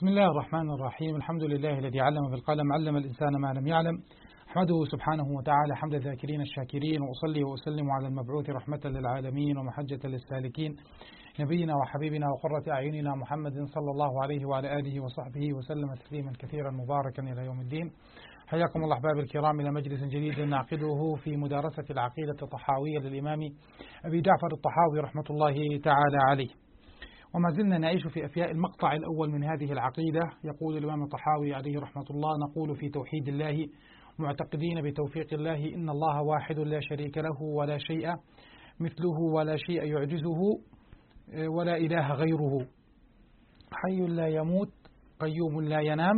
بسم الله الرحمن الرحيم. الحمد لله الذي علم بالقلم، علم الإنسان ما لم يعلم. أحمده سبحانه وتعالى حمد الذاكرين الشاكرين، وأصلي وأسلم على المبعوث رحمة للعالمين ومحجة للسالكين، نبينا وحبيبنا وقرة أعيننا محمد صلى الله عليه وعلى آله وصحبه وسلم تسليما كثيرا مباركا إلى يوم الدين. حياكم الله أحباب الكرام إلى مجلس جديد نعقده في مدارسة العقيدة الطحاوية للإمام أبي جعفر الطحاوي رحمة الله تعالى عليه. وما زلنا نعيش في أفياء المقطع الأول من هذه العقيدة. يقول الإمام الطحاوي عليه رحمة الله: نقول في توحيد الله معتقدين بتوفيق الله إن الله واحد لا شريك له ولا شيء مثله ولا شيء يعجزه ولا إله غيره، حي لا يموت قيوم لا ينام،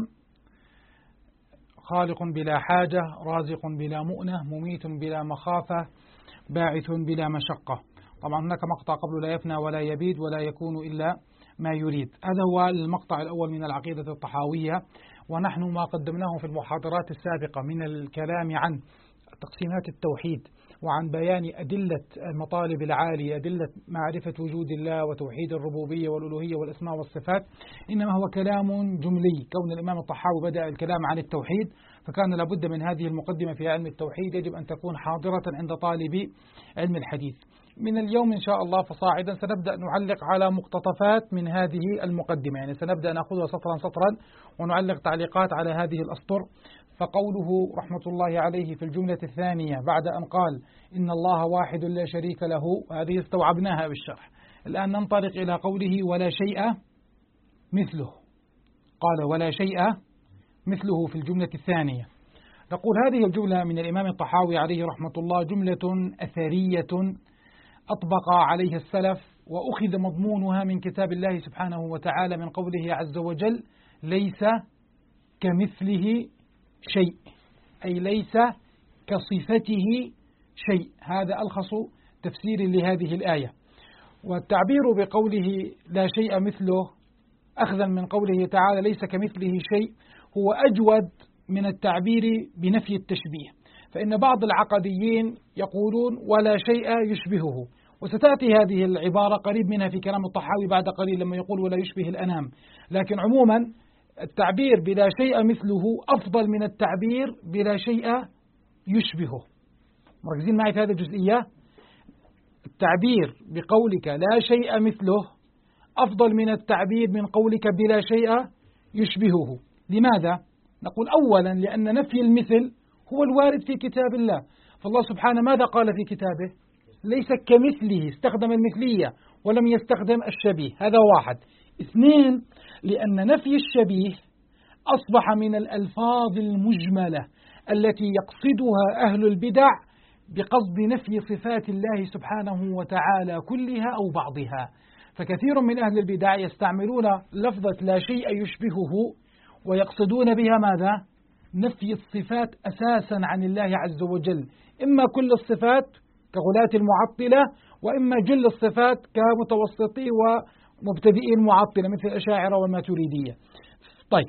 خالق بلا حاجة رازق بلا مؤنة مميت بلا مخافة باعث بلا مشقة. طبعا هناك مقطع قبل: لا يفنى ولا يبيد ولا يكون إلا ما يريد. هذا هو المقطع الأول من العقيدة الطحاوية. ونحن ما قدمناه في المحاضرات السابقة من الكلام عن تقسيمات التوحيد وعن بيان أدلة المطالب العالية، أدلة معرفة وجود الله وتوحيد الربوبية والألوهية والأسماء والصفات، إنما هو كلام جملي. كون الإمام الطحاوي بدأ الكلام عن التوحيد فكان لابد من هذه المقدمة في علم التوحيد، يجب أن تكون حاضرة عند طالب علم الحديث. من اليوم إن شاء الله فصاعدا سنبدأ نعلق على مقتطفات من هذه المقدمة، يعني سنبدأ نأخذها سطرا سطرا ونعلق تعليقات على هذه الأسطر. فقوله رحمة الله عليه في الجملة الثانية بعد أن قال إن الله واحد لا شريك له، هذه استوعبناها بالشرح. الآن ننطلق إلى قوله ولا شيء مثله. قال ولا شيء مثله في الجملة الثانية. نقول هذه الجملة من الإمام الطحاوي عليه رحمة الله جملة أثرية أطبق عليها السلف، وأخذ مضمونها من كتاب الله سبحانه وتعالى من قوله عز وجل: ليس كمثله شيء، أي ليس كصفته شيء. هذا ألخص تفسير لهذه الآية. والتعبير بقوله لا شيء مثله أخذا من قوله تعالى ليس كمثله شيء هو أجود من التعبير بنفي التشبيه. فإن بعض العقديين يقولون ولا شيء يشبهه، وستأتي هذه العبارة قريب منها في كلام الطحاوي بعد قليل لما يقول ولا يشبه الأنام. لكن عموما التعبير بلا شيء مثله أفضل من التعبير بلا شيء يشبهه. مركزين معي في هذه الجزئية؟ التعبير بقولك لا شيء مثله أفضل من التعبير من قولك بلا شيء يشبهه. لماذا؟ نقول أولا لأن نفي المثل هو الوارد في كتاب الله. فالله سبحانه ماذا قال في كتابه؟ ليس كمثله، استخدم المثلية ولم يستخدم الشبيه. هذا واحد. اثنين، لأن نفي الشبيه أصبح من الألفاظ المجملة التي يقصدها أهل البدع بقصد نفي صفات الله سبحانه وتعالى كلها أو بعضها. فكثير من أهل البدع يستعملون لفظة لا شيء يشبهه ويقصدون بها ماذا؟ نفي الصفات أساسا عن الله عز وجل، إما كل الصفات كغلاة المعطلة، وإما جل الصفات كمتوسطي ومبتدئي المعطلة مثل الأشاعرة والماتريدية. طيب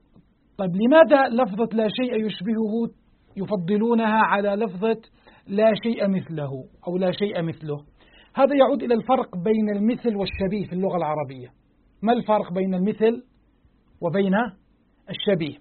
لماذا لفظة لا شيء يشبهه يفضلونها على لفظة لا شيء مثله أو لا شيء مثله؟ هذا يعود إلى الفرق بين المثل والشبيه في اللغة العربية. ما الفرق بين المثل وبين الشبيه؟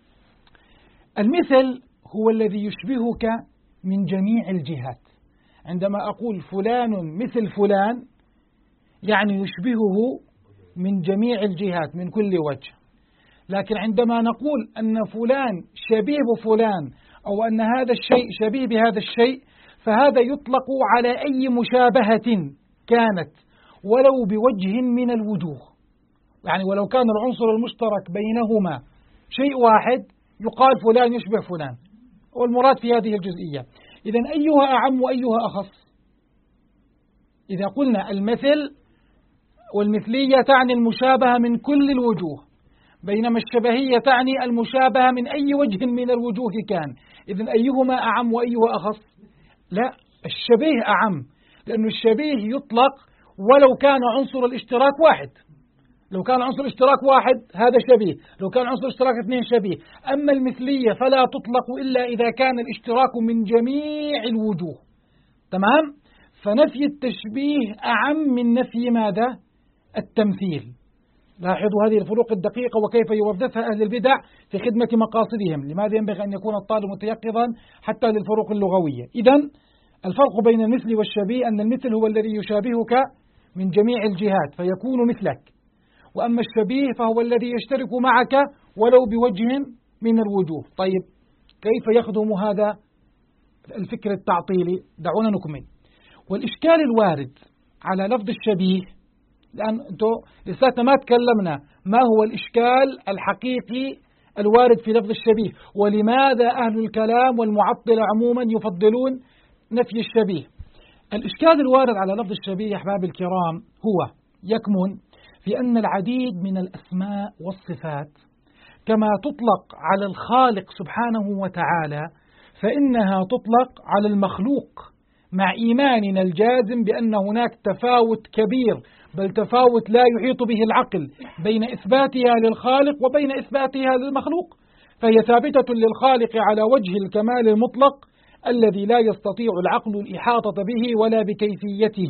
المثل هو الذي يشبهك من جميع الجهات. عندما أقول فلان مثل فلان يعني يشبهه من جميع الجهات من كل وجه. لكن عندما نقول أن فلان شبيه بفلان أو أن هذا الشيء شبيه بهذا الشيء فهذا يطلق على أي مشابهة كانت ولو بوجه من الوجوه. يعني ولو كان العنصر المشترك بينهما شيء واحد يقال فلان يشبه فلان، والمراد في هذه الجزئية. إذن أيها أعم وأيها أخص؟ إذا قلنا المثل والمثلية تعني المشابهة من كل الوجوه، بينما الشبهية تعني المشابهة من أي وجه من الوجوه كان. إذن أيهما أعم وأيها أخص؟ لا، الشبيه أعم، لأن الشبيه يطلق ولو كان عنصر الاشتراك واحد. لو كان عنصر اشتراك واحد هذا شبيه، لو كان عنصر اشتراك اثنين شبيه. أما المثلية فلا تطلق إلا إذا كان الاشتراك من جميع الوجوه. تمام؟ فنفي التشبيه أعم من نفي ماذا؟ التمثيل. لاحظوا هذه الفروق الدقيقة وكيف يوظفها أهل البدع في خدمة مقاصدهم. لماذا ينبغي أن يكون الطالب متيقظا حتى للفروق اللغوية؟ إذن الفرق بين المثل والشبيه أن المثل هو الذي يشابهك من جميع الجهات فيكون مثلك، وأما الشبيه فهو الذي يشترك معك ولو بوجه من الوجوه. طيب كيف يخدم هذا الفكر التعطيلي؟ دعونا نكمل. والإشكال الوارد على لفظ الشبيه، لأن لساتنا ما تكلمنا ما هو الإشكال الحقيقي الوارد في لفظ الشبيه، ولماذا أهل الكلام والمعطلة عموما يفضلون نفي الشبيه. الإشكال الوارد على لفظ الشبيه يا أحباب الكرام هو يكمن في أن العديد من الأسماء والصفات كما تطلق على الخالق سبحانه وتعالى فإنها تطلق على المخلوق، مع إيماننا الجازم بأن هناك تفاوت كبير، بل تفاوت لا يحيط به العقل، بين إثباتها للخالق وبين إثباتها للمخلوق. فهي ثابتة للخالق على وجه الكمال المطلق الذي لا يستطيع العقل الإحاطة به ولا بكيفيته.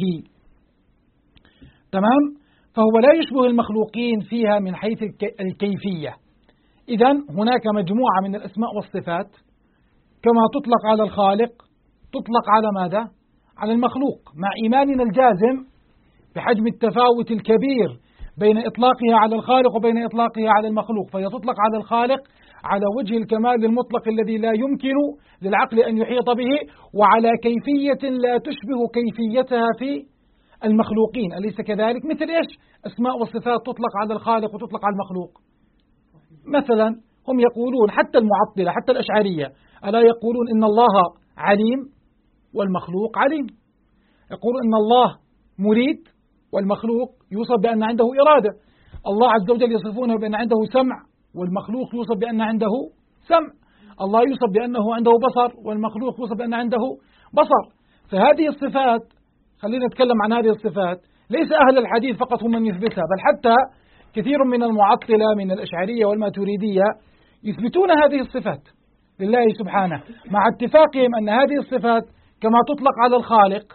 تمام؟ فهو لا يشبه المخلوقين فيها من حيث الكيفية. إذن هناك مجموعة من الأسماء والصفات كما تطلق على الخالق تطلق على ماذا؟ على المخلوق، مع إيماننا الجازم بحجم التفاوت الكبير بين إطلاقها على الخالق وبين إطلاقها على المخلوق. فهي تطلق على الخالق على وجه الكمال المطلق الذي لا يمكن للعقل أن يحيط به، وعلى كيفية لا تشبه كيفيتها في المخلوقين، أليس كذلك؟ مثل إيش؟ أسماء وصفات تطلق على الخالق وتطلق على المخلوق. مثلا هم يقولون حتى المعطلة حتى الأشعرية ألا يقولون إن الله عليم والمخلوق عليم، يقول إن الله مريد والمخلوق يوصف بأن عنده إرادة، الله عز وجل يصفونه بأن عنده سمع والمخلوق يوصف بأن عنده سمع، الله يوصف بأنه عنده بصر والمخلوق يوصف بأن عنده بصر. فهذه الصفات، خلينا نتكلم عن هذه الصفات، ليس أهل الحديث فقط هم من يثبتها، بل حتى كثير من المعطلة من الأشعرية والماتريدية يثبتون هذه الصفات لله سبحانه، مع اتفاقهم أن هذه الصفات كما تطلق على الخالق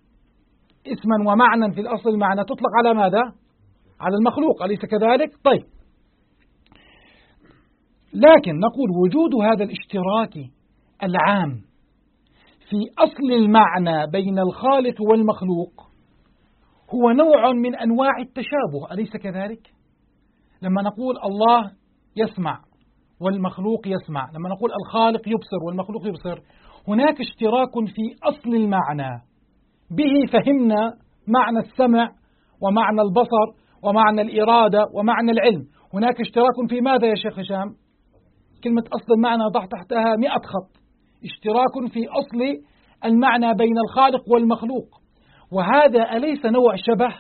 اسما ومعنى في الأصل المعنى تطلق على ماذا؟ على المخلوق، أليس كذلك؟ طيب، لكن نقول وجود هذا الاشتراك العام في أصل المعنى بين الخالق والمخلوق هو نوع من أنواع التشابه، أليس كذلك؟ لما نقول الله يسمع والمخلوق يسمع، لما نقول الخالق يبصر والمخلوق يبصر، هناك اشتراك في أصل المعنى به فهمنا معنى السمع ومعنى البصر ومعنى الإرادة ومعنى العلم. هناك اشتراك في ماذا يا شيخ هشام؟ كلمة أصل المعنى ضع تحتها 100 خط. اشتراك في أصل المعنى بين الخالق والمخلوق، وهذا أليس نوع شبه؟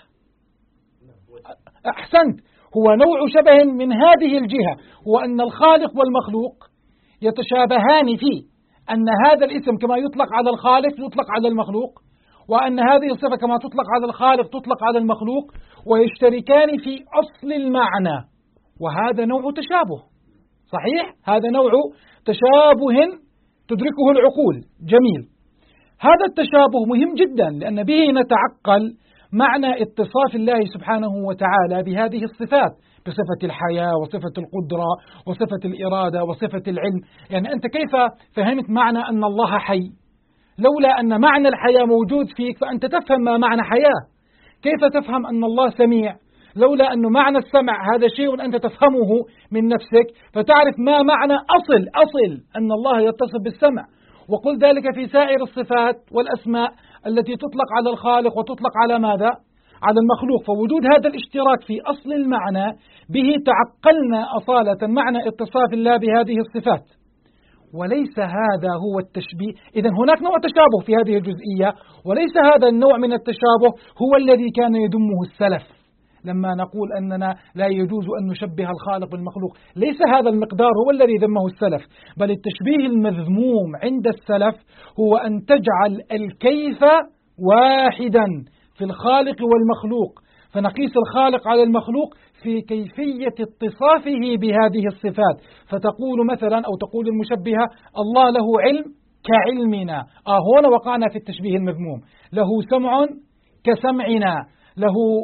أحسنت، هو نوع شبه من هذه الجهة، هو أن الخالق والمخلوق يتشابهان فيه أن هذا الاسم كما يطلق على الخالق يطلق على المخلوق، وأن هذه الصفة كما تطلق على الخالق تطلق على المخلوق، ويشتركان في أصل المعنى، وهذا نوع تشابه صحيح؟ هذا نوع تشابه تدركه العقول. جميل، هذا التشابه مهم جدا لأن به نتعقل معنى اتصاف الله سبحانه وتعالى بهذه الصفات، بصفة الحياة وصفة القدرة وصفة الإرادة وصفة العلم. يعني أنت كيف فهمت معنى أن الله حي؟ لولا أن معنى الحياة موجود فيك فأنت تفهم ما معنى حياة. كيف تفهم أن الله سميع؟ لولا أن معنى السمع هذا شيء أنت تفهمه من نفسك فتعرف ما معنى أصل أن الله يتصف بالسمع. وقل ذلك في سائر الصفات والأسماء التي تطلق على الخالق وتطلق على ماذا؟ على المخلوق. فوجود هذا الاشتراك في أصل المعنى به تعقلنا أصالة معنى اتصاف الله بهذه الصفات، وليس هذا هو التشبيه. إذن هناك نوع تشابه في هذه الجزئية، وليس هذا النوع من التشابه هو الذي كان يذمه السلف. لما نقول أننا لا يجوز أن نشبه الخالق بالمخلوق، ليس هذا المقدار هو الذي ذمه السلف، بل التشبيه المذموم عند السلف هو أن تجعل الكيف واحدا في الخالق والمخلوق، فنقيس الخالق على المخلوق في كيفية اتصافه بهذه الصفات. فتقول مثلا أو تقول المشبهة الله له علم كعلمنا، هنا وقعنا في التشبيه المذموم. له سمع كسمعنا، له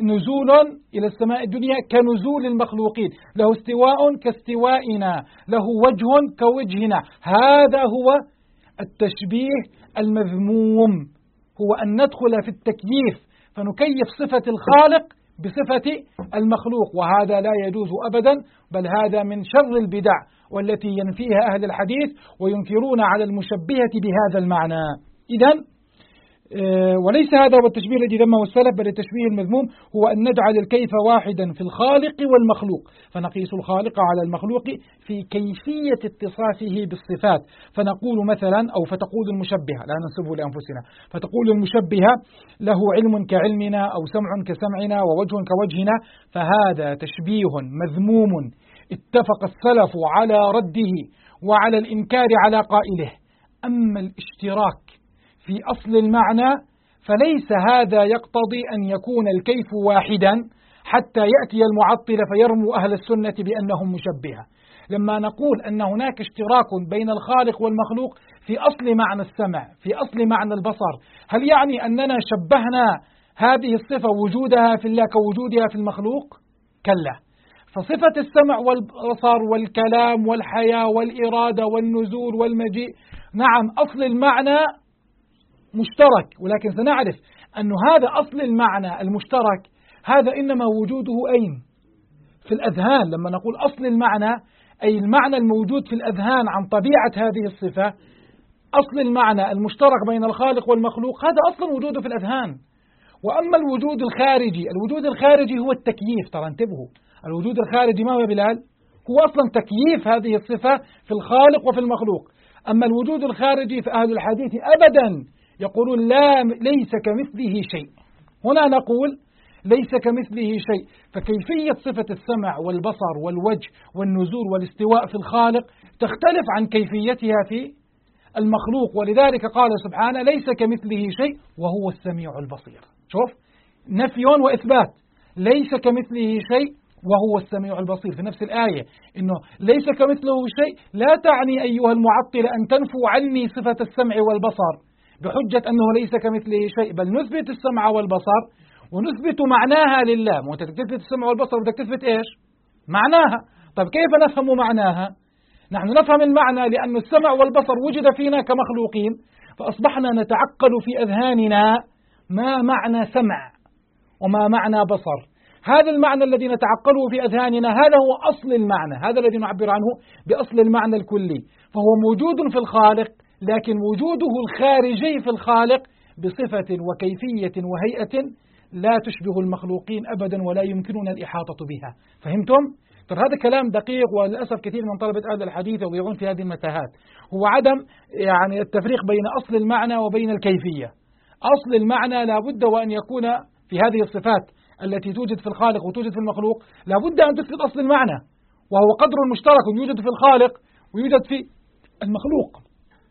نزول إلى السماء الدنيا كنزول المخلوقين، له استواء كاستوائنا، له وجه كوجهنا. هذا هو التشبيه المذموم، هو أن ندخل في التكييف فنكيف صفة الخالق بصفة المخلوق، وهذا لا يجوز أبدا، بل هذا من شر البدع والتي ينفيها أهل الحديث وينكرون على المشبهة بهذا المعنى. إذن وليس هذا هو التشبيه الذي ذمه السلف، بل التشبيه المذموم هو أن نجعل الكيف واحدا في الخالق والمخلوق، فنقيس الخالق على المخلوق في كيفية اتصافه بالصفات، فنقول مثلا أو فتقول المشبهة، لا ننسبه لأنفسنا، فتقول المشبهة له علم كعلمنا أو سمع كسمعنا ووجه كوجهنا، فهذا تشبيه مذموم اتفق السلف على رده وعلى الإنكار على قائله. أما الاشتراك في أصل المعنى فليس هذا يقتضي أن يكون الكيف واحدا حتى يأتي المعطل فيرموا أهل السنة بأنهم مشبهة. لما نقول أن هناك اشتراك بين الخالق والمخلوق في أصل معنى السمع، في أصل معنى البصر، هل يعني أننا شبهنا هذه الصفة وجودها في الله كوجودها في المخلوق؟ كلا. فصفة السمع والبصر والكلام والحياة والإرادة والنزول والمجيء، نعم أصل المعنى مشترك، ولكن سنعرف أن هذا أصل المعنى المشترك هذا إنما وجوده أين؟ في الأذهان. لما نقول أصل المعنى أي المعنى الموجود في الأذهان عن طبيعة هذه الصفة، أصل المعنى المشترك بين الخالق والمخلوق هذا أصلا وجوده في الأذهان. وأما الوجود الخارجي، الوجود الخارجي هو التكييف. ترى انتبهوا، الوجود الخارجي ما هو يا بلال؟ هو أصلا تكييف هذه الصفة في الخالق وفي المخلوق. أما الوجود الخارجي فأهل الحديث أبدا يقولون لا، ليس كمثله شيء. هنا نقول ليس كمثله شيء، فكيفية صفة السمع والبصر والوجه والنزول والاستواء في الخالق تختلف عن كيفيتها في المخلوق. ولذلك قال سبحانه ليس كمثله شيء وهو السميع البصير. شوف، نفي وإثبات، ليس كمثله شيء وهو السميع البصير في نفس الآية. إنه ليس كمثله شيء لا تعني أيها المعطل أن تنفوا عني صفة السمع والبصر بحجة أنه ليس كمثله شيء، بل نثبت السمع والبصر ونثبت معناها لله. وأنت تثبت السمع والبصر بدك تثبت إيش؟ معناها. طيب كيف نفهم معناها؟ نحن نفهم المعنى لأن السمع والبصر وجد فينا كمخلوقين، فأصبحنا نتعقل في أذهاننا ما معنى سمع وما معنى بصر. هذا المعنى الذي نتعقله في أذهاننا هذا هو أصل المعنى، هذا الذي نعبر عنه بأصل المعنى الكلي، فهو موجود في الخالق، لكن وجوده الخارجي في الخالق بصفة وكيفية وهيئة لا تشبه المخلوقين أبدا ولا يمكننا الإحاطة بها. فهمتم؟ ترى هذا كلام دقيق، وللأسف كثير من طلبة أهل الحديث ويقعون في هذه المتاهات، هو عدم يعني التفريق بين أصل المعنى وبين الكيفية. أصل المعنى لا بد وأن يكون في هذه الصفات التي توجد في الخالق وتوجد في المخلوق، لا بد أن تثبت أصل المعنى، وهو قدر مشترك يوجد في الخالق ويوجد في المخلوق،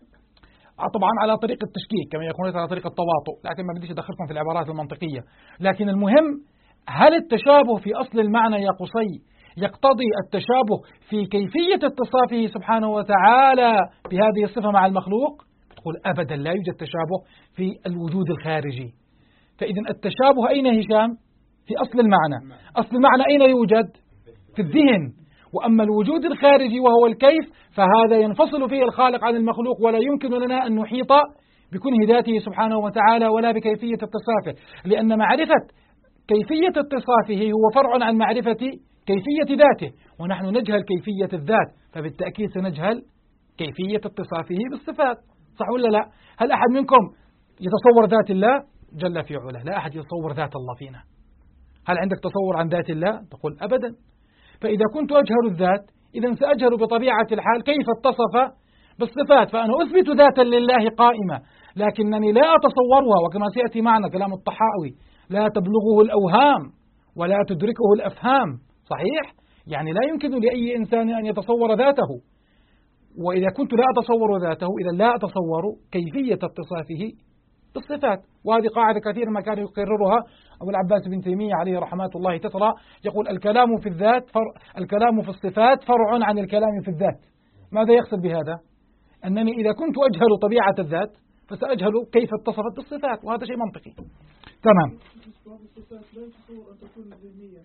طبعا على طريق التشكيك كما يكون على طريق التواطؤ، لكن ما بديش أدخلكم في العبارات المنطقية. لكن المهم، هل التشابه في أصل المعنى يا قصي يقتضي التشابه في كيفية اتصافه سبحانه وتعالى بهذه الصفة مع المخلوق؟ تقول أبدا لا يوجد تشابه في الوجود الخارجي. فإذا التشابه أين هشام؟ في أصل المعنى. أصل المعنى أين يوجد؟ في الذهن. وأما الوجود الخارجي وهو الكيف فهذا ينفصل فيه الخالق عن المخلوق، ولا يمكن لنا أن نحيط بكنه ذاته سبحانه وتعالى ولا بكيفية اتصافه، لأن معرفة كيفية اتصافه هو فرع عن معرفة كيفية ذاته، ونحن نجهل كيفية الذات، فبالتأكيد سنجهل كيفية اتصافه بالصفات. صح ولا لا؟ هل أحد منكم يتصور ذات الله جل في علاه؟ لا أحد يتصور ذات الله فينا. هل عندك تصور عن ذات الله؟ تقول أبدا. فإذا كنت أجهل الذات إذا سأجهل بطبيعة الحال كيف اتصف بالصفات، فأنا أثبت ذاتا لله قائمة لكنني لا أتصورها، وكما سيأتي معنا كلام الطحاوي لا تبلغه الأوهام ولا تدركه الأفهام. صحيح؟ يعني لا يمكن لأي إنسان أن يتصور ذاته، وإذا كنت لا أتصور ذاته إذا لا أتصور كيفية اتصافه بالصفات. وهذه قاعدة كثير ما كان يقررها أبو العباس بن تيمية عليه رحمة الله تترى، يقول الكلام في الذات الكلام في الصفات فرع عن الكلام في الذات. ماذا يقصد بهذا؟ أنني إذا كنت أجهل طبيعة الذات فسأجهل كيف اتصفت بالصفات، وهذا شيء منطقي. تمام. بعض الصفات لا يتصور أن تكون ذهنية،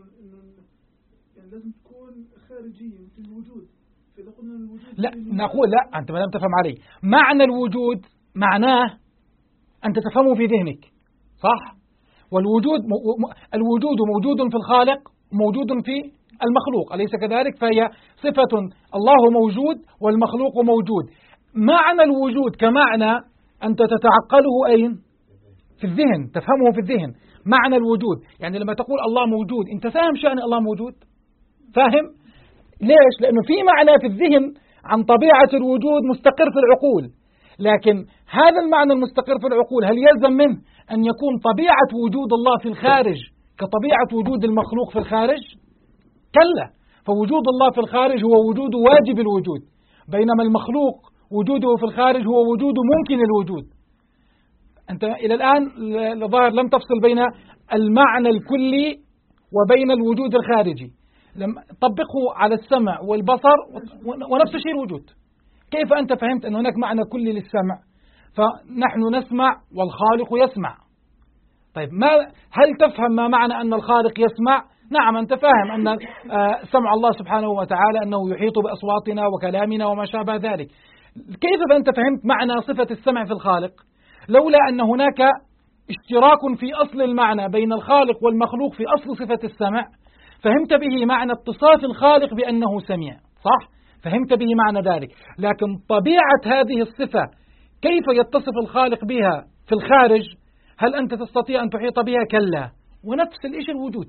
يعني لازم تكون خارجية مثل الوجود. فإذا قلنا الوجود لا نقول لا، أنت ما لم تفهم علي. معنى الوجود معناه أنت تفهمه في ذهنك، صح؟ والوجود الوجود موجود في الخالق، موجود في المخلوق، أليس كذلك؟ فهي صفة، الله موجود والمخلوق موجود. معنى الوجود كمعنى أنت تتعقله أين؟ في الذهن، تفهمه في الذهن. معنى الوجود يعني لما تقول الله موجود، أنت فاهم شأن الله موجود؟ فاهم؟ ليش؟ لأنه في معنى في الذهن عن طبيعة الوجود مستقر في العقول، لكن هذا المعنى المستقر في العقول هل يلزم منه أن يكون طبيعة وجود الله في الخارج كطبيعة وجود المخلوق في الخارج؟ كلا. فوجود الله في الخارج هو وجود واجب الوجود، بينما المخلوق وجوده في الخارج هو وجود ممكن الوجود. أنت إلى الآن الظاهر لم تفصل بين المعنى الكلي وبين الوجود الخارجي. لم طبقه على السمع والبصر ونفس الشيء الوجود. كيف أنت فهمت أن هناك معنى كلي للسمع؟ فنحن نسمع والخالق يسمع. طيب هل تفهم ما معنى أن الخالق يسمع؟ نعم أنت فاهم أن سمع الله سبحانه وتعالى أنه يحيط بأصواتنا وكلامنا وما شابه ذلك. كيف أنت فهمت معنى صفة السمع في الخالق؟ لولا أن هناك اشتراك في أصل المعنى بين الخالق والمخلوق في أصل صفة السمع، فهمت به معنى اتصاف الخالق بأنه سميع، صح؟ فهمت به معنى ذلك. لكن طبيعة هذه الصفة كيف يتصف الخالق بها في الخارج؟ هل أنت تستطيع أن تحيط بها؟ كلا. ونفس الإشي الوجود،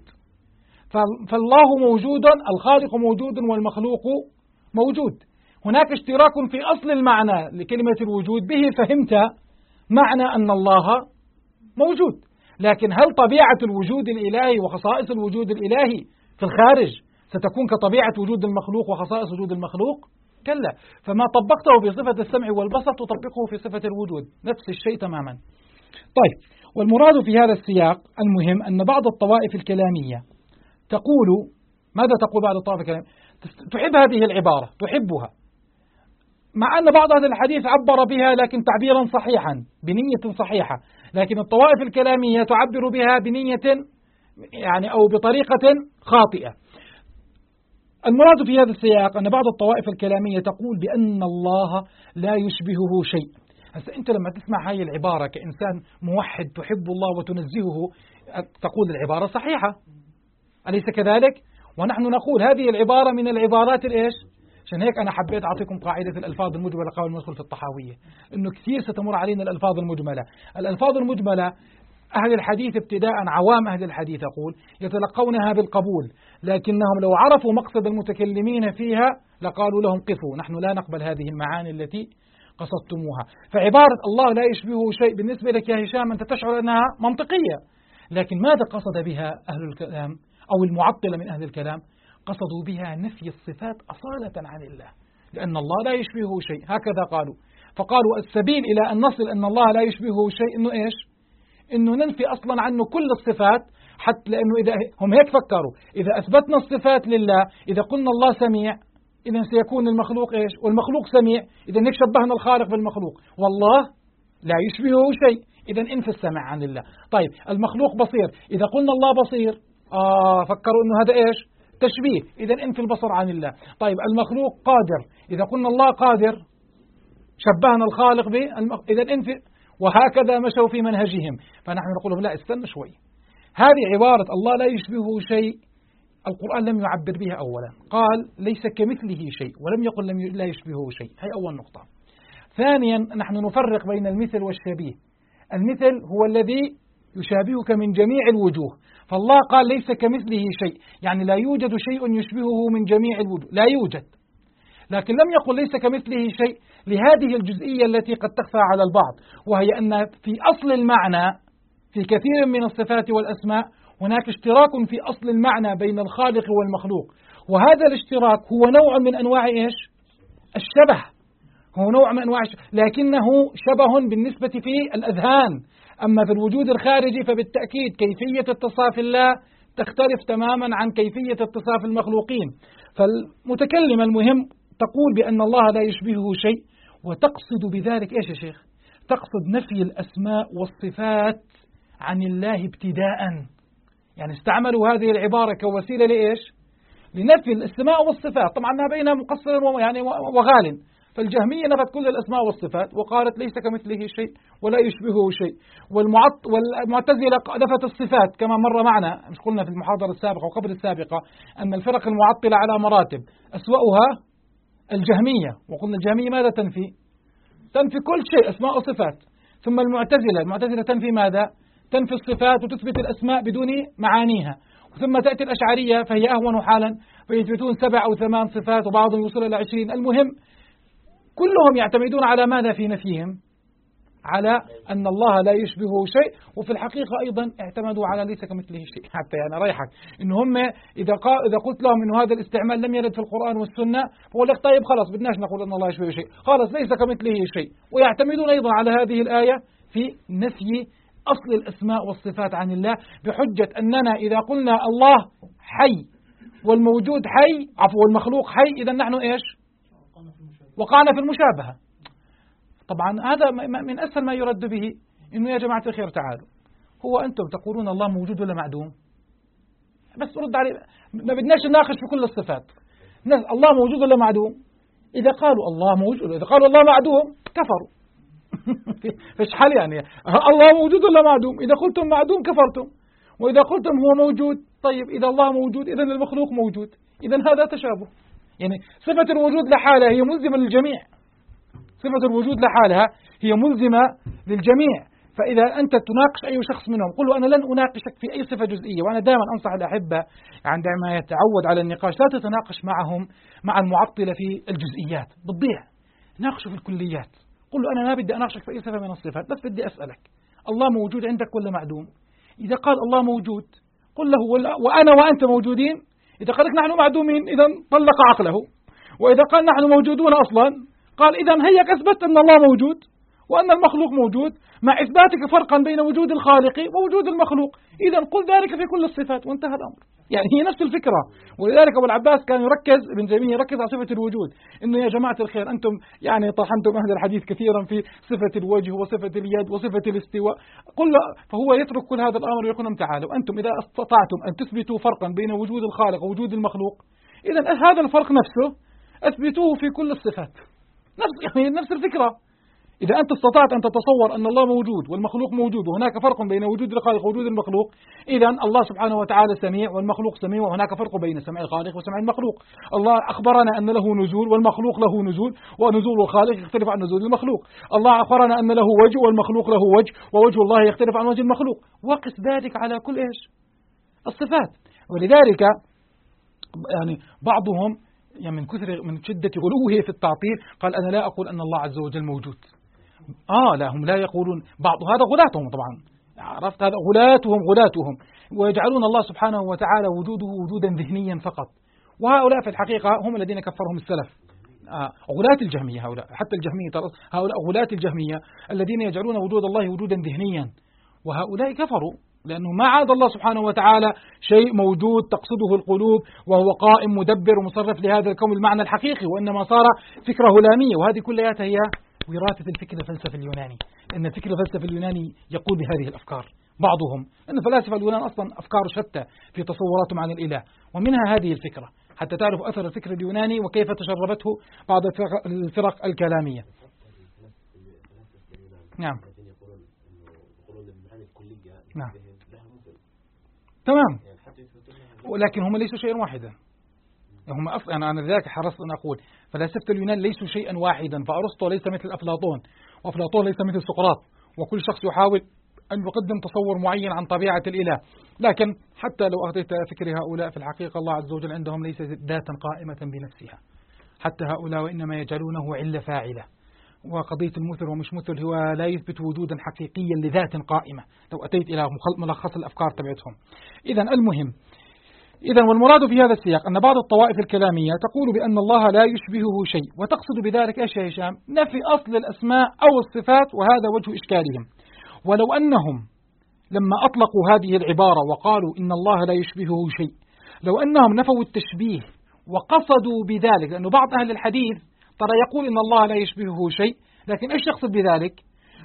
فالله موجود، الخالق موجود والمخلوق موجود. هناك اشتراك في أصل المعنى لكلمة الوجود، به فهمت معنى أن الله موجود. لكن هل طبيعة الوجود الإلهي وخصائص الوجود الإلهي في الخارج ستكون كطبيعة وجود المخلوق وخصائص وجود المخلوق؟ كلا. فما طبقته في صفة السمع والبصر تطبقه في صفة الوجود، نفس الشيء تماما. طيب، والمراد في هذا السياق المهم أن بعض الطوائف الكلامية تقول، ماذا تقول بعض الطوائف الكلامية؟ تحب هذه العبارة، تحبها، مع أن بعض أهل الحديث عبر بها لكن تعبيرا صحيحا بنية صحيحة، لكن الطوائف الكلامية تعبر بها بنية يعني أو بطريقة خاطئة. المراد في هذا السياق أن بعض الطوائف الكلامية تقول بأن الله لا يشبهه شيء. هسه أنت لما تسمع هذه العبارة كإنسان موحد تحب الله وتنزهه تقول العبارة صحيحة، أليس كذلك؟ ونحن نقول هذه العبارة من العبارات الإيش؟ عشان هيك أنا حبيت أعطيكم قاعدة الألفاظ المجملة قبل ما ندخل في الطحاوية، إنه كثير ستمر علينا الألفاظ المجملة. الألفاظ المجملة أهل الحديث ابتداء، عوام أهل الحديث أقول، يتلقونها بالقبول، لكنهم لو عرفوا مقصد المتكلمين فيها لقالوا لهم قفوا، نحن لا نقبل هذه المعاني التي قصدتموها. فعبارة الله لا يشبهه شيء بالنسبة لك يا هشام أنت تشعر أنها منطقية، لكن ماذا قصد بها أهل الكلام أو المعطلة من أهل الكلام؟ قصدوا بها نفي الصفات أصالة عن الله، لأن الله لا يشبهه شيء، هكذا قالوا. فقالوا السبيل إلى أن نصل أن الله لا يشبهه شيء إنه إيش؟ إنه ننفي أصلا عنه كل الصفات، حتى لأنه إذا هم هيك فكروا، إذا أثبتنا الصفات لله، إذا قلنا الله سميع، إذا سيكون المخلوق إيش؟ والمخلوق سميع، إذا هيك شبهنا الخالق بالمخلوق، والله لا يشبهه شيء، إذا انفي السمع عن الله. طيب المخلوق بصير، إذا قلنا الله بصير، فكروا إنه هذا إيش؟ تشبيه، إذا انفي البصر عن الله. طيب المخلوق قادر، إذا قلنا الله قادر شبهنا الخالق به، إذا انفي، وهكذا مشوا في منهجهم. فنحن نقول لهم لا استنى شوي، هذه عبارة الله لا يشبهه شيء القرآن لم يعبر بها. أولا قال ليس كمثله شيء، ولم يقل لا يشبهه شيء، هي أول نقطة. ثانيا نحن نفرق بين المثل والشبيه. المثل هو الذي يشابهك من جميع الوجوه، فالله قال ليس كمثله شيء، يعني لا يوجد شيء يشبهه من جميع الوجوه، لا يوجد. لكن لم يقل ليس كمثله شيء لهذه الجزئية التي قد تخفى على البعض، وهي أن في أصل المعنى في كثير من الصفات والأسماء هناك اشتراك في أصل المعنى بين الخالق والمخلوق، وهذا الاشتراك هو نوع من أنواع إيش؟ الشبه، هو نوع من أنواع الشبه، لكنه شبه بالنسبة في الأذهان. أما في الوجود الخارجي فبالتأكيد كيفية اتصاف الله تختلف تماما عن كيفية اتصاف المخلوقين. فالمتكلم المهم تقول بأن الله لا يشبهه شيء، وتقصد بذلك إيش يا شيخ؟ تقصد نفي الأسماء والصفات عن الله ابتداء. يعني استعملوا هذه العبارة كوسيلة لإيش؟ لنفي الاسماء والصفات. طبعا ما بين مقصر يعني وغال. فالجهمية نفت كل الأسماء والصفات وقالت ليس كمثله شيء ولا يشبهه شيء. والمعتزلة نفت الصفات كما مر معنا، مش قلنا في المحاضرة السابقة وقبل السابقة أن الفرق المعطلة على مراتب، أسوأها الجهمية، وقلنا الجهمية ماذا تنفي؟ تنفي كل شيء أسماء وصفات. ثم المعتزلة تنفي ماذا؟ تنفي الصفات وتثبت الأسماء بدون معانيها. ثم تأتي الأشعرية فهي أهون حالا، فيثبتون 7 أو 8 صفات وبعضهم يوصل إلى 20. المهم كلهم يعتمدون على ماذا في نفيهم؟ على أن الله لا يشبهه شيء. وفي الحقيقة أيضا اعتمدوا على ليس كمثله شيء. حتى يعني ريحك إن هم إذا قلت لهم إنه هذا الاستعمال لم يرد في القرآن والسنة، فقول لك طيب خلاص بدناش نقول أن الله يشبهه شيء، خلاص ليس كمثله شيء. ويعتمدون أيضا على هذه الآية في نفي أصل الأسماء والصفات عن الله، بحجة أننا إذا قلنا الله حي والموجود حي والمخلوق حي، إذا نحن إيش؟ وقعنا في المشابهة. طبعا هذا من أسهل ما يرد به إنه يا جماعة الخير تعالوا، هو أنتم تقولون الله موجود ولا معدوم؟ بس رد عليه، ما بدناش نناقش في كل الصفات. الله موجود ولا معدوم؟ إذا قالوا الله موجود، إذا قالوا الله معدوم كفروا. فيش حل يعني، الله موجود ولا معدوم؟ إذا قلتم معدوم كفرتم، وإذا قلتم هو موجود، طيب إذا الله موجود إذا المخلوق موجود، إذا هذا تشابه. يعني صفة الوجود لحالها هي ملزمة للجميع، صفة الوجود لحالها هي ملزمة للجميع. فإذا أنت تناقش أي شخص منهم قل له أنا لن أناقشك في أي صفة جزئية. وأنا دائما أنصح الأحبة عندما يتعود على النقاش لا تتناقش معهم مع المعطلة في الجزئيات، بتضيع. ناقشه في الكليات، قل له أنا ما بدي أناقشك في أي صفة من الصفات، بس بدي أسألك الله موجود عندك ولا معدوم؟ إذا قال الله موجود قل له وأنا وأنت موجودين. إذا قال لك نحن معدومين إذا طلق عقله. وإذا قال نحن موجودون أصلا قال إذا هيك أثبت أن الله موجود وأن المخلوق موجود، مع إثباتك فرقا بين وجود الخالق ووجود المخلوق، إذا قل ذلك في كل الصفات وانتهى الأمر. يعني هي نفس الفكرة. ولذلك أبو العباس كان يركز، ابن تيمية يركز على صفة الوجود، إنه يا جماعة الخير أنتم يعني طحنتم أهل الحديث كثيرا في صفة الوجه وصفة اليد وصفة الاستواء، فهو يترك كل هذا الأمر ويقول لهم تعالوا أنتم إذا استطعتم أن تثبتوا فرقا بين وجود الخالق ووجود المخلوق، إذا هذا الفرق نفسه أثبتوه في كل الصفات. نفس الفكرة. إذا أنت استطعت أن تتصور أن الله موجود والمخلوق موجود وهناك فرق بين وجود الخالق ووجود المخلوق، إذا الله سبحانه وتعالى سميع والمخلوق سميع، وهناك فرق بين سمع الخالق وسمع المخلوق. الله أخبرنا أن له نزول والمخلوق له نزول، ونزول الخالق يختلف عن نزول المخلوق. الله أخبرنا أن له وجه والمخلوق له وجه، ووجه الله يختلف عن وجه المخلوق. وقس ذلك على كل إيش؟ الصفات. ولذلك يعني بعضهم يعني من شدة غلوه في التعطيل قال أنا لا أقول أن الله عز وجل موجود. لا، هم لا يقولون، بعض هذا غلاتهم طبعا، عرفت، هذا غلاتهم، ويجعلون الله سبحانه وتعالى وجوده وجودا ذهنيا فقط. وهؤلاء في الحقيقة هم الذين كفرهم السلف، غلاة الجهمية. هؤلاء حتى الجهمية، هؤلاء غلاة الجهمية الذين يجعلون وجود الله وجودا ذهنيا، وهؤلاء كفروا لأنه ما عاد الله سبحانه وتعالى شيء موجود تقصده القلوب وهو قائم مدبر ومصرف لهذا الكون المعنى الحقيقي، وإنما صار فكرة هلامية. وهذه كلها هي وراثة الفكر الفلسفي اليوناني، لأن الفكر الفلسفي اليوناني يقول بهذه الأفكار. بعضهم أن فلاسفة اليونان أصلا أفكار شتى في تصوراتهم عن الإله، ومنها هذه الفكرة، حتى تعرف أثر الفكر اليوناني وكيف تشربته بعض الفرق الكلامية. نعم تمام، ولكن هم ليسوا شيئا واحدا. هم أصلا أنا لذلك حرصت أن أقول فلاسفة اليونان ليسوا شيئا واحدا، فأرسطو ليس مثل أفلاطون، وأفلاطون ليس مثل سقراط، وكل شخص يحاول أن يقدم تصور معين عن طبيعة الإله. لكن حتى لو أخذت فكر هؤلاء في الحقيقة الله عز وجل عندهم ليس ذاتا قائمة بنفسها، حتى هؤلاء وإنما يجعلونه علة فاعلة. وقضية المثل ومش مثل هو لا يثبت وجودا حقيقيا لذات قائمة لو أتيت إلى ملخص الأفكار تبعتهم. إذا المهم، والمراد في هذا السياق أن بعض الطوائف الكلامية تقول بأن الله لا يشبهه شيء، وتقصد بذلك إيش يا هشام؟ نفي أصل الأسماء أو الصفات، وهذا وجه إشكالهم. ولو أنهم لما أطلقوا هذه العبارة وقالوا إن الله لا يشبهه شيء، لو أنهم نفوا التشبيه وقصدوا بذلك، لأنه بعض أهل الحديث ترى يقول إن الله لا يشبهه شيء، لكن إيش يقصد بذلك؟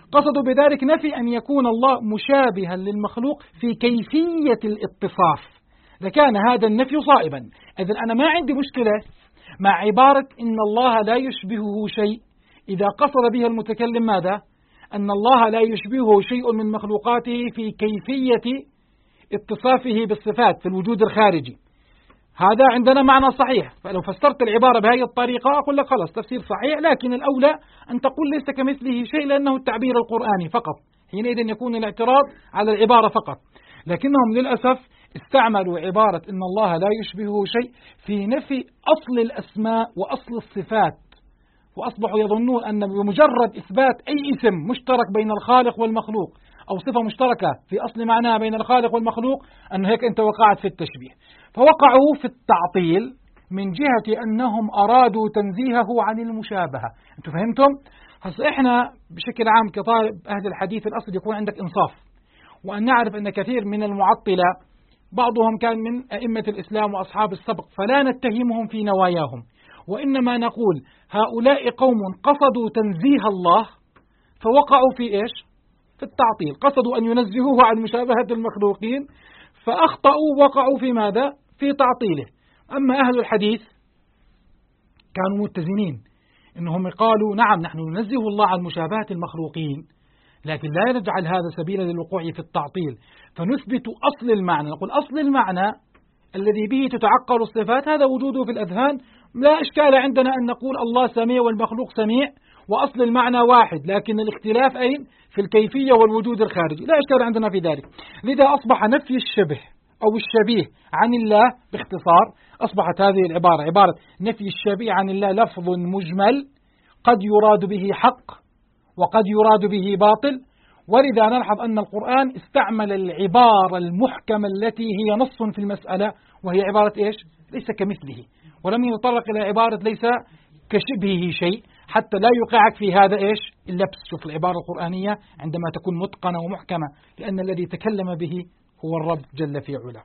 قصدوا بذلك نفي أن يكون الله مشابها للمخلوق في كيفية الاتصاف، لكان هذا النفي صائبا. إذن أنا ما عندي مشكلة مع عبارة إن الله لا يشبهه شيء إذا قصد بها المتكلم ماذا؟ أن الله لا يشبهه شيء من مخلوقاته في كيفية اتصافه بالصفات في الوجود الخارجي. هذا عندنا معنى صحيح، فلو فسرت العبارة بهذه الطريقة أقول لك خلاص تفسير صحيح، لكن الأولى أن تقول ليس كمثله شيء لأنه التعبير القرآني فقط، حينئذ يكون الاعتراض على العبارة فقط. لكنهم للأسف استعملوا عبارة إن الله لا يشبهه شيء في نفي أصل الأسماء وأصل الصفات، وأصبحوا يظنون أن بمجرد إثبات أي اسم مشترك بين الخالق والمخلوق أو صفة مشتركة في أصل معناها بين الخالق والمخلوق أن هيك أنت وقعت في التشبيه، فوقعوا في التعطيل من جهة أنهم أرادوا تنزيهه عن المشابهة. أنتم فهمتم؟ هسه إحنا بشكل عام كطالب أهل الحديث الأصل يكون عندك إنصاف، وأن نعرف أن كثير من المعطلة بعضهم كان من أئمة الإسلام وأصحاب السبق، فلا نتهمهم في نواياهم، وإنما نقول هؤلاء قوم قصدوا تنزيه الله فوقعوا في إيش؟ في التعطيل، قصدوا أن ينزهوه عن مشابهة المخلوقين فأخطأوا، وقعوا في ماذا؟ في تعطيله. أما أهل الحديث كانوا متزنين، إنهم قالوا نعم نحن ننزه الله عن مشابهة المخلوقين، لكن لا نجعل هذا سبيلا للوقوع في التعطيل، فنثبت أصل المعنى. نقول أصل المعنى الذي به تتعقل الصفات هذا وجوده في الأذهان، لا إشكال عندنا أن نقول الله سميع والمخلوق سميع وأصل المعنى واحد، لكن الاختلاف أين؟ في الكيفية والوجود الخارجي، لا إشكال عندنا في ذلك. لذا أصبح نفي الشبه أو الشبيه عن الله باختصار، أصبحت هذه العبارة عبارة نفي الشبيه عن الله لفظ مجمل قد يراد به حق وقد يراد به باطل. ولذا نلحظ أن القرآن استعمل العبارة المحكمة التي هي نص في المسألة، وهي عبارة إيش؟ ليس كمثله، ولم يتطرق إلى عبارة ليس كشبهه شيء حتى لا يوقعك في هذا إيش؟ اللبس. شوف العبارة القرآنية عندما تكون متقنة ومحكمة، لأن الذي تكلم به هو الرب جل في علاه.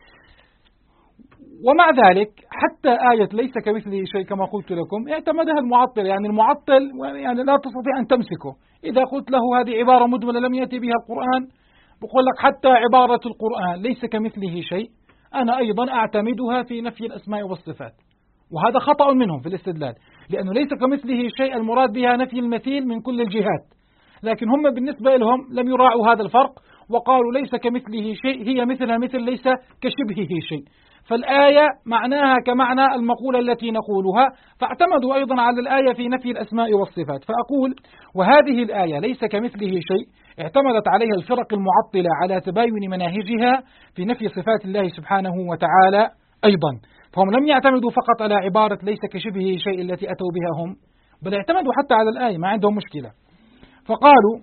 ومع ذلك حتى آية ليس كمثله شيء كما قلت لكم اعتمدها المعطل، يعني المعطل يعني لا تستطيع أن تمسكه. إذا قلت له هذه عبارة مجملة لم يأتي بها القرآن، بقول لك حتى عبارة القرآن ليس كمثله شيء أنا أيضا أعتمدها في نفي الأسماء والصفات، وهذا خطأ منهم في الاستدلال، لأنه ليس كمثله شيء المراد بها نفي المثيل من كل الجهات، لكن هم بالنسبة لهم لم يراعوا هذا الفرق وقالوا ليس كمثله شيء هي مثلها مثل ليس كشبهه شيء، فالآية معناها كمعنى المقولة التي نقولها، فاعتمدوا أيضا على الآية في نفي الأسماء والصفات. فأقول وهذه الآية ليس كمثله شيء اعتمدت عليها الفرق المعطلة على تباين مناهجها في نفي صفات الله سبحانه وتعالى أيضا، فهم لم يعتمدوا فقط على عبارة ليس كشبهه شيء التي أتوا بها هم، بل اعتمدوا حتى على الآية، ما عندهم مشكلة. فقالوا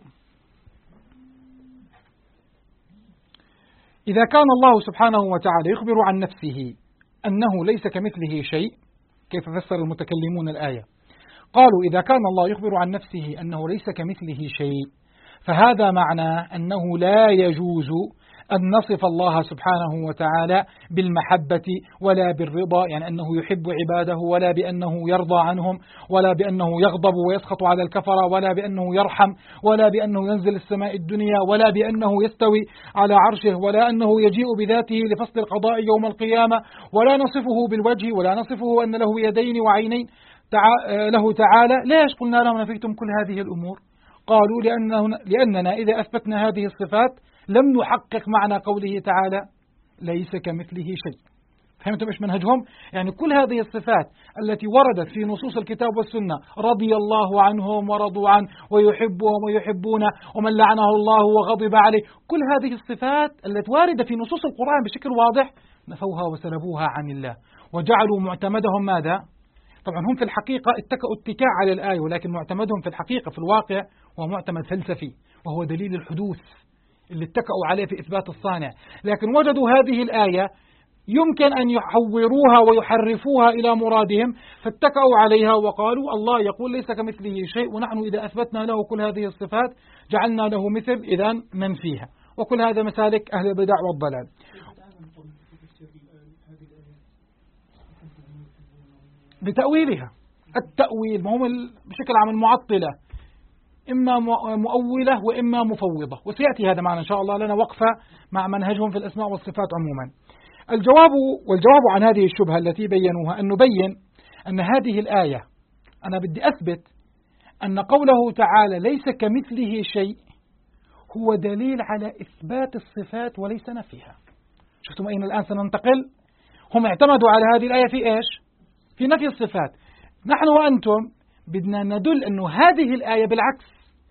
إذا كان الله سبحانه وتعالى يخبر عن نفسه أنه ليس كمثله شيء، كيف فسر المتكلمون الآية؟ قالوا إذا كان الله يخبر عن نفسه أنه ليس كمثله شيء فهذا معناه أنه لا يجوز أن نصف الله سبحانه وتعالى بالمحبة ولا بالرضا، يعني أنه يحب عباده، ولا بأنه يرضى عنهم، ولا بأنه يغضب ويسخط على الكفرة، ولا بأنه يرحم، ولا بأنه ينزل السماء الدنيا، ولا بأنه يستوي على عرشه، ولا أنه يجيء بذاته لفصل القضاء يوم القيامة، ولا نصفه بالوجه، ولا نصفه أن له يدين وعينين له تعالى. ليش قلنا لهم نفيتم كل هذه الأمور؟ قالوا لأننا إذا أثبتنا هذه الصفات لم نحقق معنى قوله تعالى ليس كمثله شيء. فهمتم إيش منهجهم؟ يعني كل هذه الصفات التي وردت في نصوص الكتاب والسنة، رضي الله عنهم ورضوا عنه ويحبهم ويحبونه ومن لعنه الله وغضب عليه، كل هذه الصفات التي واردة في نصوص القرآن بشكل واضح نفوها وسلبوها عن الله وجعلوا معتمدهم ماذا؟ طبعا هم في الحقيقة اتكأوا اتكاء على الآية، ولكن معتمدهم في الحقيقة في الواقع هو معتمد فلسفي، وهو دليل الحدوث اللي اتكأوا عليه في إثبات الصانع. لكن وجدوا هذه الآية يمكن أن يحوروها ويحرفوها إلى مرادهم، فاتكأوا عليها وقالوا الله يقول ليس كمثله شيء، ونحن إذا أثبتنا له كل هذه الصفات جعلنا له مثل، إذن ننفيها. وكل هذا مسالك أهل البدع والضلال. بتأويلها، التأويل ما هو بشكل عام المعطلة إما مؤولة وإما مفوضة، وسيأتي هذا معنا إن شاء الله، لنا وقفة مع منهجهم في الأسماء والصفات عموما. والجواب عن هذه الشبهة التي بينوها أن نبين أن هذه الآية، أنا بدي أثبت أن قوله تعالى ليس كمثله شيء هو دليل على إثبات الصفات وليس نفيها. شفتم أين الآن سننتقل؟ هم اعتمدوا على هذه الآية في إيش؟ في نفي الصفات. نحن وأنتم بدنا ندل أن هذه الآية بالعكس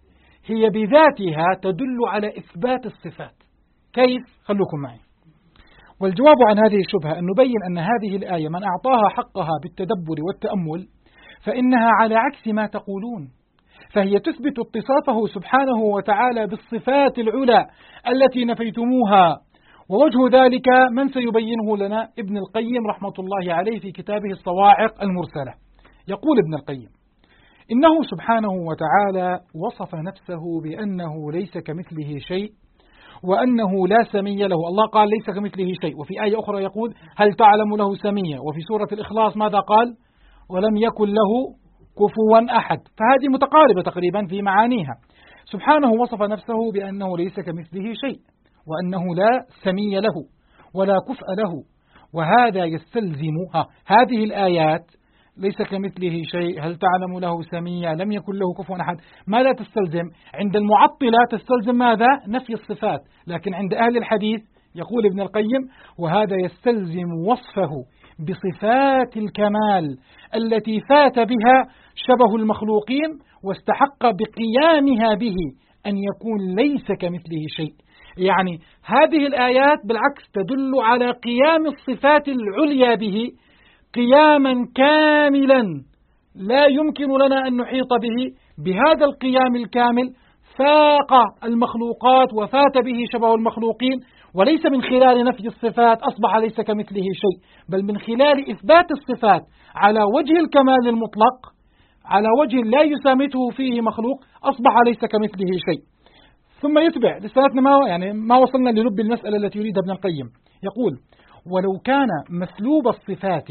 هي بذاتها تدل على إثبات الصفات. كيف؟ خلوكم معي. والجواب عن هذه الشبهة أن نبين أن هذه الآية من أعطاها حقها بالتدبر والتأمل فإنها على عكس ما تقولون، فهي تثبت اتصافه سبحانه وتعالى بالصفات العلى التي نفيتموها، ووجه ذلك من سيبينه لنا ابن القيم رحمة الله عليه في كتابه الصواعق المرسلة. يقول ابن القيم: إنه سبحانه وتعالى وصف نفسه بأنه ليس كمثله شيء وأنه لا سمي له. الله قال ليس كمثله شيء، وفي آية أخرى يقول هل تعلم له سميا، وفي سورة الإخلاص ماذا قال؟ ولم يكن له كفوا أحد. فهذه متقاربة تقريبا في معانيها. سبحانه وصف نفسه بأنه ليس كمثله شيء وأنه لا سمي له ولا كفء له، وهذا يستلزم هذه الآيات ليس كمثله شيء، هل تعلم له سميا، لم يكن له كفوا أحد. ما لا تستلزم؟ عند المعطلة تستلزم ماذا؟ نفي الصفات. لكن عند أهل الحديث يقول ابن القيم وهذا يستلزم وصفه بصفات الكمال التي فات بها شبه المخلوقين واستحق بقيامها به أن يكون ليس كمثله شيء. يعني هذه الآيات بالعكس تدل على قيام الصفات العليا به قياما كاملا لا يمكن لنا أن نحيط به. بهذا القيام الكامل فاق المخلوقات وفات به شبه المخلوقين، وليس من خلال نفي الصفات أصبح ليس كمثله شيء، بل من خلال إثبات الصفات على وجه الكمال المطلق، على وجه لا يسامته فيه مخلوق، أصبح ليس كمثله شيء. ثم يتبع لساتنا ما وصلنا للب المسألة التي يريدها ابن القيم. يقول: ولو كان مسلوب الصفات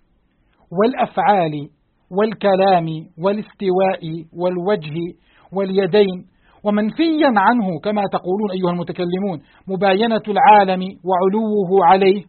والأفعال والكلام والاستواء والوجه واليدين ومنفيا عنه كما تقولون أيها المتكلمون مباينة العالم وعلوه عليه،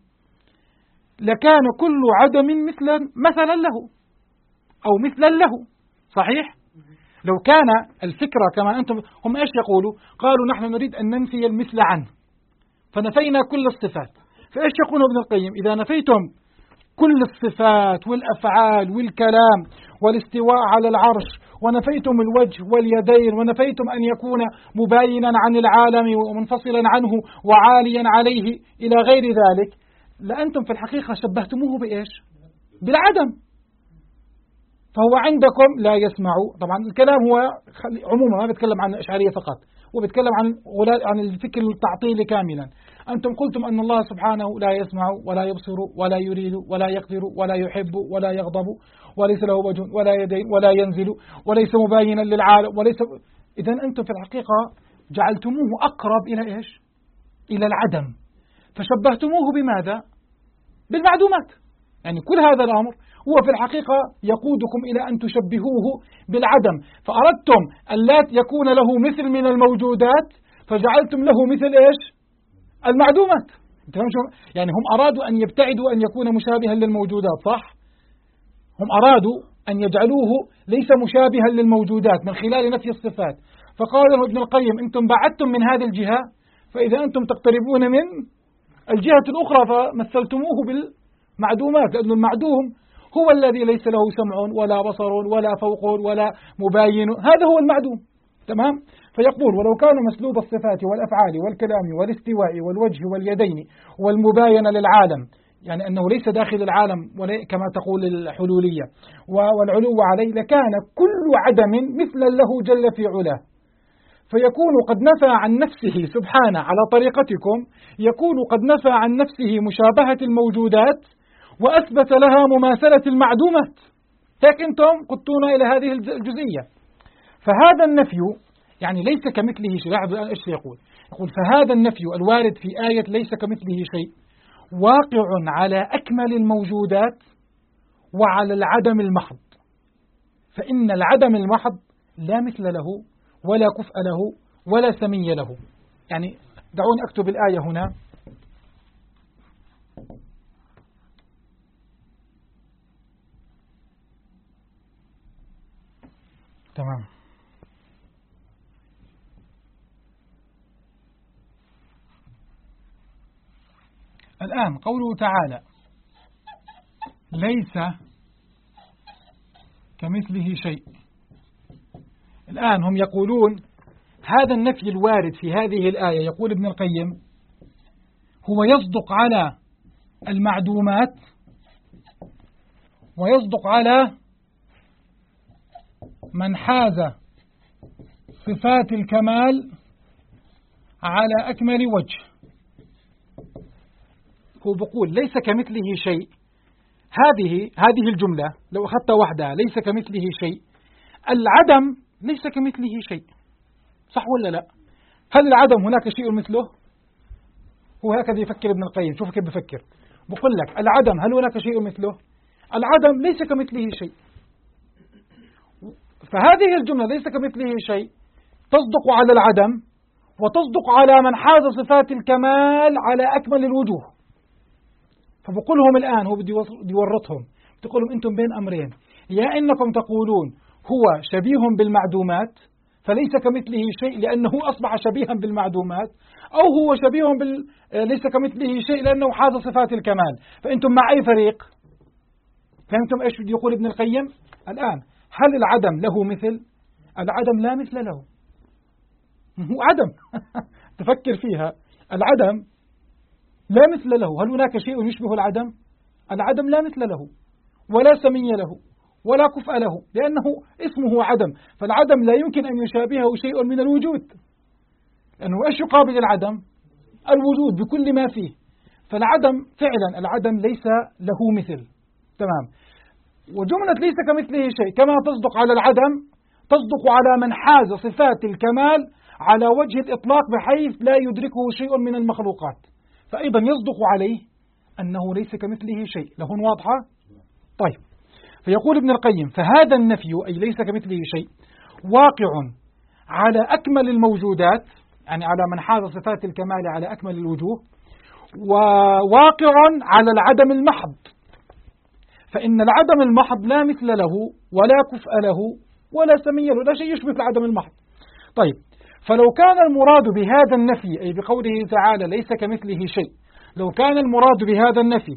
لكان كل عدم مثلا له أو مثلا له. صحيح؟ لو كان الفكرة كما أنتم، هم إيش يقولوا؟ قالوا نحن نريد أن ننفي المثل عنه فنفينا كل الصفات. فإيش يقول ابن القيم؟ إذا نفيتم كل الصفات والأفعال والكلام والاستواء على العرش ونفيتم الوجه واليدين ونفيتم أن يكون مباينا عن العالم ومنفصلا عنه وعاليا عليه إلى غير ذلك، لأنتم في الحقيقة شبهتموه بإيش؟ بالعدم. فهو عندكم لا يسمع. طبعا الكلام هو عموما ما بيتكلم عن الأشعرية فقط، وبيتكلم عن الفكر التعطيلي كاملا. أنتم قلتم أن الله سبحانه لا يسمع ولا يبصر ولا يريد ولا يقدر ولا يحب ولا يغضب وليس له وجه ولا يدين ولا ينزل وليس مباينا للعالم وليس. إذن أنتم في الحقيقة جعلتموه أقرب إلى إيش؟ إلى العدم، فشبهتموه بماذا؟ بالمعدومات. يعني كل هذا الأمر هو في الحقيقة يقودكم إلى أن تشبهوه بالعدم، فأردتم أن لا يكون له مثل من الموجودات فجعلتم له مثل إيش؟ المعدومات. يعني هم أرادوا أن يبتعدوا أن يكون مشابها للموجودات، صح؟ هم أرادوا أن يجعلوه ليس مشابها للموجودات من خلال نفي الصفات. فقال ابن القيم أنتم بعدتم من هذه الجهة، فإذا أنتم تقتربون من الجهة الأخرى فمثلتموه بالمعدومات، لأن المعدوم هو الذي ليس له سمع ولا بصر ولا فوق ولا مباين، هذا هو المعدوم. تمام؟ فيقول: ولو كان مسلوب الصفات والأفعال والكلام والاستواء والوجه واليدين والمباينة للعالم، يعني أنه ليس داخل العالم كما تقول الحلولية، والعلو عليه، لكان كل عدم مثلا له جل في علاه، فيكون قد نفى عن نفسه سبحانه على طريقتكم، يكون قد نفى عن نفسه مشابهة الموجودات وأثبت لها مماثلة المعدومات. هيك أنتم قدتونا إلى هذه الجزئية. فهذا النفي يعني ليس كمثله شيء. لاحظوا الآن إيش يقول؟ فهذا النفي الوارد في آية ليس كمثله شيء واقع على أكمل الموجودات وعلى العدم المحض، فإن العدم المحض لا مثل له ولا كفء له ولا سمي له. يعني دعوني أكتب الآية هنا. تمام. الآن قوله تعالى ليس كمثله شيء. الآن هم يقولون هذا النفي الوارد في هذه الآية، يقول ابن القيم، هو يصدق على المعدومات ويصدق على من حاز صفات الكمال على أكمل وجه. هو بقول ليس كمثله شيء، هذه الجملة لو أخذت وحدها ليس كمثله شيء، العدم ليس كمثله شيء، صح ولا لا؟ هل العدم هناك شيء مثله؟ هو هكذا يفكر ابن القيم. شوف كيف بفكر، بقول لك العدم هل هناك شيء مثله؟ العدم ليس كمثله شيء. فهذه الجملة ليس كمثله شيء تصدق على العدم وتصدق على من حاز صفات الكمال على أكمل الوجوه. فبقولهم الآن، هو بدي يورطهم، بتقولهم أنتم بين أمرين، يا إنكم تقولون هو شبيه بالمعدومات فليس كمثله شيء لأنه أصبح شبيها بالمعدومات، أو هو شبيه ليس كمثله شيء لأنه حاز صفات الكمال. فأنتم مع أي فريق؟ فهمتم إيش بدي يقول ابن القيم الآن؟ هل العدم له مثل؟ العدم لا مثل له، هو عدم. تفكر فيها، العدم لا مثل له. هل هناك شيء يشبه العدم؟ العدم لا مثل له ولا سمي له ولا كفء له، لأنه اسمه عدم، فالعدم لا يمكن أن يشابهه شيء من الوجود، لأنه إيش يقابل العدم؟ الوجود بكل ما فيه. فالعدم فعلا العدم ليس له مثل. تمام. وجملة ليس كمثله شيء كما تصدق على العدم تصدق على من حاز صفات الكمال على وجه الإطلاق بحيث لا يدركه شيء من المخلوقات، فأيضا يصدق عليه أنه ليس كمثله شيء. لهون واضحة؟ طيب، فيقول ابن القيم فهذا النفي أي ليس كمثله شيء واقع على أكمل الموجودات، يعني على من حاز صفات الكمال على أكمل الوجوه، وواقع على العدم المحض، فإن العدم المحض لا مثل له ولا كفء له ولا سمي له، لا شيء يشبه العدم المحض. طيب، فلو كان المراد بهذا النفي أي بقوله تعالى ليس كمثله شيء، لو كان المراد بهذا النفي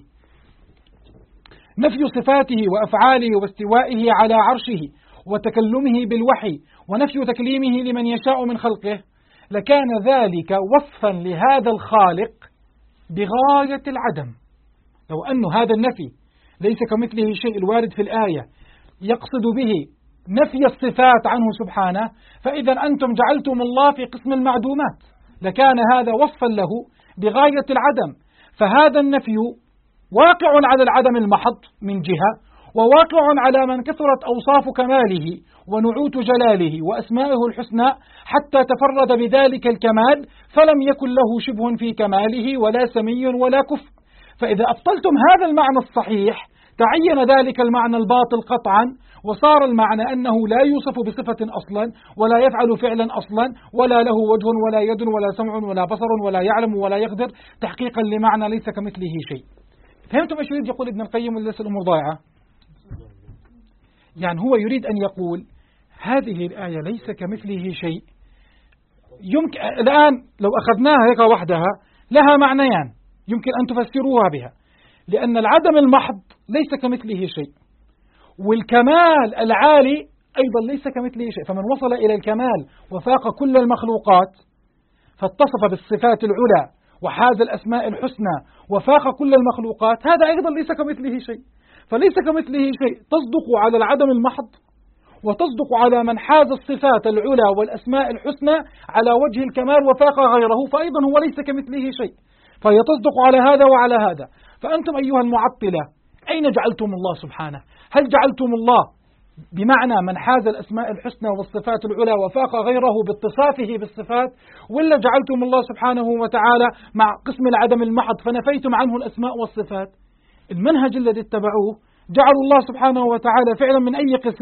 نفي صفاته وأفعاله واستوائه على عرشه وتكلمه بالوحي ونفي تكليمه لمن يشاء من خلقه، لكان ذلك وصفا لهذا الخالق بغاية العدم. لو أن هذا النفي ليس كمثله شيء الوارد في الآية يقصد به نفي الصفات عنه سبحانه، فإذا أنتم جعلتم الله في قسم المعدومات، لكان هذا وصفا له بغاية العدم. فهذا النفي واقع على العدم المحض من جهة، وواقع على من كثرت أوصاف كماله ونعوت جلاله وأسمائه الحسنى حتى تفرد بذلك الكمال فلم يكن له شبه في كماله ولا سمي ولا كفء. فإذا أبطلتم هذا المعنى الصحيح تعين ذلك المعنى الباطل قطعا، وصار المعنى أنه لا يوصف بصفة أصلا ولا يفعل فعلا أصلا ولا له وجه ولا يد ولا سمع ولا بصر ولا يعلم ولا يقدر، تحقيقا لمعنى ليس كمثله شيء. فهمتم ايش يريد يقول ابن القيم ولا ليس الأمور ضائعة؟ يعني هو يريد أن يقول هذه الآية ليس كمثله شيء يمكن الآن لو أخذناها هيك وحدها لها معنيان يمكن أن تفسروها بها، لأن العدم المحض ليس كمثله شيء، والكمال العالي أيضا ليس كمثله شيء. فمن وصل إلى الكمال وفاق كل المخلوقات فاتصف بالصفات العلى وحاز الأسماء الحسنى وفاق كل المخلوقات، هذا أيضا ليس كمثله شيء. فليس كمثله شيء تصدق على العدم المحض وتصدق على من حاز الصفات العلى والأسماء الحسنى على وجه الكمال وفاق غيره، فأيضا هو ليس كمثله شيء، فهي تصدق على هذا وعلى هذا. فأنتم أيها المعطلة أين جعلتم الله سبحانه؟ هل جعلتم الله بمعنى من حاز الأسماء الحسنى والصفات العلى وفاق غيره باتصافه بالصفات، ولا جعلتم الله سبحانه وتعالى مع قسم العدم المحض فنفيتم عنه الأسماء والصفات؟ المنهج الذي اتبعوه جعلوا الله سبحانه وتعالى فعلا من أي قسم؟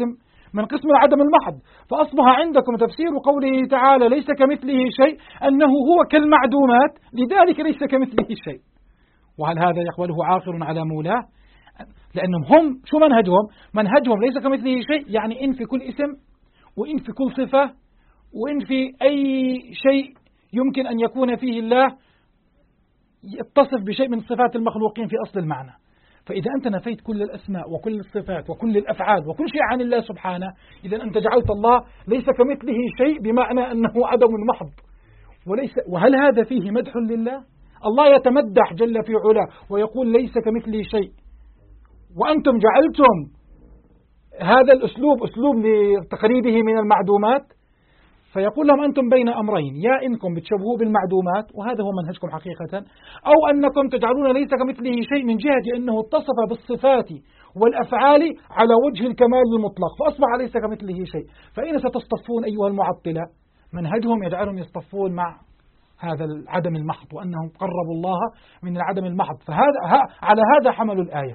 من قسم العدم المحض. فأصبح عندكم تفسير قوله تعالى ليس كمثله شيء أنه هو كالمعدومات، لذلك ليس كمثله شيء. وهل هذا يقبله عاقل على مولاه؟ لأنهم هم شو منهجهم ليس كمثله شيء، يعني إن في كل اسم وإن في كل صفة وإن في أي شيء يمكن أن يكون فيه الله يتصف بشيء من صفات المخلوقين في أصل المعنى. فإذا أنت نفيت كل الأسماء وكل الصفات وكل الأفعال وكل شيء عن الله سبحانه، إذا أنت جعلت الله ليس كمثله شيء بمعنى أنه عدم محض. وهل هذا فيه مدح لله؟ الله يتمدح جل في علاه ويقول ليس كمثله شيء، وأنتم جعلتم هذا الأسلوب أسلوب لتقريبه من المعدومات. فيقول لهم أنتم بين أمرين، يا إنكم بتشبهوه بالمعدومات وهذا هو منهجكم حقيقة، أو أنكم تجعلون ليس كمثله شيء من جهة أنه اتصف بالصفات والأفعال على وجه الكمال المطلق فأصبح ليس كمثله شيء. فأين ستصطفون أيها المعطلة؟ منهجهم يجعلهم يصطفون مع هذا العدم المحض، وأنهم قربوا الله من العدم المحض. على هذا حملوا الآية.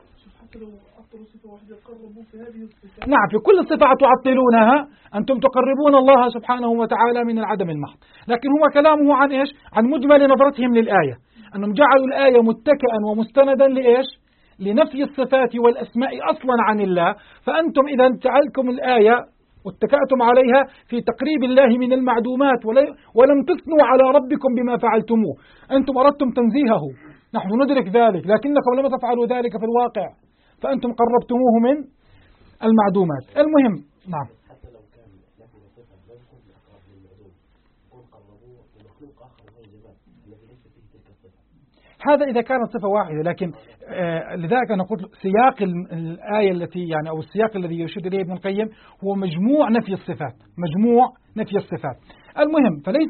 نعم، في كل صفة تعطلونها أنتم تقربون الله سبحانه وتعالى من العدم المحض. لكن هو كلامه عن إيش؟ عن مجمل نظرتهم للآية، أنهم جعلوا الآية متكئا ومستندا لإيش؟ لنفي الصفات والأسماء أصلا عن الله. فأنتم إذا جعلتم الآية واتكأتم عليها في تقريب الله من المعدومات ولم تثنوا على ربكم بما فعلتموه. أنتم أردتم تنزيهه، نحن ندرك ذلك، لكنكم لم تفعلوا ذلك في الواقع، فأنتم قربتموه من المعدومات. المهم نعم، حتى لو كان نفي صفة لا يكون أقرب للمعدوم، يكون قربوه لمخلوق آخر غير جمال الذي ليس فيه تلك الصفة. هذا إذا كانت صفة واحدة، لكن لذلك نقول سياق الآية التي يعني أو السياق الذي يشير إليه ابن القيم هو مجموع نفي الصفات، مجموع نفي الصفات. المهم فليس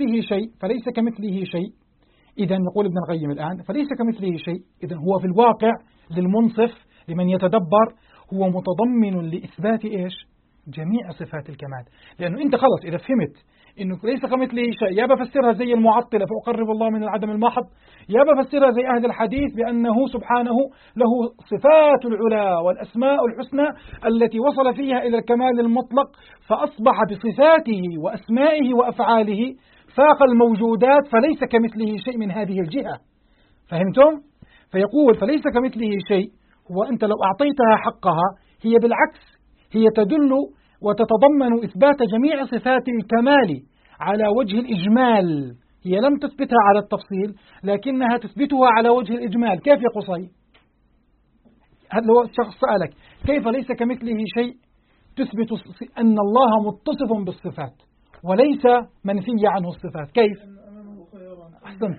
كمثله شيء. إذا يقول ابن القيم الآن فليس كمثله شيء، إذا هو في الواقع للمنصف لمن يتدبر هو متضمن لإثبات إيش؟ جميع صفات الكمال. لأنه أنت خلص إذا فهمت إنه ليس كمثله شيء، يا بفسرها زي المعطلة فأقرب الله من العدم المحض، يا بفسرها زي أهل الحديث بأنه سبحانه له صفات العلا والأسماء الحسنى التي وصل فيها إلى الكمال المطلق، فأصبح بصفاته وأسمائه وأفعاله فاق الموجودات، فليس كمثله شيء من هذه الجهة. فهمتم؟ فيقول فليس كمثله شيء، وأنت لو أعطيتها حقها هي بالعكس، هي تدل وتتضمن إثبات جميع صفات الكمال على وجه الإجمال. هي لم تثبتها على التفصيل لكنها تثبتها على وجه الإجمال. كيف يا قصي؟ هذا لو شخص سألك كيف ليس كمثله شيء، تثبت أن الله متصف بالصفات وليس منفي عنه الصفات. كيف؟ أحسنت.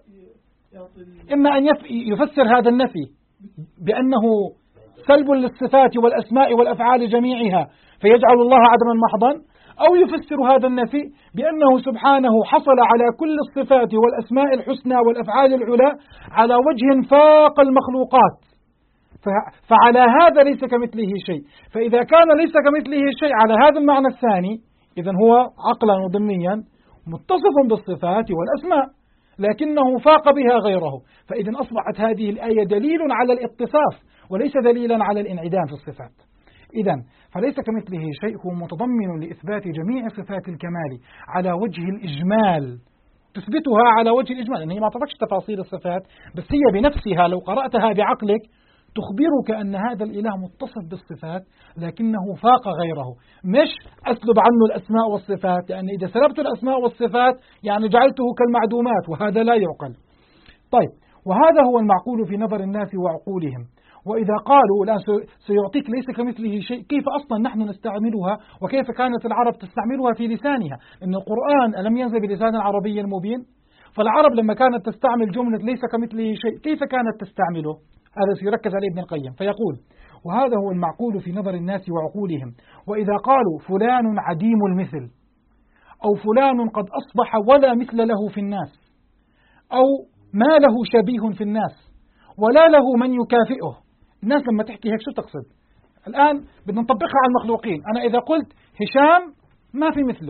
إما أن يفسر هذا النفي بأنه سلب للصفات والأسماء والأفعال جميعها فيجعل الله عدما محضا، أو يفسر هذا النفي بأنه سبحانه حصل على كل الصفات والأسماء الحسنى والأفعال العلى على وجه فاق المخلوقات، فعلى هذا ليس كمثله شيء. فإذا كان ليس كمثله شيء على هذا المعنى الثاني، إذن هو عقلا وضمنيا متصف بالصفات والأسماء لكنه فاق بها غيره. فإذن أصبحت هذه الآية دليل على الاتصاف وليس دليلا على الانعدام في الصفات. إذن فليس كمثله شيء هو متضمن لإثبات جميع صفات الكمال على وجه الإجمال، تثبتها على وجه الإجمال، يعني هي ما تعطيكش تفاصيل الصفات، بس هي بنفسها لو قرأتها بعقلك تخبرك أن هذا الإله متصف بالصفات لكنه فاق غيره. مش أسلب عنه الأسماء والصفات، لأن إذا سلبت الأسماء والصفات يعني جعلته كالمعدومات، وهذا لا يعقل. طيب، وهذا هو المعقول في نظر الناس وعقولهم. وإذا قالوا الآن سيعطيك ليس كمثله شيء، كيف أصلا نحن نستعملها وكيف كانت العرب تستعملها في لسانها؟ إن القرآن ألم ينزل بلسان عربي مبين؟ فالعرب لما كانت تستعمل جملة ليس كمثله شيء كيف كانت تستعمله؟ هذا سيركز عليه ابن القيم فيقول: وهذا هو المعقول في نظر الناس وعقولهم. وإذا قالوا فلان عديم المثل، أو فلان قد أصبح ولا مثل له في الناس، أو ما له شبيه في الناس ولا له من يكافئه. الناس لما تحكي هيك شو تقصد؟ الآن بدنا نطبقها على المخلوقين. أنا إذا قلت هشام ما في مثله،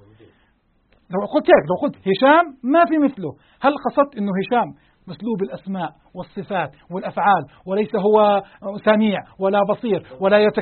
لو قلت هيك، لو قلت هشام ما في مثله، هل قصدت إنه هشام مسلوب الأسماء والصفات والأفعال وليس هو سميع ولا بصير ولا يتكلم؟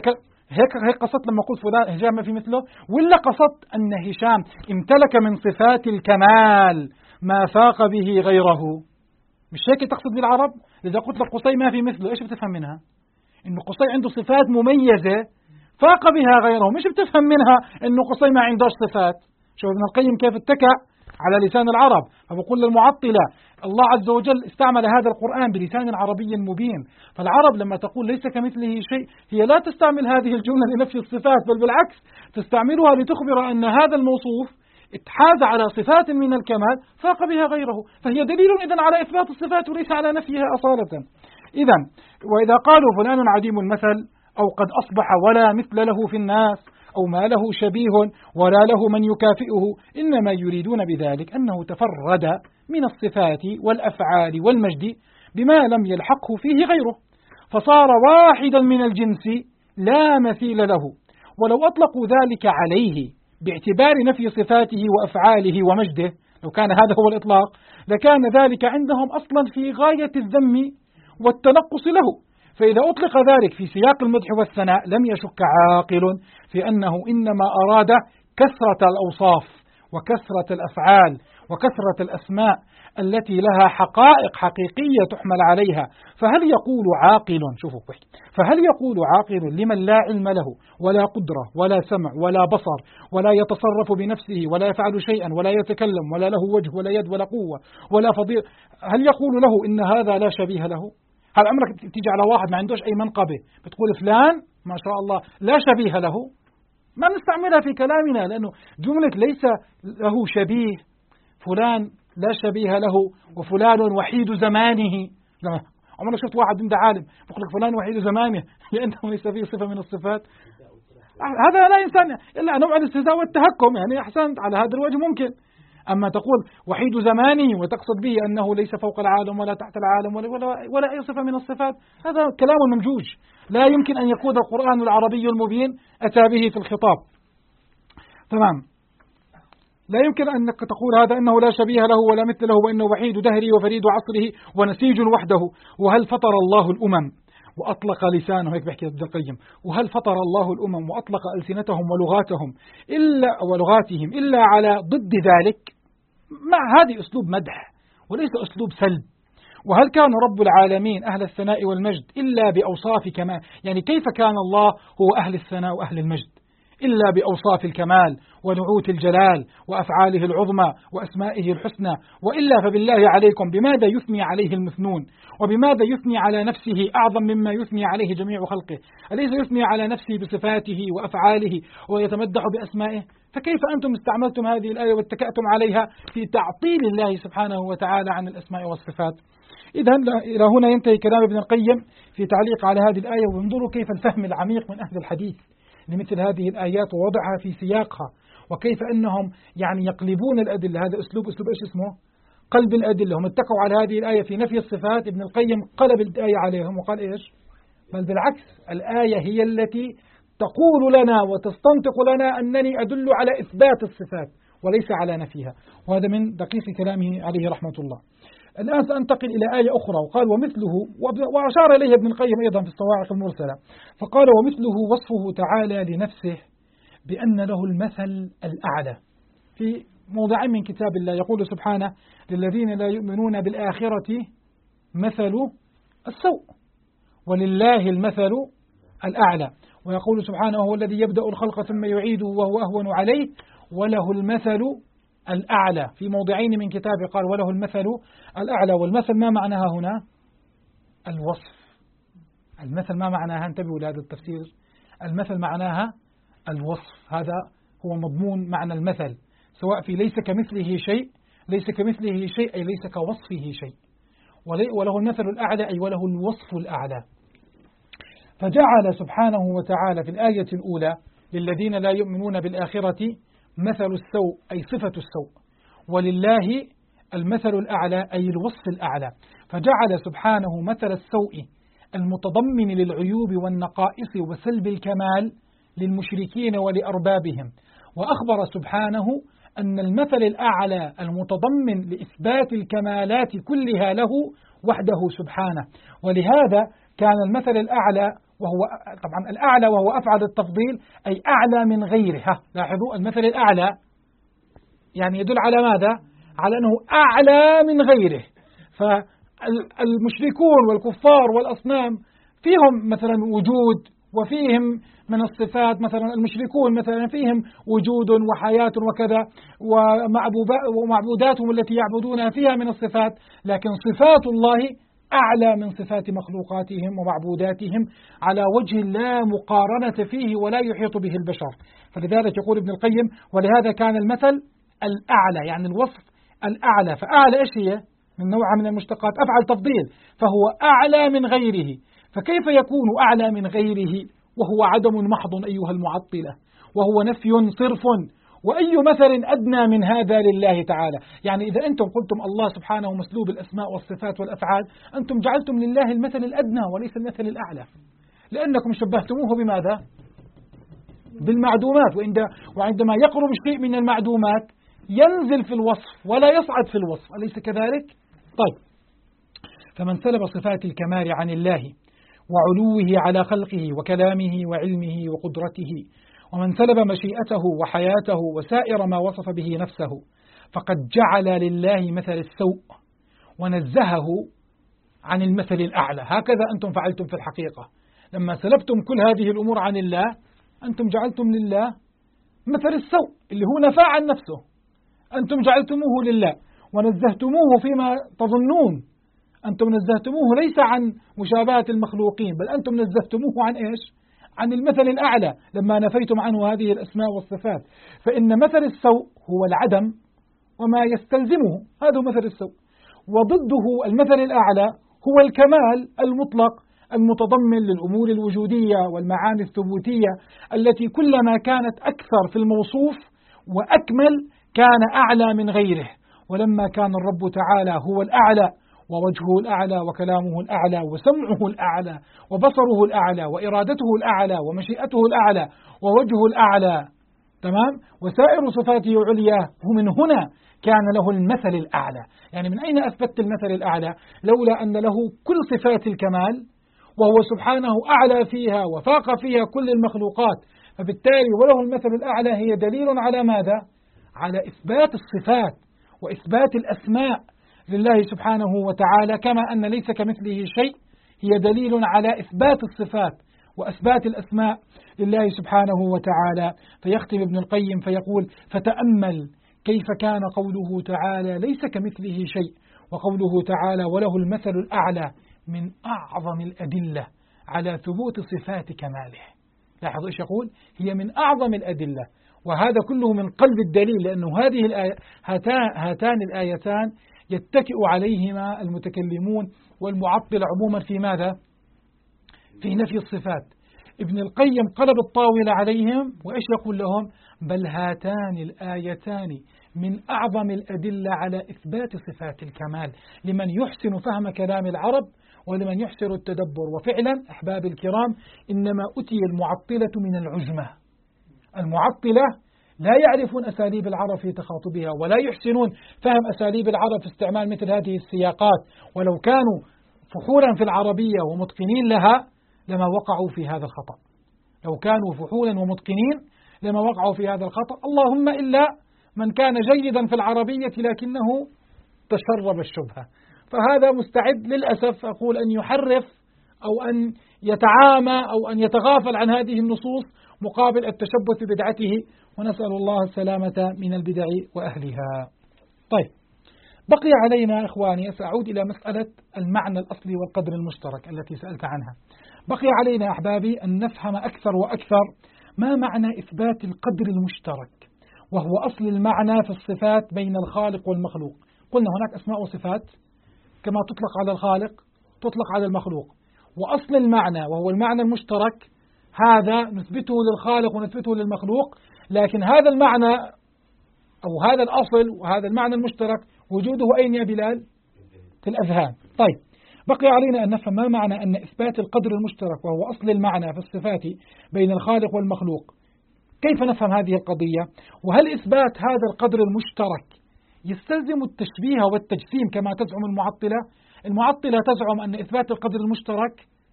هيك قصدت لما قلت فلان هشام ما في مثله، ولا قصدت أن هشام امتلك من صفات الكمال ما فاق به غيره؟ مش هيك تقصد بالعرب؟ إذا قلت لك قصي ما في مثله، إيش بتفهم منها؟ إنه قصي عنده صفات مميزة فاق بها غيره، مش بتفهم منها إنه قصي ما عندهش صفات. شوف ابن القيم كيف اتكأ على لسان العرب، فبقول للمعطلة الله عز وجل استعمل هذا القرآن بلسان عربي مبين، فالعرب لما تقول ليس كمثله شيء هي لا تستعمل هذه الجملة لنفي الصفات، بل بالعكس تستعملها لتخبر أن هذا الموصوف اتحاز على صفات من الكمال فاق بها غيره، فهي دليل إذن على إثبات الصفات وليس على نفيها أصالة. إذن وإذا قالوا فلان عديم المثل أو قد أصبح ولا مثل له في الناس أو ما له شبيه ولا له من يكافئه، إنما يريدون بذلك أنه تفرد من الصفات والأفعال والمجد بما لم يلحقه فيه غيره، فصار واحدا من الجنس لا مثيل له. ولو أطلقوا ذلك عليه باعتبار نفي صفاته وأفعاله ومجده، لو كان هذا هو الإطلاق لكان ذلك عندهم أصلا في غاية الذم والتنقص له. فإذا أطلق ذلك في سياق المدح والثناء لم يشك عاقل في أنه إنما أراد كثرة الأوصاف وكثرة الأفعال وكثرة الأسماء التي لها حقائق حقيقية تحمل عليها. فهل يقول عاقل، شوفوا فهل يقول عاقل لمن لا علم له ولا قدرة ولا سمع ولا بصر ولا يتصرف بنفسه ولا يفعل شيئا ولا يتكلم ولا له وجه ولا يد ولا قوة ولا فضيل، هل يقول له إن هذا لا شبيه له؟ هل عمرك تيجي على واحد ما عندوش أي منقبة بتقول فلان ما شاء الله لا شبيه له؟ ما نستعملها في كلامنا، لأنه جملة ليس له شبيه، فلان لا شبيه له وفلان وحيد زمانه. لما عمرك شفت واحد عنده عالم بقول لك فلان وحيد زمانه لأنه ليس فيه صفة من الصفات؟ هذا لا إنسان إلا نوع الاستهزاء والتهكم، يعني أحسنت على هذا الوجه ممكن. أما تقول وحيد زمانه وتقصد به أنه ليس فوق العالم ولا تحت العالم ولا أي صفة من الصفات، هذا كلام ممجوج لا يمكن أن يكون القرآن العربي المبين أتى به في الخطاب. تمام، لا يمكن أنك تقول هذا أنه لا شبيه له ولا مثل له وإنه وحيد دهره وفريد عصره ونسيج وحده. وهل فطر الله الأمم وأطلق لسانه، هيك بحكي ابن القيم، وهل فطر الله الأمم وأطلق ألسنتهم ولغاتهم إلا على ضد ذلك؟ مع هذه أسلوب مدح وليس أسلوب سلب. وهل كان رب العالمين أهل الثناء والمجد إلا بأوصاف كمال؟ يعني كيف كان الله هو أهل الثناء وأهل المجد إلا بأوصاف الكمال ونعوت الجلال وأفعاله العظمى وأسمائه الحسنى؟ وإلا فبالله عليكم بماذا يثني عليه المثنون؟ وبماذا يثني على نفسه أعظم مما يثني عليه جميع خلقه؟ أليس يثني على نفسه بصفاته وأفعاله ويتمدح بأسمائه؟ فكيف أنتم استعملتم هذه الآية واتكأتم عليها في تعطيل الله سبحانه وتعالى عن الأسماء والصفات؟ إذا إلى هنا ينتهي كلام ابن القيم في تعليق على هذه الآية. وانظروا كيف الفهم العميق من أهل الحديث لمثل هذه الآيات ووضعها في سياقها، وكيف أنهم يعني يقلبون الأدلة. هذا أسلوب إيش اسمه؟ قلب الأدلة. هم اتكوا على هذه الآية في نفي الصفات، ابن القيم قلب الآية عليهم وقال إيش؟ بل بالعكس، الآية هي التي تقول لنا وتستنطق لنا أنني أدل على إثبات الصفات وليس على نفيها. وهذا من دقيق كلامه عليه رحمة الله. الآن سأنتقل إلى آية أخرى، وقال ومثله، وأشار إليه ابن القيم أيضا في الصواعق المرسلة، فقال ومثله وصفه تعالى لنفسه بأن له المثل الأعلى في موضعين من كتاب الله. يقول سبحانه للذين لا يؤمنون بالآخرة مثل السوء ولله المثل الأعلى. ويقول سبحانه هو الذي يبدأ الخلق ثم يعيده وهو أهون عليه وله المثل الأعلى في موضعين من كتابه. قال وله المثل الأعلى. والمثل ما معناها هنا؟ الوصف. المثل ما معناها؟ انتبهوا لهذا التفسير. المثل معناها الوصف، هذا هو مضمون معنى المثل، سواء في ليس كمثله شيء، ليس كمثله شيء أي ليس كوصفه شيء، وله المثل الأعلى أي وله الوصف الأعلى. فجعل سبحانه وتعالى في الآية الأولى للذين لا يؤمنون بالآخرة مثل السوء أي صفة السوء، ولله المثل الأعلى أي الوصف الأعلى. فجعل سبحانه مثل السوء المتضمن للعيوب والنقائص وسلب الكمال للمشركين ولأربابهم، وأخبر سبحانه أن المثل الأعلى المتضمن لإثبات الكمالات كلها له وحده سبحانه. ولهذا كان المثل الأعلى وهو طبعا الأعلى وهو أفعل التفضيل أي أعلى من غيره. لاحظوا المثل الأعلى يعني يدل على ماذا؟ على أنه أعلى من غيره. فالمشركون والكفار والأصنام فيهم مثلا وجود وفيهم من الصفات، مثلا المشركون مثلا فيهم وجود وحياة وكذا ومعبوداتهم التي يعبدونها فيها من الصفات، لكن صفات الله أعلى من صفات مخلوقاتهم ومعبوداتهم على وجه لا مقارنة فيه ولا يحيط به البشر. فلذلك يقول ابن القيم ولهذا كان المثل الأعلى يعني الوصف الأعلى. فأعلى إيش هي؟ من نوع من المشتقات أفعل تفضيل، فهو أعلى من غيره. فكيف يكون أعلى من غيره وهو عدم محض أيها المعطلة، وهو نفي صرف؟ وأي مثل أدنى من هذا لله تعالى؟ يعني إذا أنتم قلتم الله سبحانه مسلوب الأسماء والصفات والأفعال، أنتم جعلتم لله المثل الأدنى وليس المثل الأعلى، لأنكم شبهتموه بماذا؟ بالمعدومات. وعندما يقرب شيء من المعدومات ينزل في الوصف ولا يصعد في الوصف، أليس كذلك؟ طيب، فمن سلب صفات الكمال عن الله وعلوه على خلقه وكلامه وعلمه وقدرته، ومن سلب مشيئته وحياته وسائر ما وصف به نفسه، فقد جعل لله مثل السوء ونزهه عن المثل الأعلى. هكذا أنتم فعلتم في الحقيقة، لما سلبتم كل هذه الأمور عن الله أنتم جعلتم لله مثل السوء اللي هو نفى عن نفسه، أنتم جعلتموه لله ونزهتموه فيما تظنون. أنتم نزهتموه ليس عن مشابهة المخلوقين، بل أنتم نزهتموه عن إيش؟ عن المثل الأعلى لما نفيتم عنه هذه الأسماء والصفات. فإن مثل السوء هو العدم وما يستلزمه، هذا مثل السوء، وضده المثل الأعلى هو الكمال المطلق المتضمن للأمور الوجودية والمعاني الثبوتية التي كلما كانت أكثر في الموصوف وأكمل كان أعلى من غيره. ولما كان الرب تعالى هو الأعلى ووجهه الأعلى وكلامه الأعلى وسمعه الأعلى وبصره الأعلى وإرادته الأعلى ومشيئته الأعلى ووجهه الأعلى، تمام، وسائر صفاته عليا، ومن هنا كان له المثل الأعلى. يعني من أين أثبت المثل الأعلى؟ لولا أن له كل صفات الكمال وهو سبحانه أعلى فيها وفاق فيها كل المخلوقات، فبالتالي وله المثل الأعلى هي دليل على ماذا؟ على إثبات الصفات وإثبات الأسماء لله سبحانه وتعالى، كما أن ليس كمثله شيء هي دليل على إثبات الصفات وأثبات الأسماء لله سبحانه وتعالى. فيختم ابن القيم فيقول: فتأمل كيف كان قوله تعالى ليس كمثله شيء، وقوله تعالى وله المثل الأعلى من أعظم الأدلة على ثبوت صفات كماله. لاحظوا إيش يقول؟ هي من أعظم الأدلة، وهذا كله من قلب الدليل، لأنه هاتان الآيتان يتكئ عليهما المتكلمون والمعطل عموما في ماذا؟ في نفي الصفات. ابن القيم قلب الطاولة عليهم، وإيش يقول لهم؟ بل هاتان الآيتان من أعظم الأدلة على إثبات صفات الكمال لمن يحسن فهم كلام العرب ولمن يحسن التدبر. وفعلا أحباب الكرام، إنما أتي المعطلة من العجمة. المعطلة لا يعرفون أساليب العرب في تخاطبها، ولا يحسنون فهم أساليب العرب في استعمال مثل هذه السياقات، ولو كانوا فحولا في العربية ومتقنين لها لما وقعوا في هذا الخطأ. لو كانوا فحولا ومتقنين لما وقعوا في هذا الخطأ، اللهم إلا من كان جيدا في العربية لكنه تشرب الشبهة، فهذا مستعد للأسف أقول أن يحرف أو أن يتعامى أو أن يتغافل عن هذه النصوص مقابل التشبث ببدعته، ونسأل الله السلامة من البدع وأهلها. طيب، بقي علينا إخواني، سأعود إلى مسألة المعنى الأصلي والقدر المشترك التي سألت عنها. بقي علينا أحبابي أن نفهم أكثر وأكثر ما معنى إثبات القدر المشترك، وهو أصل المعنى في الصفات بين الخالق والمخلوق. قلنا هناك أسماء وصفات كما تطلق على الخالق تطلق على المخلوق، وأصل المعنى وهو المعنى المشترك هذا نثبته للخالق ونثبته للمخلوق، لكن هذا المعنى أو هذا الأصل وهذا المعنى المشترك وجوده أين يا بلال؟ في الأذهان. طيب، بقي علينا أن نفهم ما معنى أن إثبات القدر المشترك وهو أصل المعنى في الصفات بين الخالق والمخلوق. كيف نفهم هذه القضية؟ وهل إثبات هذا القدر المشترك يستلزم التشبيه والتجسيم كما تزعم المعطلة؟ المعطلة تزعم أن إثبات القدر المشترك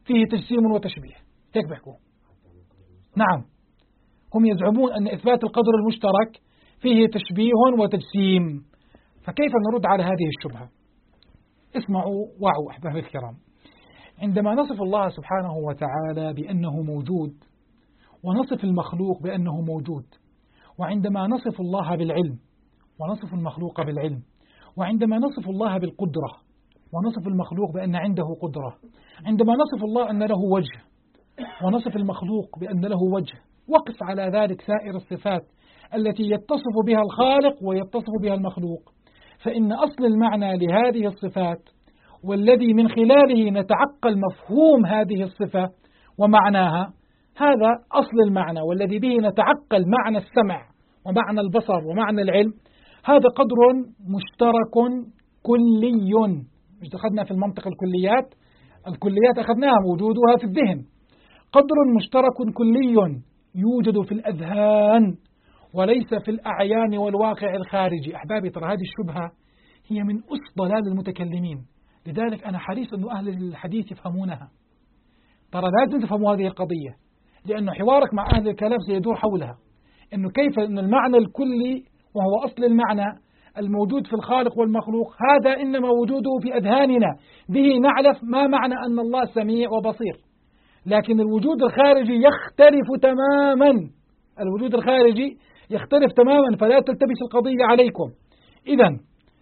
فيه تجسيم وتشبيه، هيك بيحكوا. نعم، هم يزعمون أن إثبات القدر المشترك فيه تشبيه وتجسيم. فكيف نرد على هذه الشبهة؟ اسمعوا وعوا أحبابي الكرام. عندما نصف الله سبحانه وتعالى بأنه موجود، ونصف المخلوق بأنه موجود، وعندما نصف الله بالعلم ونصف المخلوق بالعلم، وعندما نصف الله بالقدرة ونصف المخلوق بأن عنده قدرة، عندما نصف الله أن له وجه ونصف المخلوق بأن له وجه، وقف على ذلك سائر الصفات التي يتصف بها الخالق ويتصف بها المخلوق، فإن أصل المعنى لهذه الصفات والذي من خلاله نتعقل مفهوم هذه الصفة ومعناها، هذا أصل المعنى والذي به نتعقل معنى السمع ومعنى البصر ومعنى العلم. هذا قدر مشترك كلي. مش أخذنا في المنطق الكليات أخذناها وجودها في الذهن. قدر مشترك كلي يوجد في الأذهان وليس في الأعيان والواقع الخارجي. أحبابي، ترى هذه الشبهة هي من أصل ضلال المتكلمين، لذلك أنا حريص أن أهل الحديث يفهمونها. ترى لازم تفهموا هذه القضية، لأن حوارك مع أهل الكلام سيدور حولها، أنه كيف أن المعنى الكلي وهو أصل المعنى الموجود في الخالق والمخلوق، هذا إنما وجوده في أذهاننا، به نعرف ما معنى أن الله سميع وبصير. لكن الوجود الخارجي يختلف تماما، الوجود الخارجي يختلف تماما، فلا تلتبس القضية عليكم. إذن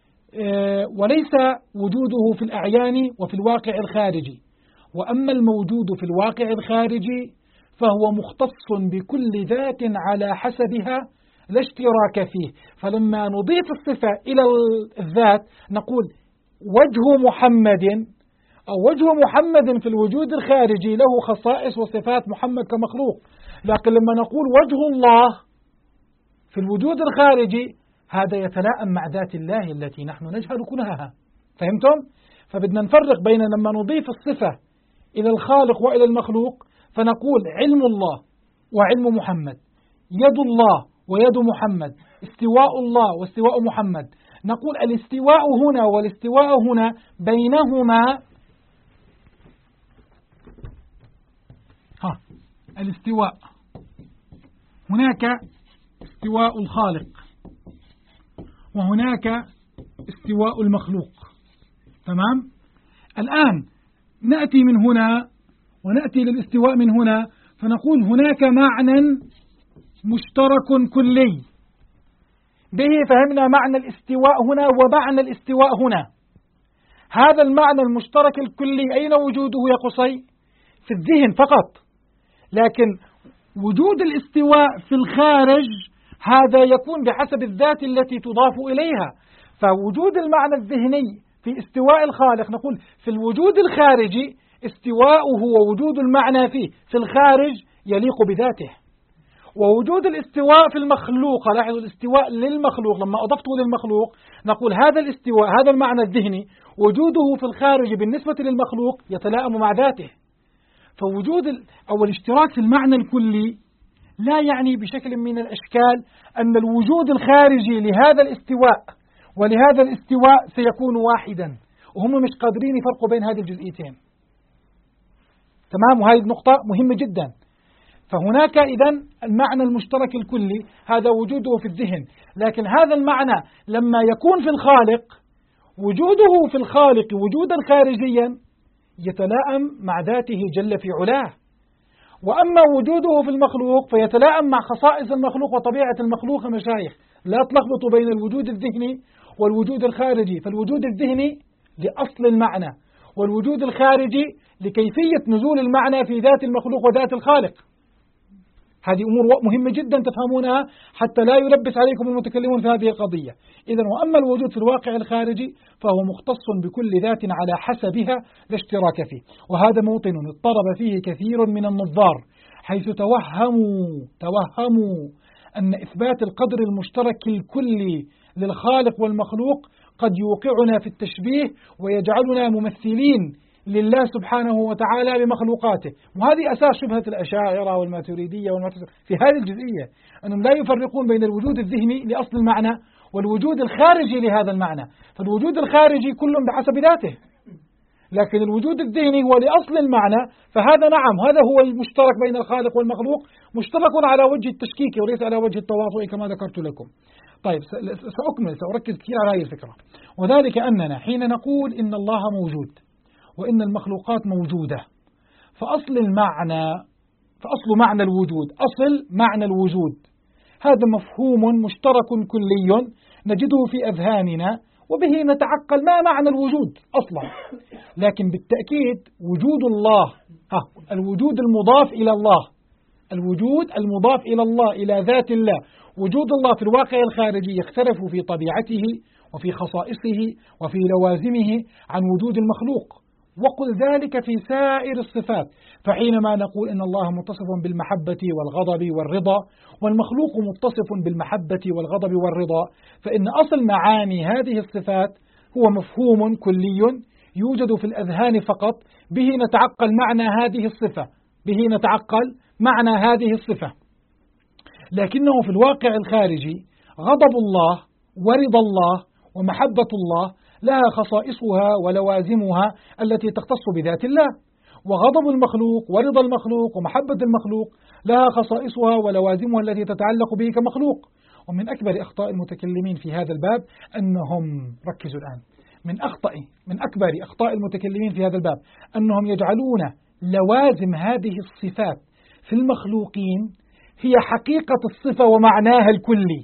وليس وجوده في الأعيان وفي الواقع الخارجي. وأما الموجود في الواقع الخارجي فهو مختص بكل ذات على حسبها لا اشتراك فيه. فلما نضيف الصفة إلى الذات نقول وجه محمد، أو وجه محمد في الوجود الخارجي له خصائص وصفات محمد كمخلوق، لكن لما نقول وجه الله في الوجود الخارجي هذا يتلائم مع ذات الله التي نحن نجهل كنهها. فهمتم؟ فبدنا نفرق بين لما نضيف الصفة إلى الخالق وإلى المخلوق فنقول علم الله وعلم محمد، يد الله ويد محمد، استواء الله واستواء محمد. نقول الاستواء هنا والاستواء هنا بينهما الاستواء، هناك استواء الخالق وهناك استواء المخلوق. تمام؟ الآن نأتي من هنا ونأتي للاستواء من هنا فنقول هناك معنى مشترك كلي، به فهمنا معنى الاستواء هنا ومعنى الاستواء هنا. هذا المعنى المشترك الكلي أين وجوده يا قصي؟ في الذهن فقط، لكن وجود الاستواء في الخارج هذا يكون بحسب الذات التي تضاف إليها. فوجود المعنى الذهني في استواء الخالق نقول في الوجود الخارجي استواؤه ووجود المعنى فيه في الخارج يليق بذاته. ووجود الاستواء في المخلوق، لاحظوا الاستواء للمخلوق لما أضفته للمخلوق نقول هذا الاستواء هذا المعنى الذهني وجوده في الخارج بالنسبة للمخلوق يتلائم مع ذاته. فوجود أو الاشتراك في المعنى الكلي لا يعني بشكل من الأشكال أن الوجود الخارجي لهذا الاستواء ولهذا الاستواء سيكون واحدا، وهم مش قادرين يفرقوا بين هذه الجزئيتين. تمام؟ وهذه النقطة مهمة جدا. فهناك إذن المعنى المشترك الكلي هذا وجوده في الذهن، لكن هذا المعنى لما يكون في الخالق وجوده في الخالق وجودا خارجيا يتلائم مع ذاته جل في علاه. وأما وجوده في المخلوق فيتلائم مع خصائص المخلوق وطبيعة المخلوق. مشايخ لا تلخبطوا بين الوجود الذهني والوجود الخارجي، فالوجود الذهني لأصل المعنى والوجود الخارجي لكيفية نزول المعنى في ذات المخلوق وذات الخالق. هذه أمور مهمة جدا تفهمونها حتى لا يلبس عليكم المتكلمون في هذه القضية. إذن وأما الوجود في الواقع الخارجي فهو مختص بكل ذات على حسبها لا اشتراك فيه. وهذا موطن اضطرب فيه كثير من النظار حيث توهموا أن إثبات القدر المشترك الكلي للخالق والمخلوق قد يوقعنا في التشبيه ويجعلنا ممثلين لله سبحانه وتعالى بمخلوقاته. وهذه أساس شبهة الأشاعرة والماتريدية في هذه الجزئية، أنهم لا يفرقون بين الوجود الذهني لأصل المعنى والوجود الخارجي لهذا المعنى. فالوجود الخارجي كل بحسب ذاته، لكن الوجود الذهني هو لأصل المعنى، فهذا نعم هذا هو المشترك بين الخالق والمخلوق، مشترك على وجه التشكيك وليس على وجه التواطؤ كما ذكرت لكم. طيب سأكمل، سأركز كثير على هذه الفكرة، وذلك أننا حين نقول إن الله موجود وإن المخلوقات موجودة، فأصل معنى الوجود، أصل معنى الوجود هذا مفهوم مشترك كلي نجده في أذهاننا، وبه نتعقل ما معنى الوجود أصلا. لكن بالتأكيد وجود الله، الوجود المضاف إلى الله، الوجود المضاف إلى الله، إلى ذات الله، وجود الله في الواقع الخارجي يختلف في طبيعته وفي خصائصه وفي لوازمه عن وجود المخلوق، وقل ذلك في سائر الصفات. فحينما نقول إن الله متصف بالمحبة والغضب والرضا، والمخلوق متصف بالمحبة والغضب والرضا، فإن أصل معاني هذه الصفات هو مفهوم كلي يوجد في الأذهان فقط، به نتعقل معنى هذه الصفة، لكنه في الواقع الخارجي غضب الله ورضا الله ومحبة الله لها خصائصها ولوازمها التي تختص بذات الله، وغضب المخلوق ورضا المخلوق ومحبة المخلوق لها خصائصها ولوازمها التي تتعلق به كمخلوق. ومن أكبر أخطاء المتكلمين في هذا الباب أنهم، ركزوا الآن، من أكبر أخطاء المتكلمين في هذا الباب أنهم يجعلون لوازم هذه الصفات في المخلوقين هي حقيقة الصفة ومعناها الكلي،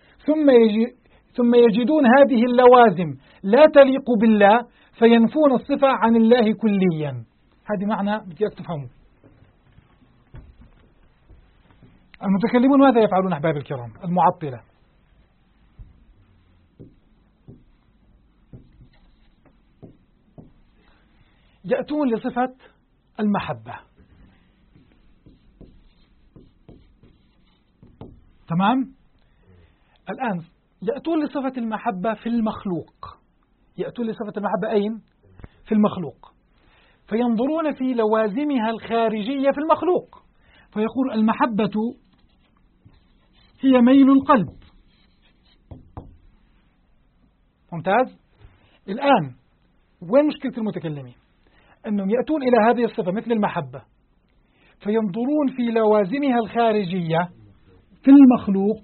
ثم يجدون هذه اللوازم لا تليق بالله فينفون الصفة عن الله كليا. هذه معنى بدي تفهموا. المتكلمون ماذا يفعلون أحباب الكرام؟ المعطلة يأتون لصفة المحبة، تمام؟ الآن يأتون لصفة المحبة في المخلوق، يأتون لصفة المحبة أين؟ في المخلوق، فينظرون في لوازمها الخارجية في المخلوق، فيقول المحبة هي ميل القلب. ممتاز؟ الآن وين مشكلة المتكلمين؟ أنهم يأتون إلى هذه الصفة مثل المحبة فينظرون في لوازمها الخارجية في المخلوق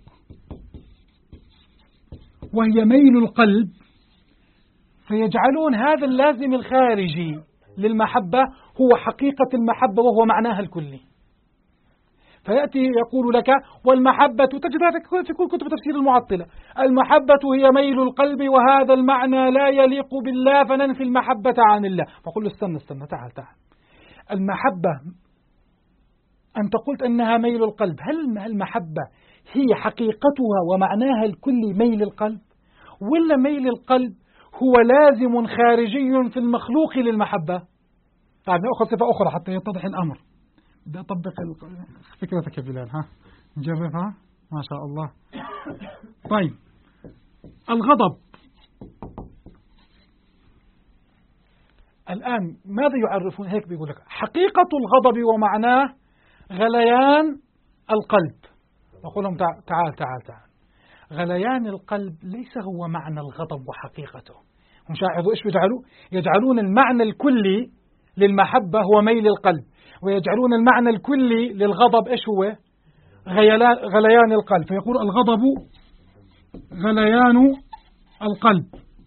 وهي ميل القلب، فيجعلون هذا اللازم الخارجي للمحبة هو حقيقة المحبة وهو معناها الكلي. فيأتي يقول لك والمحبة، تجد هذا في كل كتب تفسير المعطلة، المحبة هي ميل القلب وهذا المعنى لا يليق بالله فننفي المحبة عن الله. فقل له استنى تعال المحبة أنت قلت أنها ميل القلب، هل المحبة هي حقيقتها ومعناها الكلي ميل القلب، ولا ميل القلب هو لازم خارجي في المخلوق للمحبة؟ طيب نأخذ صفة أخرى حتى يتضح الأمر. بدي أطبق فكرتك يا بلال، نجربها ما شاء الله. طيب الغضب الآن ماذا يعرفون؟ هيك بيقول لك حقيقة الغضب ومعناه غليان القلب. نقول لهم تعال غليان القلب ليس هو معنى الغضب وحقيقته. هم شاهدوا إيش بيجعلوا؟ يجعلون المعنى الكلي للمحبة هو ميل القلب، ويجعلون المعنى الكلي للغضب إيش هو؟ غليان القلب. فيقول الغضب غليان القلب.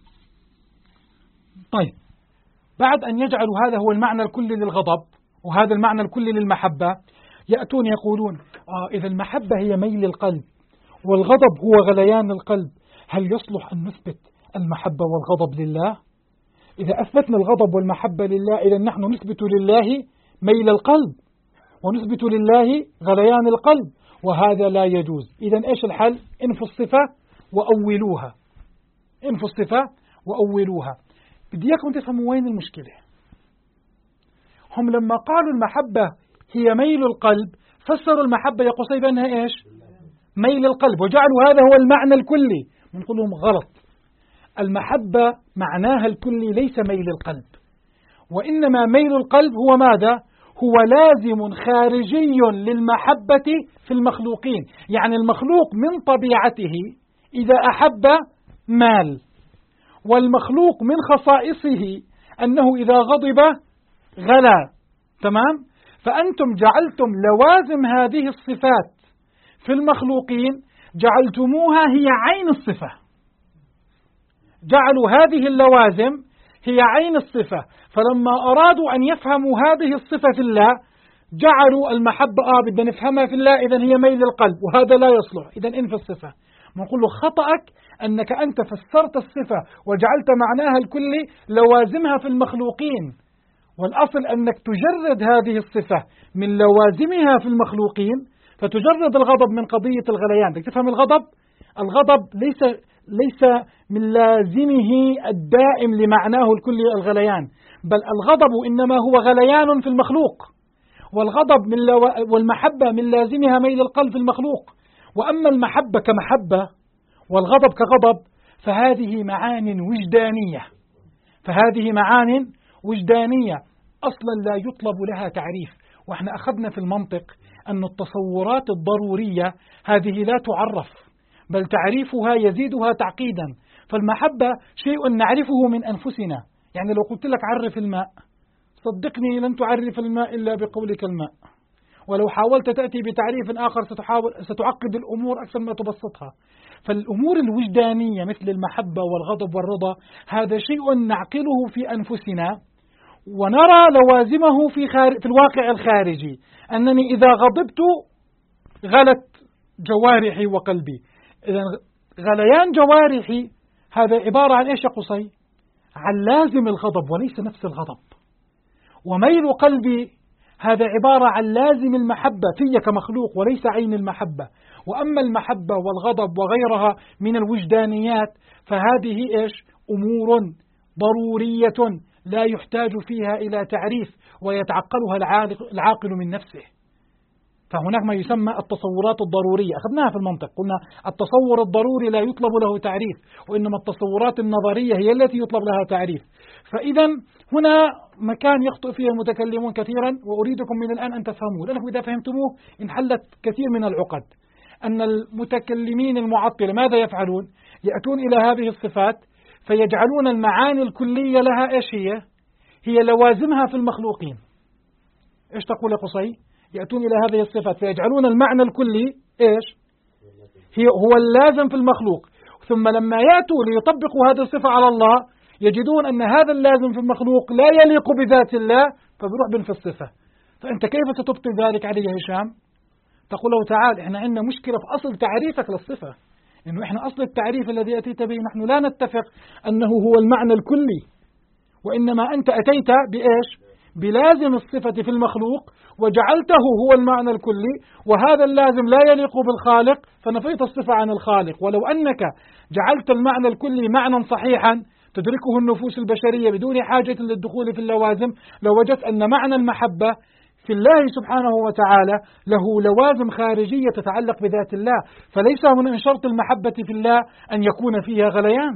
طيب بعد أن يجعلوا هذا هو المعنى الكلي للغضب وهذا المعنى الكلي للمحبة، يأتون يقولون إذا المحبة هي ميل القلب والغضب هو غليان القلب، هل يصلح أن نثبت المحبة والغضب لله؟ إذا أثبتنا الغضب والمحبة لله إذا نحن نثبت لله ميل القلب ونثبت لله غليان القلب، وهذا لا يجوز. إذا إيش الحل؟ انفوا الصفة وأولوها. بدي إياكم تفهموا وين المشكلة. هم لما قالوا المحبة هي ميل القلب فسروا المحبة يقصي بأنها إيش؟ ميل القلب، وجعلوا هذا هو المعنى الكلي. بنقول لهم غلط، المحبة معناها الكلي ليس ميل القلب، وإنما ميل القلب هو ماذا؟ هو لازم خارجي للمحبة في المخلوقين. يعني المخلوق من طبيعته إذا أحب مال، والمخلوق من خصائصه أنه إذا غضب غلا. تمام؟ فأنتم جعلتم لوازم هذه الصفات في المخلوقين جعلتموها هي عين الصفة، جعلوا هذه اللوازم هي عين الصفة. فلما أرادوا أن يفهموا هذه الصفة في الله جعلوا المحبة بدنا نفهمها في الله، إذن هي ميل القلب، وهذا لا يصلح، إذن انفي الصفة. نقول له خطأك أنك أنت فسرت الصفة وجعلت معناها الكلي لوازمها في المخلوقين، والأصل أنك تجرد هذه الصفة من لوازمها في المخلوقين، فتجرد الغضب من قضية الغليان. بدك تفهم الغضب ليس من لازمه الدائم لمعناه الكلي الغليان، بل الغضب إنما هو غليان في المخلوق، والغضب والمحبة من لازمها ميل القلب في المخلوق. وأما المحبة كمحبة والغضب كغضب فهذه معان وجدانية أصلا لا يطلب لها تعريف. وإحنا أخذنا في المنطق أن التصورات الضرورية هذه لا تعرف، بل تعريفها يزيدها تعقيدا. فالمحبة شيء نعرفه من أنفسنا، يعني لو قلت لك عرف الماء صدقني لن تعرف الماء إلا بقولك الماء، ولو حاولت تأتي بتعريف آخر ستعقد الأمور أكثر ما تبسطها. فالأمور الوجدانية مثل المحبة والغضب والرضا هذا شيء نعقله في أنفسنا ونرى لوازمه في الواقع الخارجي، أنني إذا غضبت غلت جوارحي وقلبي. إذا غليان جوارحي هذا عبارة عن إيش يا قصي؟ عن لازم الغضب وليس نفس الغضب. وميل قلبي هذا عبارة عن لازم المحبة في كمخلوق وليس عين المحبة. وأما المحبة والغضب وغيرها من الوجدانيات فهذه إيش؟ أمور ضرورية لا يحتاج فيها إلى تعريف ويتعقلها العاقل من نفسه. فهناك ما يسمى التصورات الضرورية، أخذناها في المنطق، قلنا التصور الضروري لا يطلب له تعريف، وإنما التصورات النظرية هي التي يطلب لها تعريف. فإذا هنا مكان يخطئ فيه المتكلمون كثيرا، وأريدكم من الآن أن تفهموه، لأنكم إذا فهمتموه انحلت كثير من العقد. أن المتكلمين المعطلة ماذا يفعلون؟ يأتون إلى هذه الصفات فيجعلون المعاني الكلية لها إيش هي لوازمها في المخلوقين. إيش تقول يا قصي؟ يأتون إلى هذه الصفات فيجعلون المعنى الكلي إيش؟ هو اللازم في المخلوق، ثم لما يأتوا ليطبقوا هذه الصفة على الله يجدون أن هذا اللازم في المخلوق لا يليق بذات الله، فبيروح بنفي الصفة. فأنت كيف ستبطل ذلك عليه يا هشام؟ تقول له تعال إحنا عندنا مشكلة في أصل تعريفك للصفة، إنه إحنا أصل التعريف الذي أتيت به نحن لا نتفق أنه هو المعنى الكلي، وإنما أنت أتيت بإيش؟ بلازم الصفة في المخلوق وجعلته هو المعنى الكلي، وهذا اللازم لا يليق بالخالق فنفيت الصفة عن الخالق. ولو أنك جعلت المعنى الكلي معنى صحيحا تدركه النفوس البشرية بدون حاجة للدخول في اللوازم لوجدت أن معنى المحبة في الله سبحانه وتعالى له لوازم خارجية تتعلق بذات الله، فليس من شرط المحبة في الله أن يكون فيها غليان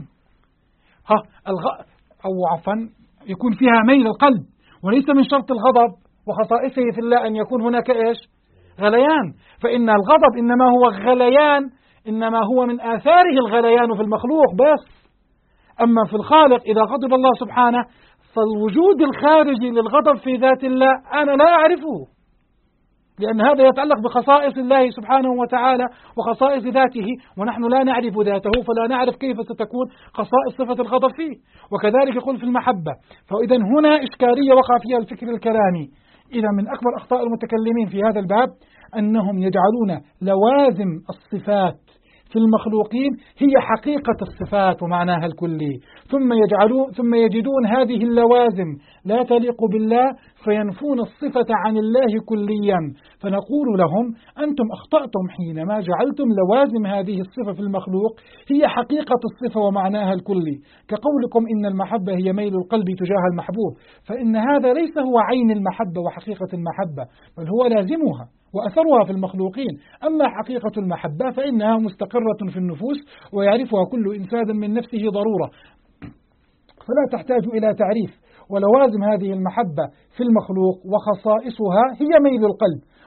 أو عفوا يكون فيها ميل القلب، وليس من شرط الغضب وخصائصه في الله أن يكون هناك إيش؟ غليان. فإن الغضب إنما هو غليان، إنما هو من آثاره الغليان في المخلوق بس. أما في الخالق إذا غضب الله سبحانه فالوجود الخارجي للغضب في ذات الله أنا لا أعرفه، لأن هذا يتعلق بخصائص الله سبحانه وتعالى وخصائص ذاته، ونحن لا نعرف ذاته فلا نعرف كيف ستكون خصائص صفة الغضب فيه. وكذلك يقول في المحبة. فإذا هنا إشكالية وقع فيها الفكر الكلامي. إذا من أكبر أخطاء المتكلمين في هذا الباب أنهم يجعلون لوازم الصفات في المخلوقين هي حقيقة الصفات ومعناها الكلي، ثم يجدون هذه اللوازم لا تليق بالله فينفون الصفة عن الله كليا. فنقول لهم أنتم أخطأتم حينما جعلتم لوازم هذه الصفة في المخلوق هي حقيقة الصفة ومعناها الكلي، كقولكم إن المحبة هي ميل القلب تجاه المحبوب، فإن هذا ليس هو عين المحبة وحقيقة المحبة، بل هو لازمها وأثرها في المخلوقين. أما حقيقة المحبة فإنها مستقرة في النفوس ويعرفها كل إنسان من نفسه ضرورة، فلا تحتاج إلى تعريف. ولوازم هذه المحبة في المخلوق وخصائصها هي ميل القلب،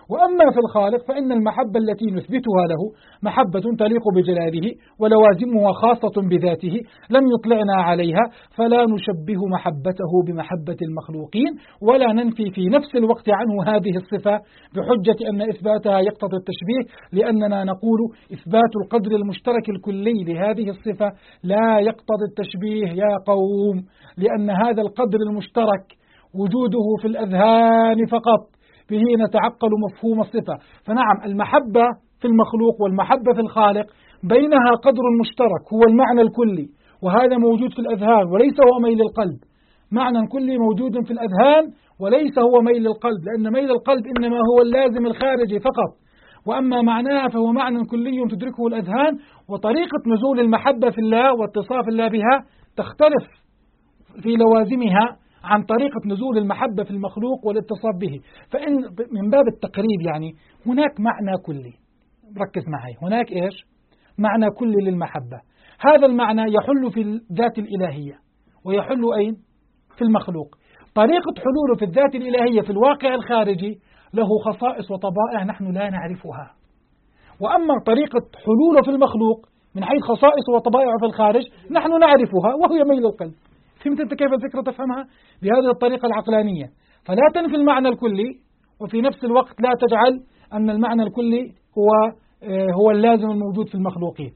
وأما في الخالق فإن المحبة التي نثبتها له محبة تليق بجلاله ولوازمها خاصة بذاته لم يطلعنا عليها، فلا نشبه محبته بمحبة المخلوقين ولا ننفي في نفس الوقت عنه هذه الصفة بحجة أن إثباتها يقتضي التشبيه، لأننا نقول إثبات القدر المشترك الكلي لهذه الصفة لا يقتضي التشبيه يا قوم، لأن هذا القدر المشترك وجوده في الأذهان فقط، به نتعقل مفهوم الصفة. فنعم المحبة في المخلوق والمحبة في الخالق بينها قدر مشترك هو المعنى الكلي، وهذا موجود في الأذهان وليس هو ميل القلب. معنى كلي موجود في الأذهان وليس هو ميل القلب، لأن ميل القلب إنما هو اللازم الخارجي فقط، وأما معناها فهو معنى كلي تدركه الأذهان. وطريقة نزول المحبة في الله واتصاف الله بها تختلف في لوازمها عن طريقة نزول المحبة في المخلوق والاتصاف به. فإن من باب التقريب يعني هناك معنى كلي، ركز معي، هناك إيش؟ معنى كلي للمحبة، هذا المعنى يحل في الذات الإلهية ويحل أين؟ في المخلوق. طريقة حلوله في الذات الإلهية في الواقع الخارجي له خصائص وطبائع نحن لا نعرفها، وأما طريقة حلوله في المخلوق من حيث خصائص وطبائع في الخارج نحن نعرفها، وهي ميل القلب. فهمت أنت كيف الفكرة تفهمها؟ بهذه الطريقة العقلانية، فلا تنفي المعنى الكلي وفي نفس الوقت لا تجعل أن المعنى الكلي هو اللازم الموجود في المخلوقين.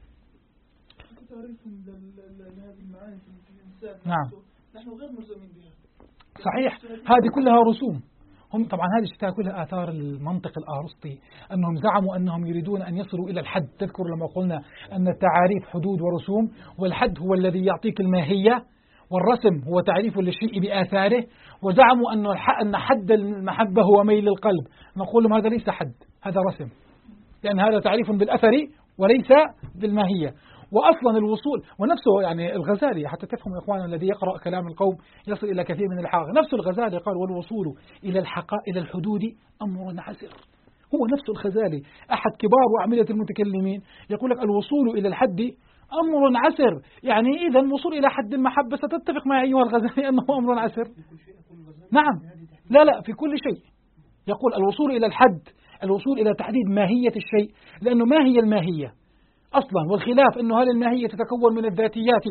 نعم نحن غير ملزمين بها. صحيح، هذه كلها رسوم. هم طبعا هذه الشتاء كلها آثار المنطق الأرسطي، أنهم زعموا أنهم يريدون أن يصلوا إلى الحد. تذكر لما قلنا أن التعاريف حدود ورسوم، والحد هو الذي يعطيك الماهية، والرسم هو تعريف للشيء بآثاره. وزعموا أن حد المحبة هو ميل القلب. نقول لهم هذا ليس حد، هذا رسم، لأن هذا تعريف بالأثر وليس بالماهية. وأصلا الوصول ونفسه يعني الغزالي، حتى تفهم إخواننا الذي يقرأ كلام القوم يصل إلى كثير من الحقائق، نفسه الغزالي قال والوصول إلى الحدود أمر عسر. هو نفسه الغزالي أحد كبار وأعمدة المتكلمين يقول لك الوصول إلى الحد أمر عسر، يعني إذا الوصول إلى حد المحبة ستتفق مع أيها الغزالي أنه أمر عسر. نعم، لا في كل شيء يقول الوصول إلى الحد، الوصول إلى تحديد ماهية الشيء، لأنه ما هي الماهية أصلا، والخلاف أنه هل الماهية تتكون من الذاتيات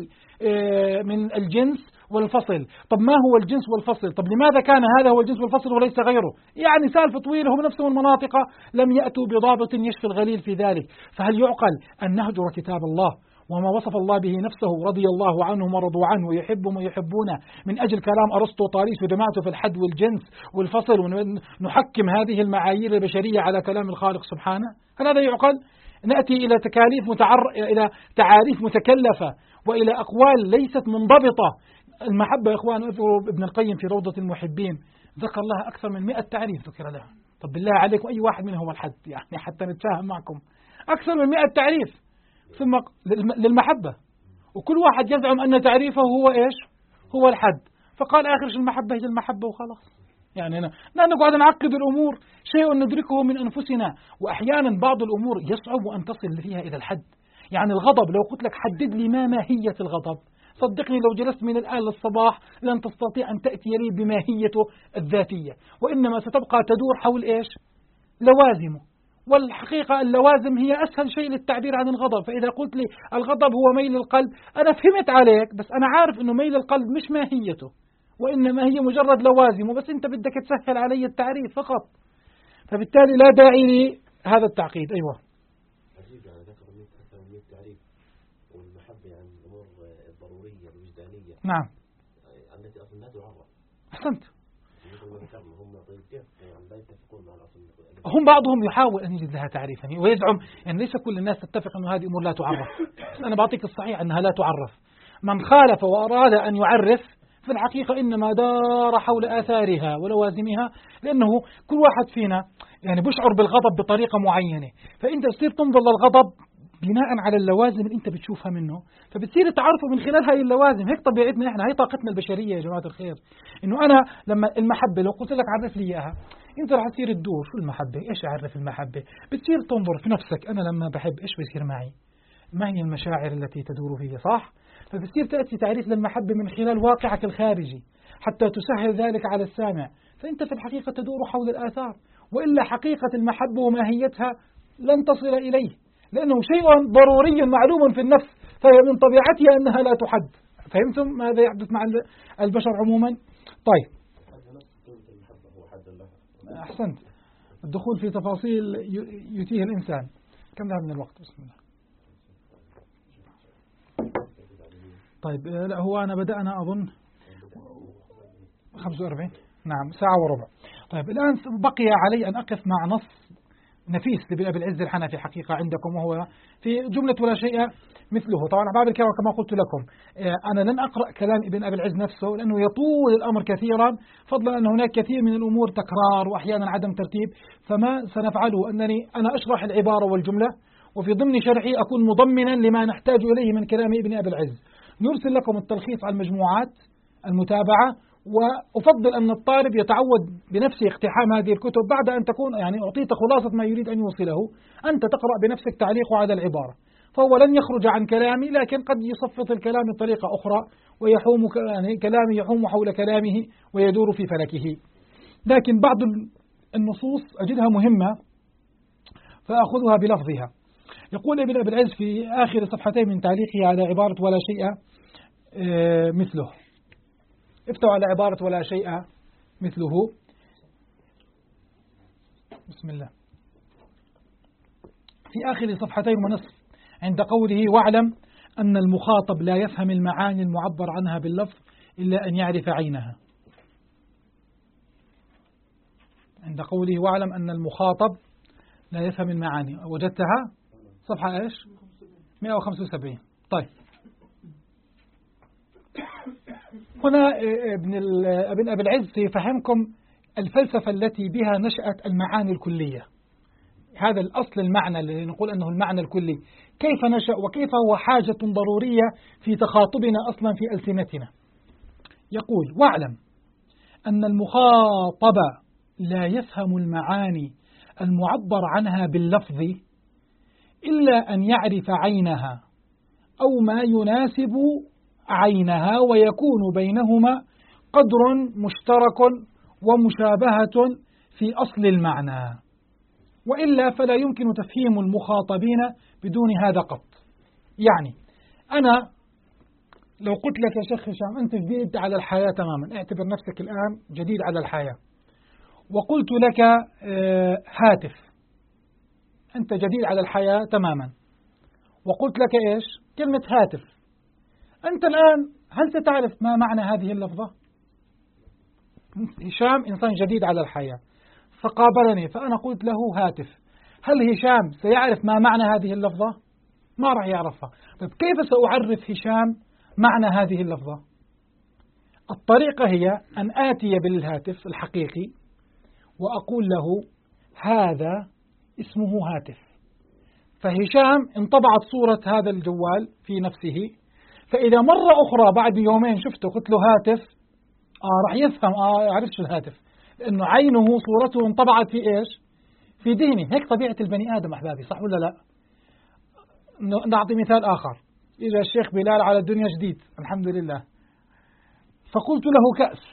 من الجنس والفصل. طب ما هو الجنس والفصل؟ طب لماذا كان هذا هو الجنس والفصل وليس غيره؟ يعني سالفة طويلة، هم نفسهم المناطق لم يأتوا بضابط يشفي الغليل في ذلك. فهل يعقل أن نهجر كتاب الله وما وصف الله به نفسه رضي الله عنهم ورضوا عنه ويحبهم ويحبونه من أجل كلام أرسطو طاليس وجماعته في الحد والجنس والفصل، ونحكم هذه المعايير البشرية على كلام الخالق سبحانه؟ هل هذا يعقل؟ نأتي إلى إلى تعاريف متكلفة وإلى أقوال ليست منضبطة. المحبة يا إخوان، اذكروا ابن القيم في روضة المحبين ذكر لها أكثر من 100 تعريف ذكر لها. طب بالله عليكم أي واحد منهم هو الحد؟ يعني حتى نتفاهم معكم، أكثر من 100 تعريف ثم للمحبة، وكل واحد يزعم أن تعريفه هو إيش؟ هو الحد. فقال آخر شيء المحبة هي المحبة وخلاص. يعني لا نقعد نعقد الأمور، شيء ندركه من أنفسنا. وأحيانا بعض الأمور يصعب أن تصل فيها إلى الحد. يعني الغضب، لو قلت لك حدد لي ما ماهية الغضب، صدقني لو جلست من الآن للصباح لن تستطيع أن تأتي لي بماهيته الذاتية، وإنما ستبقى تدور حول إيش؟ لوازمه. والحقيقة اللوازم هي أسهل شيء للتعبير عن الغضب. فإذا قلت لي الغضب هو ميل القلب، أنا فهمت عليك، بس أنا عارف أنه ميل القلب مش ماهيته، وإنما هي مجرد لوازم، بس أنت بدك تسهل علي التعريف فقط. فبالتالي لا داعي لهذا التعقيد. أيوة. عجيب، يعني ذكر أكثر من 100 تعريف، والمحبة يعني الأمور الضرورية الوجدانية. نعم. التي أصلا لا تعرف. أحسنت. هم بعضهم يحاول أن يجد لها تعريفا ويزعم أن ليس كل الناس تتفق أن هذه أمور لا تعرف. أنا بعطيك الصحيح أنها لا تعرف. من خالف وأراد أن يعرف في الحقيقة إنما دار حول آثارها ولوازمها، لأنه كل واحد فينا يعني بيشعر بالغضب بطريقة معينة، فأنت تصير تنظر للغضب بناء على اللوازم اللي أنت بتشوفها منه، فبتصير تعرفه من خلال هاي اللوازم. هيك طبيعتنا إحنا، هاي طاقتنا البشرية يا جماعة الخير. إنه أنا لما المحبة لو قلت لك عرف لي إياها، أنت راح تصير تدور شو المحبة، إيش أعرف المحبة، بتصير تنظر في نفسك، أنا لما بحب إيش بيصير معي، ما هي المشاعر التي تدور فيها، صح؟ فبتصير تأتي تعريف للمحبة من خلال واقعك الخارجي حتى تسهل ذلك على السامع. فأنت في الحقيقة تدور حول الآثار، وإلا حقيقة المحبة وماهيتها لن تصل إليه، لأنه شيء ضروري معلوم في النفس، فهي من طبيعتها أنها لا تحد. فهمتم ماذا يحدث مع البشر عموما؟ طيب أحسنت. الدخول في تفاصيل يتيه الإنسان. كم ذهب من الوقت؟ بسم الله. طيب لا هو أنا بدأنا أظن 45 نعم ساعة وربع. طيب الآن بقي علي أن أقف مع نص نفيس لابن أبي العز الحنفي حقيقة عندكم، وهو في جملة ولا شيء مثله. طبعا أحباب الكرام كما قلت لكم أنا لن أقرأ كلام ابن أبي العز نفسه لأنه يطول الأمر كثيرا، فضلا أن هناك كثير من الأمور تكرار وأحيانا عدم ترتيب. فما سنفعله أنني أنا أشرح العبارة والجملة، وفي ضمن شرحي أكون مضمنا لما نحتاج إليه من كلام ابن أبي العز. نرسل لكم التلخيص على المجموعات المتابعة، وأفضل أن الطالب يتعود بنفسه اقتحام هذه الكتب بعد أن تكون يعني أعطيت خلاصة ما يريد أن يوصله، أنت تقرأ بنفسك تعليقه على العبارة، فهو لن يخرج عن كلامي لكن قد يصفط الكلام بطريقة أخرى ويحوم يعني كلامي يحوم حول كلامه ويدور في فلكه. لكن بعض النصوص أجدها مهمة فأخذها بلفظها. يقول ابن أبي العز في آخر صفحتين من تعليقه على عبارة ولا شيء مثله، افتوا على عبارة ولا شيء مثله. بسم الله. في آخر صفحتين ونصف عند قوله واعلم أن المخاطب لا يفهم المعاني المعبر عنها باللفظ إلا أن يعرف عينها. عند قوله واعلم أن المخاطب لا يفهم المعاني، وجدتها صفحة إيش 175. طيب هنا ابن أبي العز يفهمكم الفلسفة التي بها نشأت المعاني الكلية. هذا الأصل المعنى اللي نقول أنه المعنى الكلي كيف نشأ وكيف هو حاجة ضرورية في تخاطبنا أصلا في ألسنتنا. يقول واعلم أن المخاطب لا يفهم المعاني المعبر عنها باللفظ إلا أن يعرف عينها أو ما يناسب عينها، ويكون بينهما قدر مشترك ومشابهة في أصل المعنى، وإلا فلا يمكن تفهيم المخاطبين بدون هذا قط. يعني أنا لو قلت لك يا شيخ هشام أنت جديد على الحياة تماما، اعتبر نفسك الآن جديد على الحياة، وقلت لك هاتف، أنت جديد على الحياة تماما، وقلت لك إيش كلمة هاتف، أنت الآن هل ستعرف ما معنى هذه اللفظة؟ هشام إنسان جديد على الحياة فقابلني فأنا قلت له هاتف، هل هشام سيعرف ما معنى هذه اللفظة؟ ما راح يعرفها. طيب كيف سأعرف هشام معنى هذه اللفظة؟ الطريقة هي أن آتي بالهاتف الحقيقي وأقول له هذا اسمه هاتف، فهشام انطبعت صورة هذا الجوال في نفسه، فإذا مرة أخرى بعد يومين شفته قلت له هاتف راح يفهم يعرف شو الهاتف، لأنه عينه صورته انطبعت في إيش؟ في ذهنه. هيك طبيعة البني آدم أحبابي، صح ولا لا؟ نعطي مثال آخر. إذا الشيخ بلال على الدنيا جديد الحمد لله، فقلت له كأس،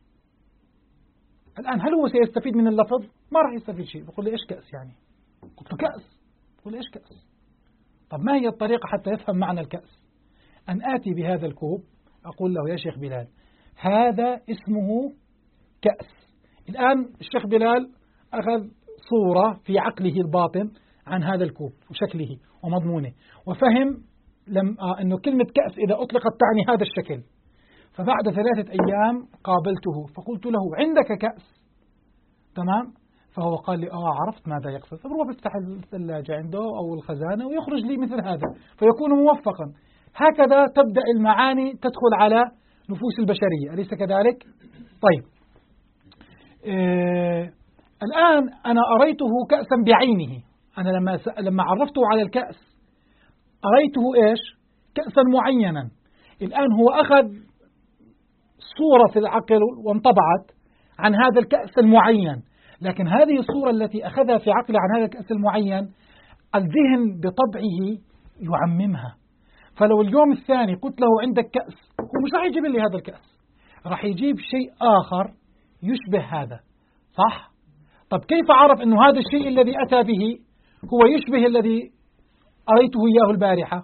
الآن هل هو سيستفيد من اللفظ؟ ما راح يستفيد شيء. بقول لي إيش كأس يعني؟ قلت له كأس، بقول لي إيش كأس؟ طب ما هي الطريقة حتى يفهم معنى الكأس؟ أن آتي بهذا الكوب أقول له يا شيخ بلال هذا اسمه كأس. الآن الشيخ بلال أخذ صورة في عقله الباطن عن هذا الكوب وشكله ومضمونه، وفهم أنه كلمة كأس إذا أطلقت تعني هذا الشكل. فبعد 3 أيام قابلته فقلت له عندك كأس؟ تمام؟ فهو قال لي عرفت ماذا يقصد. فبروح بفتح الثلاجة عنده أو الخزانة ويخرج لي مثل هذا فيكون موفقا. هكذا تبدأ المعاني تدخل على نفوس البشرية، أليس كذلك؟ طيب الآن أنا أريته كأسا بعينه، أنا لما عرفته على الكأس أريته إيش؟ كأسا معينا. الآن هو أخذ صورة في العقل وانطبعت عن هذا الكأس المعين، لكن هذه الصورة التي أخذها في عقله عن هذا الكأس المعين الذهن بطبعه يعممها. فلو اليوم الثاني قلت له عندك كأس، هو مش راح يجيب لي هذا الكأس، راح يجيب شيء آخر يشبه هذا، صح؟ طب كيف عرف أنه هذا الشيء الذي أتى به هو يشبه الذي أريته إياه البارحة؟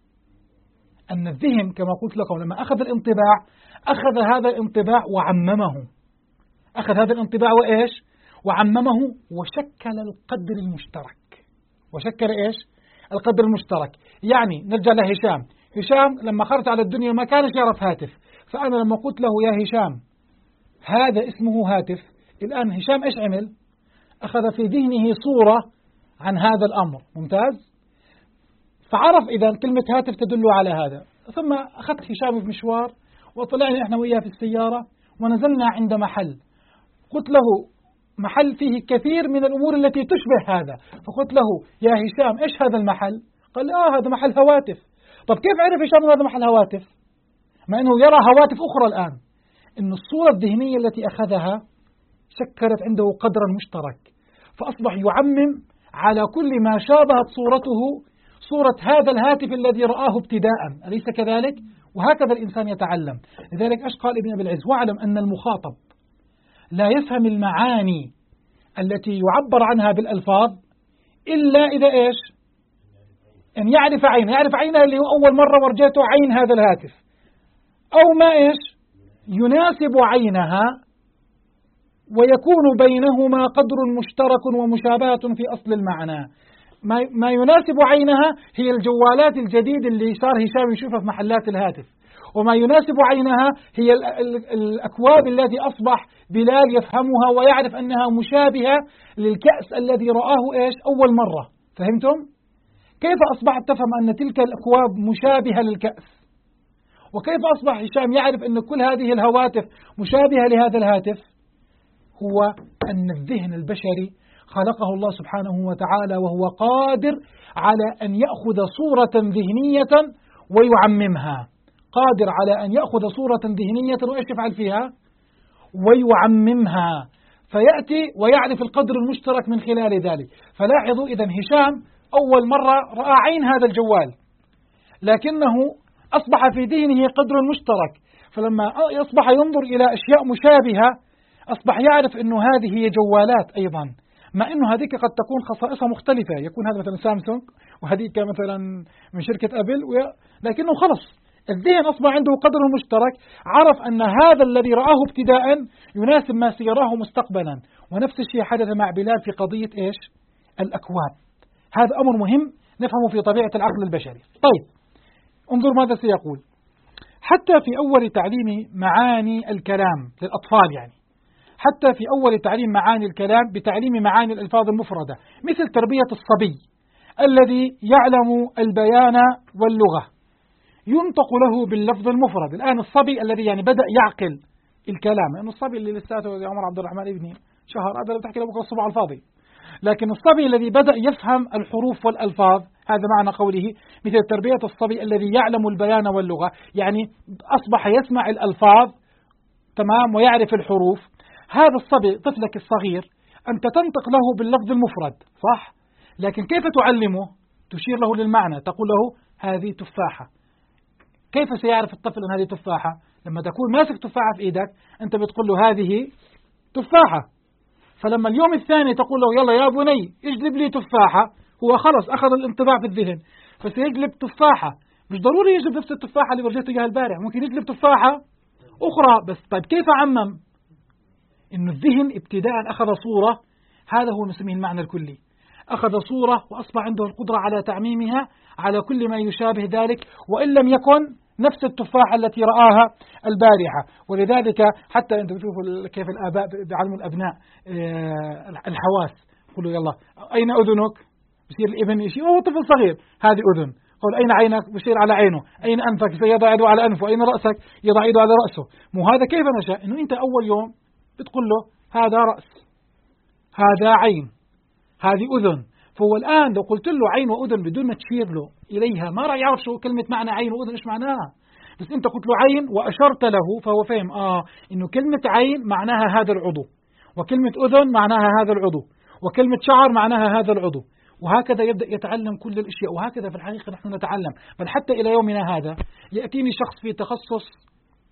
أن الذهن كما قلت لكم لما أخذ الانطباع أخذ هذا الانطباع وعممه، أخذ هذا الانطباع وإيش؟ وعممه وشكل القدر المشترك. وشكل إيش؟ القدر المشترك. يعني نرجع لهشام. هشام لما خرج على الدنيا ما كانش يعرف هاتف، فأنا لما قلت له يا هشام هذا اسمه هاتف، الآن هشام إيش عمل؟ أخذ في ذهنه صورة عن هذا الأمر. ممتاز؟ فعرف إذا كلمة هاتف تدل على هذا. ثم أخذت هشام في مشوار وطلعنا إحنا وإياه في السيارة ونزلنا عند محل، قلت له محل فيه كثير من الأمور التي تشبه هذا، فقلت له يا هشام إيش هذا المحل؟ قال هذا محل هواتف. طب كيف عرف هشام هذا محل هواتف؟ مع أنه يرى هواتف أخرى الآن. إن الصورة الذهنية التي أخذها شكلت عنده قدرا مشترك، فأصبح يعمم على كل ما شابهت صورته صورة هذا الهاتف الذي رآه ابتداء، أليس كذلك؟ وهكذا الإنسان يتعلم. لذلك قال ابن أبي العز واعلم أن المخاطب لا يفهم المعاني التي يعبر عنها بالألفاظ إلا إذا إيش؟ أن يعرف عينه، يعرف عينها اللي هو أول مرة ورجيته عين هذا الهاتف، أو ما إيش؟ يناسب عينها ويكون بينهما قدر مشترك ومشابهة في أصل المعنى. ما يناسب عينها هي الجوالات الجديدة اللي صار هشام يشوفها في محلات الهاتف، وما يناسب عينها هي الأكواب التي أصبح بلال يفهمها ويعرف أنها مشابهة للكأس الذي رآه إيش أول مرة. فهمتم؟ كيف أصبحت تفهم أن تلك الأكواب مشابهة للكأس؟ وكيف أصبح هشام يعرف أن كل هذه الهواتف مشابهة لهذا الهاتف؟ هو أن الذهن البشري خلقه الله سبحانه وتعالى وهو قادر على أن يأخذ صورة ذهنية ويعممها، قادر على أن يأخذ صورة ذهنية وإيش يفعل فيها؟ ويعممها، فيأتي ويعرف القدر المشترك من خلال ذلك. فلاحظوا إذن هشام أول مرة رأى عين هذا الجوال، لكنه أصبح في ذهنه قدر مشترك، فلما أصبح ينظر إلى أشياء مشابهة أصبح يعرف أنه هذه هي جوالات أيضا، مع أنه هذيك قد تكون خصائصها مختلفة، يكون هذا مثلا سامسونج وهذيك مثلا من شركة أبل، لكنه خلص الذهن أصبح عنده قدر مشترك، عرف أن هذا الذي رآه ابتداء يناسب ما سيراه مستقبلا. ونفس الشيء حدث مع بلال في قضية إيش؟ الأكواب. هذا أمر مهم نفهمه في طبيعة العقل البشري. طيب انظر ماذا سيقول. حتى في أول تعليم معاني الكلام للأطفال، يعني حتى في أول تعليم معاني الكلام بتعليم معاني الألفاظ المفردة، مثل تربية الصبي الذي يعلم البيان واللغة ينطق له باللفظ المفرد. الآن الصبي الذي يعني بدأ يعقل الكلام، لأن الصبي اللي لساته يا عمر عبد الرحمن ابني شهر هذا بتحكي له بكرة الصبح الفاضي، لكن الصبي الذي بدأ يفهم الحروف والألفاظ هذا معنى قوله مثل تربية الصبي الذي يعلم البيان واللغة، يعني أصبح يسمع الألفاظ تمام ويعرف الحروف. هذا الصبي طفلك الصغير أنت تنطق له باللفظ المفرد صح، لكن كيف تعلمه؟ تشير له للمعنى، تقول له هذه تفاحة. كيف سيعرف الطفل أن هذه تفاحة؟ لما تكون ماسك تفاحة في إيدك أنت بتقول له هذه تفاحة، فلما اليوم الثاني تقول له يلا يا بني اجلب لي تفاحة، هو خلص أخذ الانطباع في الذهن فسيجلب تفاحة. مش ضروري يجلب نفس التفاحة اللي ورجيته إياها البارح، ممكن يجلب تفاحة أخرى بس. طيب كيف عمم؟ إنه الذهن ابتداء أخذ صورة، هذا هو نسميه المعنى الكلي، أخذ صورة وأصبح عنده القدرة على تعميمها على كل ما يشابه ذلك وإن لم يكن نفس التفاحة التي رآها البارحة. ولذلك حتى أنتم تشوفوا كيف الآباء بيعلموا الأبناء الحواس، يقولوا يلا أين أذنك؟ بصير الابن يشيء وهو طفل صغير هذه أذن، قل أين عينك؟ بشير على عينه. أين أنفك؟ سيضع يده على أنفه. أين رأسك؟ يضع يده على رأسه. مو هذا كيف نشأ؟ إنه أنت أول يوم بتقول له هذا رأس، هذا عين، هذه أذن. فهو الآن لو قلت له عين وأذن بدون ما تشير له إليها ما راح يعرف شو كلمة معنى عين وأذن إيش معناها، بس أنت قلت له عين وأشرت له فهو فهم إنه كلمة عين معناها هذا العضو، وكلمة أذن معناها هذا العضو، وكلمة شعر معناها هذا العضو، وهكذا يبدأ يتعلم كل الأشياء. وهكذا في الحقيقة نحن نتعلم، بل حتى إلى يومنا هذا يأتيني شخص في تخصص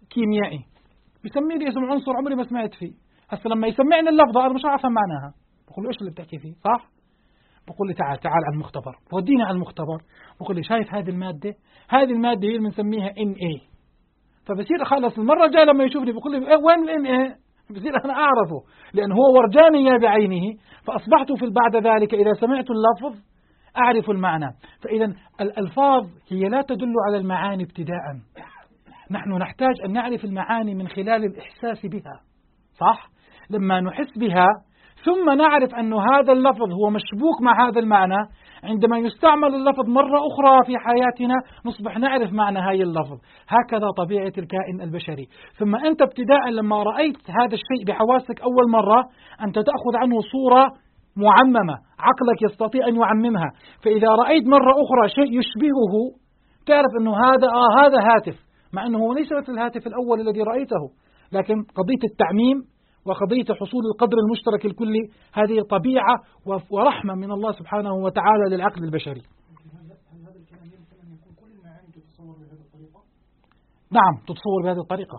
كيميائي بيسمي لي اسم عنصر عمري ما سمعت فيه، هسه لما يسمعني اللفظة أنا مش عارف معناها، بقول له إيش اللي بتحكي فيه صح؟ بقول لي تعال على المختبر، وديني على المختبر، بقول لي شايف هذه المادة هي اللي بنسميها NA. فبصير خلص المرة الجاية لما يشوفني بقول لي وين NA؟ بصير أنا أعرفه لأن هو ورجاني إياه بعينه، فأصبحت بعد ذلك إذا سمعت اللفظ أعرف المعنى. فإذا الألفاظ هي لا تدل على المعاني ابتداء، نحن نحتاج أن نعرف المعاني من خلال الإحساس بها صح؟ لما نحس بها ثم نعرف أن هذا اللفظ هو مشبوك مع هذا المعنى، عندما يستعمل اللفظ مرة أخرى في حياتنا نصبح نعرف معنى هاي اللفظ. هكذا طبيعة الكائن البشري. ثم أنت ابتداء لما رأيت هذا الشيء بحواسك أول مرة أنت تأخذ عنه صورة معممة، عقلك يستطيع أن يعممها، فإذا رأيت مرة أخرى شيء يشبهه تعرف أنه هذا هاتف، مع أنه هو ليس مثل الهاتف الأول الذي رأيته. لكن قضية التعميم وقضية حصول القدر المشترك الكلي هذه طبيعة ورحمة من الله سبحانه وتعالى للعقل البشري. هل هذا الكلام يمكن أن يكون كل المعاني تتصور بهذه الطريقة؟ نعم تتصور بهذه الطريقة.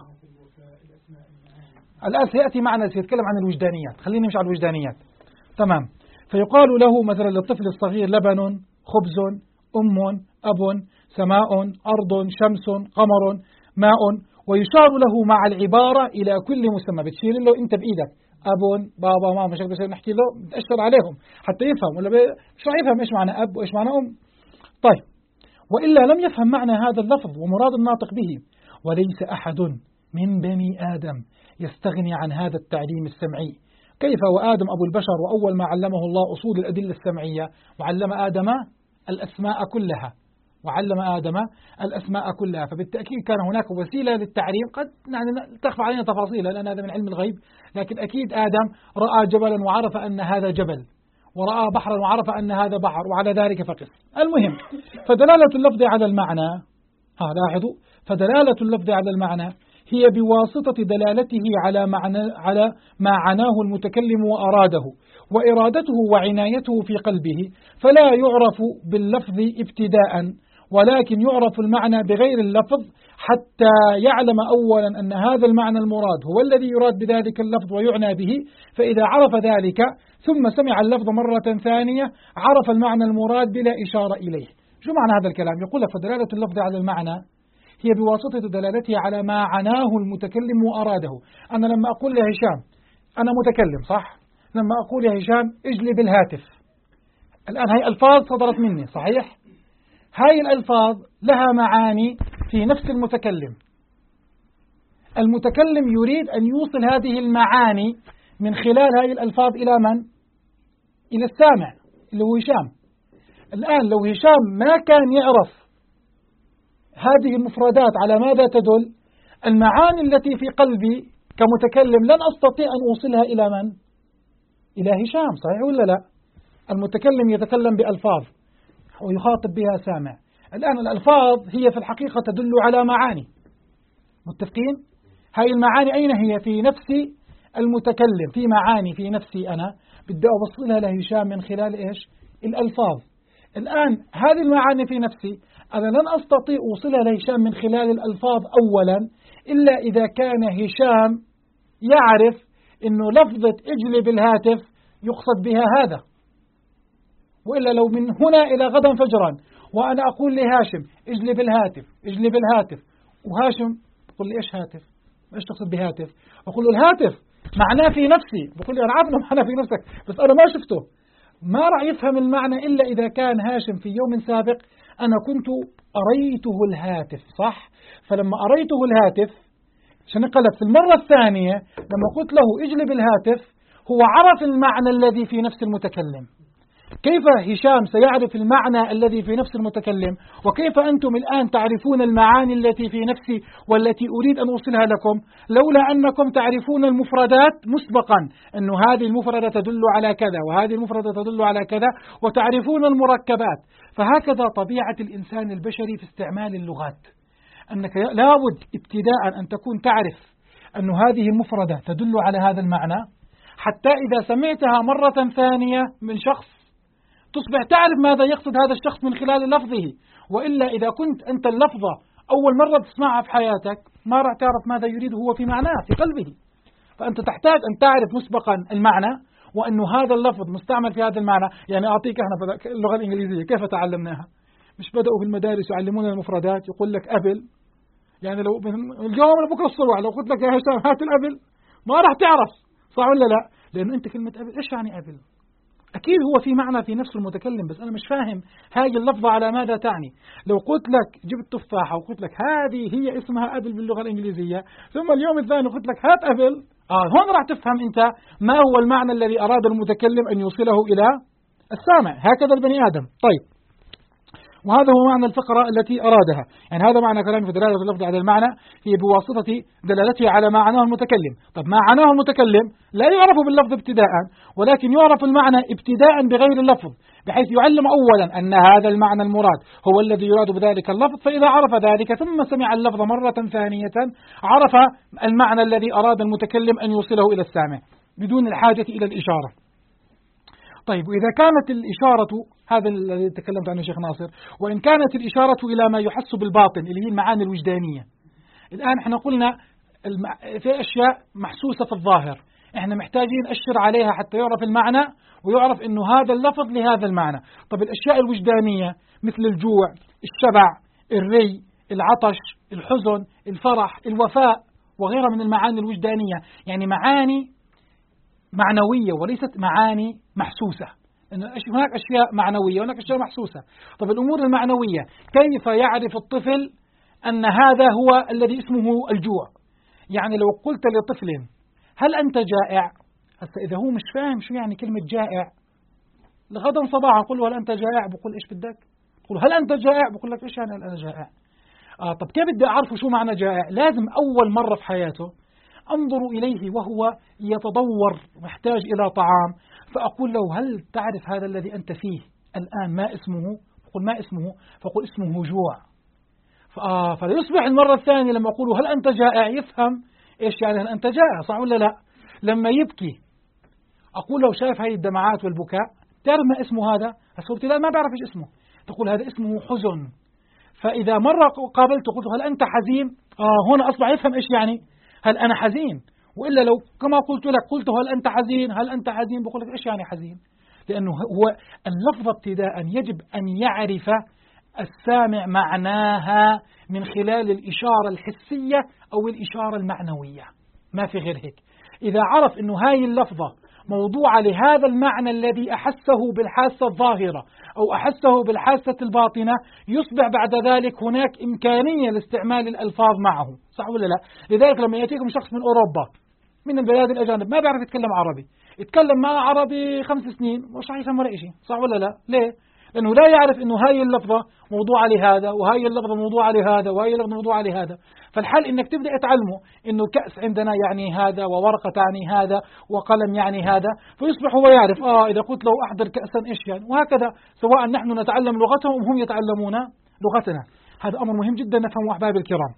الآن سيأتي معنا سيتكلم عن الوجدانيات، خلينا نمشي على الوجدانيات. تمام. فيقال له مثلا للطفل الصغير لبن، خبز، أب، سماء، أرض، شمس، قمر، ماء، ويشار له مع العبارة إلى كل مسمى. بتشير له أنت بإيدك أب، بابا، ماما، مش هقدر نحكي له بتأشر عليهم حتى يفهم، ولا مش راح يفهم إيش معنى أب وإيش معنى أم. طيب وإلا لم يفهم معنى هذا اللفظ ومراد الناطق به. وليس أحد من بني آدم يستغني عن هذا التعليم السمعي. كيف وآدم أبو البشر وأول ما علمه الله أصول الأدلة السمعية، وعلم آدم الأسماء كلها. فبالتأكيد كان هناك وسيلة للتعليم، قد تخفى علينا تفاصيلها لأن هذا من علم الغيب، لكن أكيد آدم رأى جبلا وعرف أن هذا جبل، ورأى بحرا وعرف أن هذا بحر، وعلى ذلك فقس. المهم فدلالة اللفظ على المعنى، لاحظوا، فدلالة اللفظ على المعنى هي بواسطة دلالته على ما عناه المتكلم وأراده، وإرادته وعنايته في قلبه، فلا يعرف باللفظ ابتداء، ولكن يعرف المعنى بغير اللفظ حتى يعلم أولا أن هذا المعنى المراد هو الذي يراد بذلك اللفظ ويعنى به. فإذا عرف ذلك ثم سمع اللفظ مرة ثانية عرف المعنى المراد بلا إشارة إليه. شو معنى هذا الكلام؟ يقول لك فدلالة اللفظ على المعنى هي بواسطة دلالته على ما عناه المتكلم وأراده. أنا لما أقول لهشام أنا متكلم صح؟ لما أقول يا هشام اجلب الهاتف، الآن هاي ألفاظ صدرت مني صحيح؟ هاي الألفاظ لها معاني في نفس المتكلم. المتكلم يريد أن يوصل هذه المعاني من خلال هاي الألفاظ إلى من؟ إلى السامع اللي هو هشام. الآن لو هشام ما كان يعرف هذه المفردات على ماذا تدل، المعاني التي في قلبي كمتكلم لن أستطيع أن أوصلها إلى من؟ إلى هشام، صحيح ولا لا؟ المتكلم يتكلم بألفاظ ويخاطب بها سامع. الآن الألفاظ هي في الحقيقة تدل على معاني، متفقين؟ هاي المعاني أين هي؟ في نفس المتكلم، في معاني في نفسي أنا بدي أوصلها لهشام من خلال إيش؟ الألفاظ. الآن هذه المعاني في نفسي أنا لن أستطيع أوصلها لهشام من خلال الألفاظ أولا إلا إذا كان هشام يعرف إنه لفظة اجلب الهاتف يقصد بها هذا. وإلا لو من هنا إلى غدا فجرا وأنا أقول لهاشم اجلب الهاتف وهاشم يقول لي إيش هاتف؟ إيش تقصد بهاتف؟ أقول له الهاتف معناه في نفسي، بقول لي أنا عارف إنه معناه في نفسك بس أنا ما شفته. ما راح يفهم المعنى إلا إذا كان هاشم في يوم سابق أنا كنت أريته الهاتف صح؟ فلما أريته الهاتف عشان قلت في المرة الثانية لما قلت له اجلب الهاتف هو عرف المعنى الذي في نفس المتكلم. كيف هشام سيعرف المعنى الذي في نفس المتكلم؟ وكيف أنتم الآن تعرفون المعاني التي في نفسي والتي أريد أن أوصلها لكم لولا أنكم تعرفون المفردات مسبقا، أنه هذه المفردة تدل على كذا وهذه المفردة تدل على كذا، وتعرفون المركبات. فهكذا طبيعة الإنسان البشري في استعمال اللغات، أنك لابد ابتداء أن تكون تعرف أن هذه المفردة تدل على هذا المعنى، حتى إذا سمعتها مرة ثانية من شخص تصبح تعرف ماذا يقصد هذا الشخص من خلال لفظه. وإلا إذا كنت أنت اللفظة أول مرة تسمعها في حياتك ما راح تعرف ماذا يريد هو في معناه في قلبه. فأنت تحتاج أن تعرف مسبقا المعنى، وأنه هذا اللفظ مستعمل في هذا المعنى. يعني أعطيك احنا اللغة الإنجليزية كيف تعلمناها؟ مش بدأوا في المدارس يعلمون المفردات، يقول لك أبل، يعني لو اليوم لبكرة الصبح لو قلت لك يا هشام هات الأبل ما راح تعرف، صح ولا لا؟ لأنه أنت كلمة أبل إيش يعني أبل؟ أكيد هو في معنى في نفس المتكلم، بس أنا مش فاهم هذه اللفظة على ماذا تعني. لو قلت لك جبت تفاحة وقلت لك هذه هي اسمها أبل باللغة الإنجليزية، ثم اليوم الثاني قلت لك هات أبل، هون راح تفهم أنت ما هو المعنى الذي أراد المتكلم أن يوصله إلى السامع. هكذا البني آدم. طيب، وهذا هو معنى الفقرة التي أرادها. يعني هذا معنى كلام في دلالة اللفظ على المعنى هي بواسطة دلالته على ما عناه المتكلم. طب ما عناه المتكلم لا يعرف باللفظ ابتداء، ولكن يعرف المعنى ابتداء بغير اللفظ، بحيث يعلم أولا أن هذا المعنى المراد هو الذي يراد بذلك اللفظ، فإذا عرف ذلك ثم سمع اللفظ مرة ثانية عرف المعنى الذي أراد المتكلم أن يوصله إلى السامع بدون الحاجة إلى الإشارة. طيب، وإذا كانت الإشارة، هذا الذي تكلمت عنه شيخ ناصر، وإن كانت الإشارة إلى ما يحس بالباطن اللي هي المعاني الوجدانية. الآن احنا قلنا في أشياء محسوسة في الظاهر احنا محتاجين نأشر عليها حتى يعرف المعنى ويعرف إنه هذا اللفظ لهذا المعنى. طب الأشياء الوجدانية مثل الجوع، الشبع، الري، العطش، الحزن، الفرح، الوفاء وغيرها من المعاني الوجدانية، يعني معاني معنوية وليست معاني محسوسة، لأن هناك أشياء معنوية وهناك أشياء محسوسة. طب الأمور المعنوية كيف يعرف الطفل أن هذا هو الذي اسمه الجوع؟ يعني لو قلت لطفل هل أنت جائع؟ هسه إذا هو مش فاهم شو يعني كلمة جائع، لغدا صباحا قل له هل أنت جائع؟ بقول إيش بدك؟ قل هل أنت جائع؟ بقول لك إيش يعني أنا جائع؟ طب كيف بدي أعرف شو معنى جائع؟ لازم أول مرة في حياته أنظر إليه وهو يتضور محتاج إلى طعام، فأقول له هل تعرف هذا الذي أنت فيه الآن ما اسمه؟ فقل ما اسمه؟ فقل اسمه جوع. فيصبح المرة الثانية لما أقول هل أنت جائع يفهم إيش يعني هل أنت جائع، صح ولا لا؟ لما يبكي أقول له شايف هاي الدمعات والبكاء، تعرف ما اسمه هذا؟ هسه لا ما بعرف إيش اسمه، تقول هذا اسمه حزن. فإذا مرة قابلته قلت هل أنت حزين؟ هنا أصبح يفهم إيش يعني هل أنا حزين. وإلا لو كما قلت لك قلت هل أنت حزين؟ هل أنت حزين؟ بقول لك إيش يعني حزين؟ لأنه هو اللفظ ابتداء يجب أن يعرف السامع معناها من خلال الإشارة الحسية أو الإشارة المعنوية، ما في غير هيك. إذا عرف أنه هاي اللفظة موضوعة لهذا المعنى الذي أحسه بالحاسة الظاهرة أو أحسه بالحاسة الباطنة، يصبح بعد ذلك هناك إمكانية لاستعمال الألفاظ معه، صح ولا لا؟ لذلك لما يأتيكم شخص من أوروبا من البلاد الأجانب ما بيعرف يتكلم عربي، يتكلم مع عربي 5 سنين مش راح يفهم ولا شيء، صح ولا لا؟ ليه؟ لأنه لا يعرف أنه هاي اللفظة موضوعة لهذا وهاي اللفظة موضوعة لهذا وهاي اللفظة موضوعة لهذا. فالحل إنك تبدأ تعلمه إنه كأس عندنا يعني هذا، وورقة تعني هذا، وقلم يعني هذا، فيصبح هو يعرف إذا قلت له أحضر كأسا إيش يعني، وهكذا سواء نحن نتعلم لغتهم وهم يتعلمون لغتنا. هذا أمر مهم جدا نفهمه أحبابي الكرام.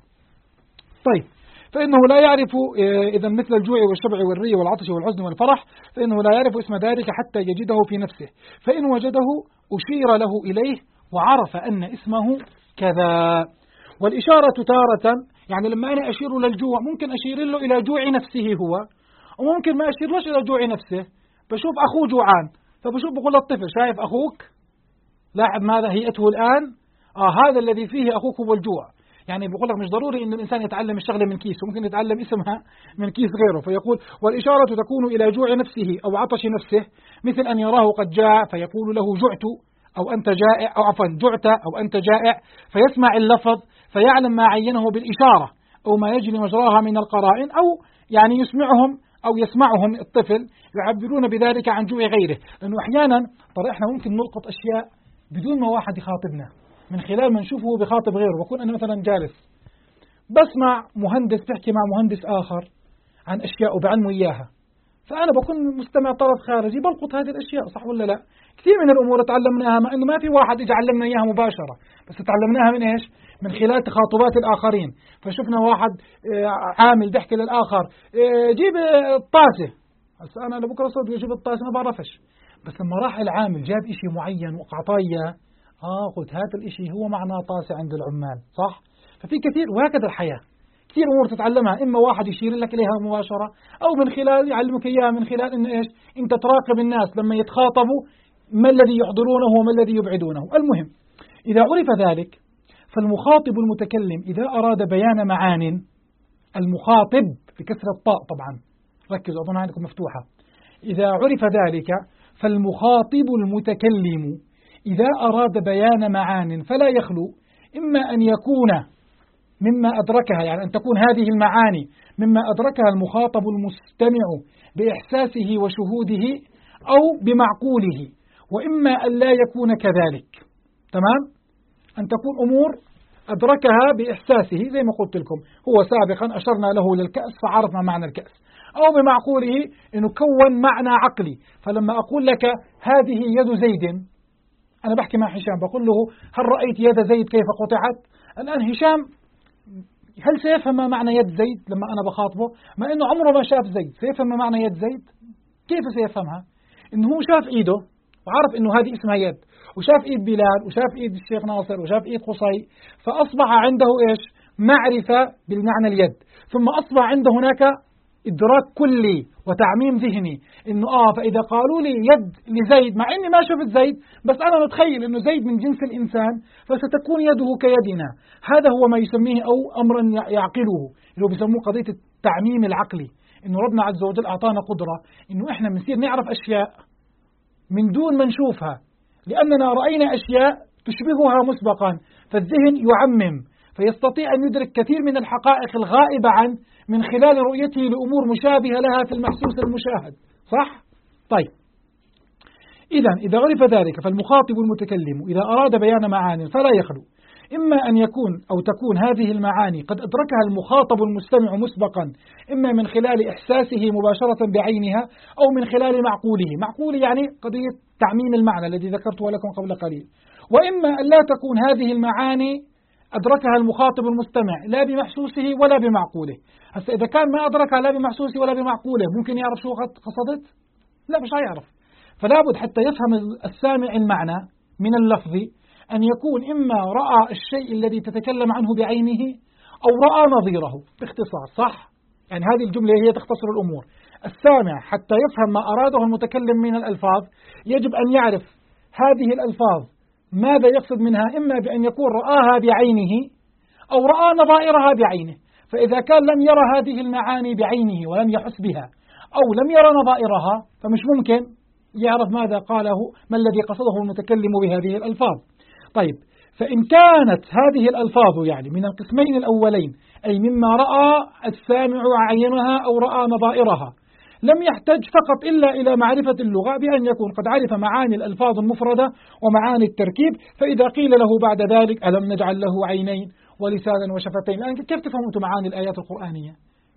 طيب، فإنه لا يعرف إذا مثل الجوع والشبع والري والعطش والحزن والفرح، فإنه لا يعرف اسم ذلك حتى يجده في نفسه، فإن وجده أشير له إليه وعرف أن اسمه كذا. والإشارة تارة يعني لما أنا أشير للجوع ممكن أشير له إلى جوع نفسه هو، وممكن ما أشير له إلى جوع نفسه. بشوف أخوه جوعان فبشوف بقول للطفل شايف أخوك، لاحظ ماذا هيئته الآن، هذا الذي فيه أخوك هو الجوع. يعني بيقول لك مش ضروري إن الإنسان يتعلم الشغلة من كيس، ممكن يتعلم اسمها من كيس غيره. فيقول والإشارة تكون إلى جوع نفسه أو عطش نفسه، مثل أن يراه قد جاع فيقول له جعت أو أنت جائع، أو عفوا جعت أو أنت جائع، فيسمع اللفظ فيعلم ما عينه بالإشارة أو ما يجري مجراها من القرائن، أو يعني يسمعهم أو يسمعهم الطفل يعبرون بذلك عن جوع غيره. لأنه أحيانا ترى إحنا ممكن نلقط أشياء بدون ما واحد يخاطبنا من خلال ما نشوفه بخاطب غيره. بكون أنا مثلا جالس بسمع مهندس بيحكي مع مهندس آخر عن أشياء وبعلمه إياها، فأنا بكون مستمع طرف خارجي بلقط هذه الأشياء، صح ولا لا؟ كثير من الأمور تعلمناها مع إنه ما في واحد إجا علمنا إياها مباشرة، بس تعلمناها من إيش؟ من خلال تخاطبات الآخرين. فشفنا واحد عامل بيحكي للآخر جيب الطاسة، هسا أنا لبكرة صوت يجيب الطاسة ما بعرفش، بس لما راح العامل جاب إشي معين وقعطايا قلت هذا الإشي هو معناه طاسة عند العمال، صح؟ ففي كثير، وهكذا الحياة كثير أمور تتعلمها، إما واحد يشير لك إليها مباشرة، أو من خلال يعلمك إياها من خلال إن إيش أنت تراقب الناس لما يتخاطبوا ما الذي يحضرونه وما الذي يبعدونه. المهم إذا عرف ذلك فالمخاطب المتكلم إذا أراد بيان معان، المخاطب بكسر الطاء طبعا، ركزوا أظن عندكم مفتوحة، إذا عرف ذلك فالمخاطب المتكلم إذا أراد بيان معان فلا يخلو إما أن يكون مما أدركها، يعني أن تكون هذه المعاني مما أدركها المخاطب المستمع بإحساسه وشهوده أو بمعقوله، وإما أن لا يكون كذلك. تمام؟ أن تكون أمور أدركها بإحساسه زي ما قلت لكم، هو سابقا أشرنا له للكأس فعرفنا معنى الكأس، أو بمعقوله أنه كون معنى عقلي. فلما أقول لك هذه يد زيد، أنا بحكي مع هشام بقول له هل رأيت يد زيد كيف قطعت؟ الآن هشام هل سيفهم ما معنى يد زيد لما أنا بخاطبه؟ ما إنه عمره ما شاف زيد، سيفهم ما معنى يد زيد؟ كيف سيفهمها؟ إنه هو شاف إيده وعرف إنه هذه اسمها يد، وشاف إيد بلال، وشاف إيد الشيخ ناصر، وشاف إيد قصي، فأصبح عنده إيش؟ معرفة بالمعنى اليد، ثم أصبح عنده هناك إدراك كلي وتعميم ذهني إنه فإذا قالوا لي يد لزيد مع إني ما شفت زيد، بس أنا متخيل إنه زيد من جنس الإنسان فستكون يده كيدنا. هذا هو ما يسميه أو أمرا يعقله، اللي هو بيسموه قضية التعميم العقلي، إنه ربنا عز وجل أعطانا قدرة إنه إحنا بنصير نعرف أشياء من دون ما نشوفها، لأننا رأينا أشياء تشبهها مسبقا، فالذهن يعمم فيستطيع أن يدرك كثير من الحقائق الغائبة عنه من خلال رؤيته لأمور مشابهة لها في المحسوس المشاهد. صح؟ طيب، إذا عرف ذلك فالمخاطب المتكلم إذا أراد بيان معاني فلا يخلو إما أن يكون أو تكون هذه المعاني قد أدركها المخاطب المستمع مسبقا، إما من خلال إحساسه مباشرة بعينها أو من خلال معقوله يعني قضية تعميم المعنى الذي ذكرته لكم قبل قليل، وإما أن لا تكون هذه المعاني أدركها المخاطب المستمع لا بمحسوسه ولا بمعقوله. هسه إذا كان ما أدركها لا بمحسوسه ولا بمعقوله ممكن يعرف شو قصدت؟ لا، مش هيعرف. فلا بد حتى يفهم السامع المعنى من اللفظ أن يكون إما رأى الشيء الذي تتكلم عنه بعينه أو رأى نظيره باختصار. صح؟ يعني هذه الجملة هي تختصر الأمور. السامع حتى يفهم ما أراده المتكلم من الألفاظ يجب أن يعرف هذه الألفاظ ماذا يقصد منها، إما بأن يكون رآها بعينه أو رأى نظائرها بعينه. فإذا كان لم يرى هذه المعاني بعينه ولم يحس بها أو لم يرى نظائرها فمش ممكن يعرف ماذا قاله، ما الذي قصده المتكلم بهذه الألفاظ. طيب، فإن كانت هذه الألفاظ يعني من القسمين الأولين، أي مما رأى السامع عينها أو رأى نظائرها، لم يحتج فقط إلا إلى معرفة اللغة بأن يكون قد عرف معاني الألفاظ المفردة ومعاني التركيب. فإذا قيل له بعد ذلك ألم نجعل له عينين ولسانا وشفتين، الآن كيف تفهمت معاني الآيات القرآنية؟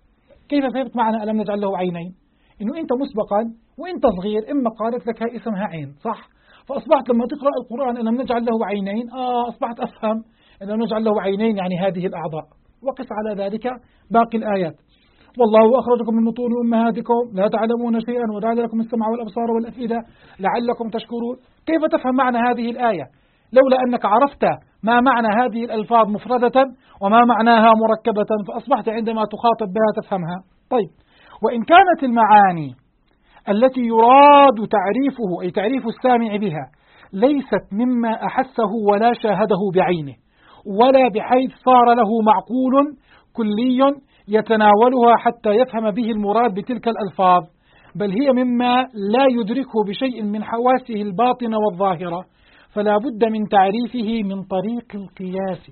كيف فهمت معنى ألم نجعل له عينين؟ إنه أنت مسبقا وأنت صغير إما قالت لك هاي اسمها عين، صح؟ فأصبحت لما تقرأ القرآن ألم نجعل له عينين أصبحت أفهم ألم نجعل له عينين يعني هذه الأعضاء، وقس على ذلك باقي الآيات. والله أخرجكم من بطون أمهاتكم لا تعلمون شيئا وجعل لكم السمع والأبصار والأفئدة لعلكم تشكرون. كيف تفهم معنى هذه الآية لولا أنك عرفت ما معنى هذه الألفاظ مفردة وما معناها مركبة، فأصبحت عندما تخاطب بها تفهمها. طيب، وإن كانت المعاني التي يراد تعريفه أي تعريف السامع بها ليست مما أحسه ولا شاهده بعينه ولا بحيث صار له معقول كلي يتناولها حتى يفهم به المراد بتلك الألفاظ، بل هي مما لا يدركه بشيء من حواسه الباطنة والظاهرة، فلا بد من تعريفه من طريق القياس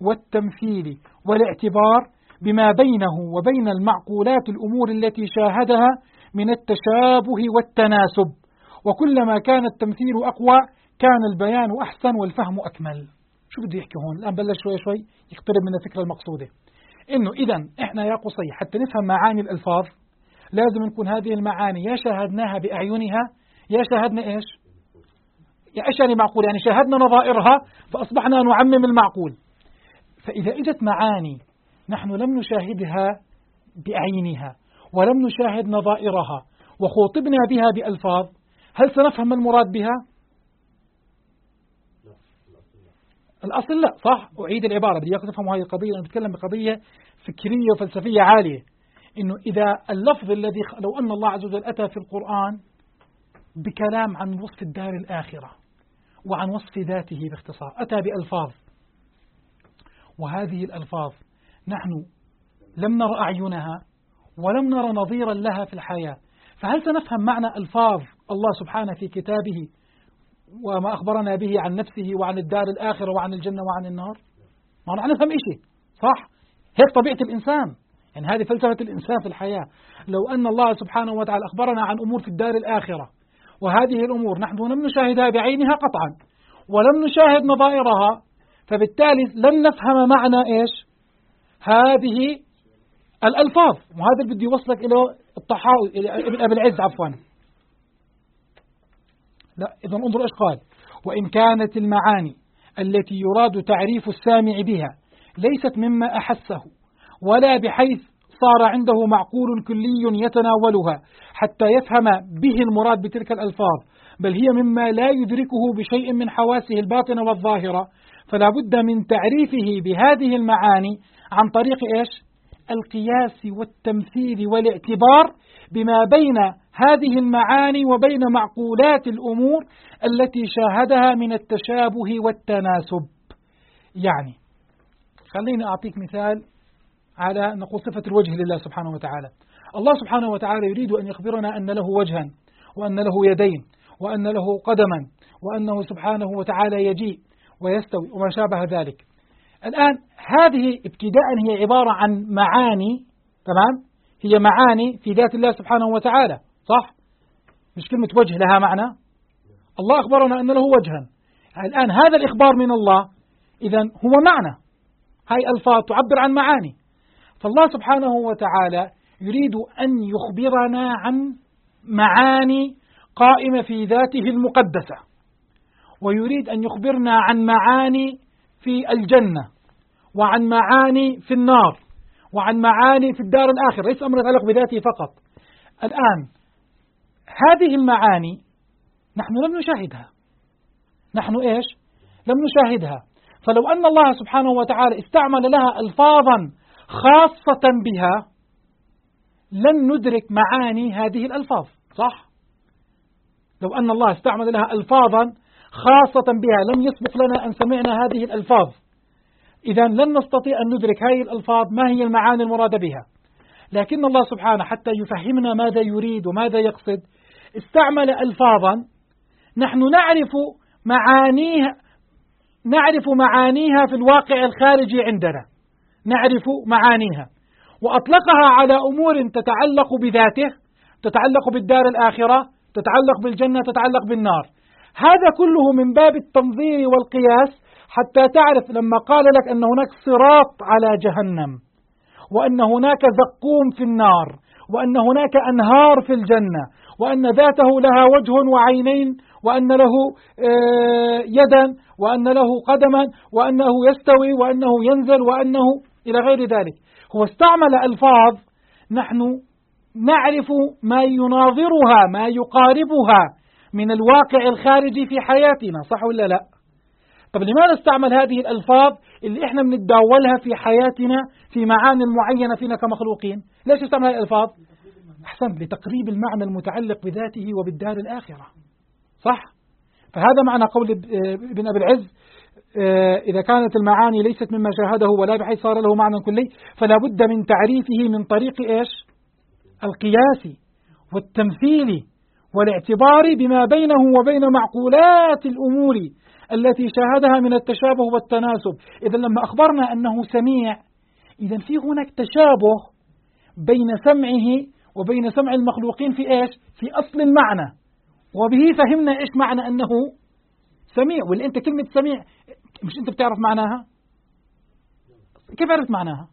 والتمثيل والاعتبار بما بينه وبين المعقولات الأمور التي شاهدها من التشابه والتناسب، وكلما كان التمثيل أقوى كان البيان أحسن والفهم أكمل. شو بده يحكي هون؟ الآن بلش شوي شوي يقترب من الفكرة المقصودة، إنه إذن إحنا يا قصي حتى نفهم معاني الألفاظ لازم نكون هذه المعاني يا شاهدناها بأعينها يا شاهدنا إيش؟ يا إيش يعني معقول؟ يعني شاهدنا نظائرها فأصبحنا نعمم المعقول. فإذا إجت معاني نحن لم نشاهدها بأعينها ولم نشاهد نظائرها وخوطبنا بها بألفاظ، هل سنفهم المراد بها؟ الأصل لا. صح؟ أعيد العبارة بدي إياكم تفهموا هذه القضية. أنا بتكلم بقضية فكرية وفلسفية عالية، إنه إذا اللفظ الذي لو أن الله عز وجل أتى في القرآن بكلام عن وصف الدار الآخرة وعن وصف ذاته باختصار، أتى بألفاظ، وهذه الألفاظ نحن لم نر أعينها ولم نر نظيرا لها في الحياة، فهل سنفهم معنى ألفاظ الله سبحانه في كتابه وما أخبرنا به عن نفسه وعن الدار الآخرة وعن الجنة وعن النار؟ ما نحن نفهم إشي، صح؟ هيك طبيعة الإنسان، يعني هذه فلسفة الإنسان في الحياة. لو أن الله سبحانه وتعالى أخبرنا عن أمور في الدار الآخرة، وهذه الأمور نحن لم نشاهدها بعينها قطعا ولم نشاهد نظائرها، فبالتالي لن نفهم معنى إيش هذه الألفاظ. وهذا اللي بدي يوصلك إلى الطحاوي، إلى ابن أبي العز عفوا. لا، إذا انظر إيش قال: وإن كانت المعاني التي يراد تعريف السامع بها ليست مما أحسه ولا بحيث صار عنده معقول كلي يتناولها حتى يفهم به المراد بتلك الألفاظ، بل هي مما لا يدركه بشيء من حواسه الباطنة والظاهرة، فلا بد من تعريفه بهذه المعاني عن طريق إيش؟ القياس والتمثيل والاعتبار بما بين هذه المعاني وبين معقولات الأمور التي شاهدها من التشابه والتناسب. يعني خليني أعطيك مثال على نقول صفة الوجه لله سبحانه وتعالى. الله سبحانه وتعالى يريد أن يخبرنا أن له وجها وأن له يدين وأن له قدما وأنه سبحانه وتعالى يجيء ويستوي وما شابه ذلك. الآن هذه ابتداء هي عبارة عن معاني، تمام؟ هي معاني في ذات الله سبحانه وتعالى، صح؟ مش كلمة وجه لها معنى. الله أخبرنا أن له وجها، الآن هذا الإخبار من الله إذن هو معنى، هاي ألفاظ تعبر عن معاني. فالله سبحانه وتعالى يريد أن يخبرنا عن معاني قائمة في ذاته المقدسة، ويريد أن يخبرنا عن معاني في الجنة وعن معاني في النار وعن معاني في الدار الآخرة، ليس أمر يتعلق بذاته فقط. الآن هذه المعاني نحن لم نشاهدها، نحن إيش؟ لم نشاهدها. فلو أن الله سبحانه وتعالى استعمل لها ألفاظا خاصة بها لن ندرك معاني هذه الألفاظ، صح؟ لو أن الله استعمل لها ألفاظا خاصة بها لم يسبق لنا أن سمعنا هذه الألفاظ، إذن لن نستطيع أن ندرك هذه الألفاظ ما هي المعاني المرادة بها. لكن الله سبحانه حتى يفهمنا ماذا يريد وماذا يقصد استعمل ألفاظا نحن نعرف معانيها في الواقع الخارجي عندنا، نعرف معانيها، وأطلقها على أمور تتعلق بذاته، تتعلق بالدار الآخرة، تتعلق بالجنة، تتعلق بالنار. هذا كله من باب التنظير والقياس حتى تعرف لما قال لك أن هناك صراط على جهنم وأن هناك زقوم في النار وأن هناك أنهار في الجنة وأن ذاته لها وجه وعينين وأن له يدا وأن له قدما وأنه يستوي وأنه ينزل وأنه إلى غير ذلك. هو استعمل ألفاظ نحن نعرف ما يناظرها ما يقاربها من الواقع الخارجي في حياتنا، صح ولا لا؟ طب لماذا استعمل هذه الألفاظ اللي إحنا بنتداولها في حياتنا في معاني معينة فينا كمخلوقين؟ ليش استعمل هذه الألفاظ؟ أحسن، لتقريب المعنى المتعلق بذاته وبالدار الآخرة، صح؟ فهذا معنى قول ابن أبي العز: إذا كانت المعاني ليست مما شاهده ولا بحيث صار له معنى كلي فلا بد من تعريفه من طريق إيش؟ القياس والتمثيل والاعتبار بما بينه وبين معقولات الأمور التي شاهدها من التشابه والتناسب. إذا لما أخبرنا أنه سميع، إذا في هناك تشابه بين سمعه وبين سمع المخلوقين في إيش؟ في أصل المعنى، وبه فهمنا إيش معنى أنه سميع. واللي أنت كلمة سميع مش أنت بتعرف معناها؟ كيف عرفت معناها؟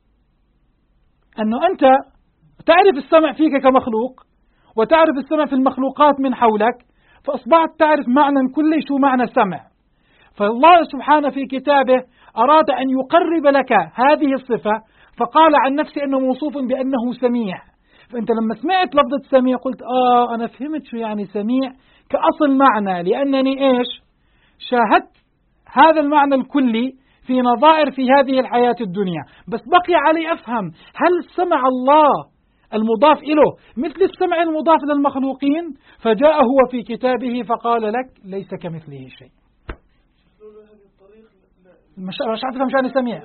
أنه أنت تعرف السمع فيك كمخلوق وتعرف السمع في المخلوقات من حولك، فأصبحت تعرف معنى كل شو معنى السمع. فالله سبحانه في كتابه أراد أن يقرب لك هذه الصفة فقال عن نفسه أنه موصوف بأنه سميع. فأنت لما سمعت لفظة سميع قلت أنا فهمت شو يعني سميع كأصل معنى، لأنني إيش؟ شاهدت هذا المعنى الكلي في نظائر في هذه الحياة الدنيا، بس بقي علي أفهم هل سمع الله المضاف إله مثل السمع المضاف للمخلوقين؟ فجاء هو في كتابه فقال لك ليس كمثله شيء. مش عارف مشان السميع.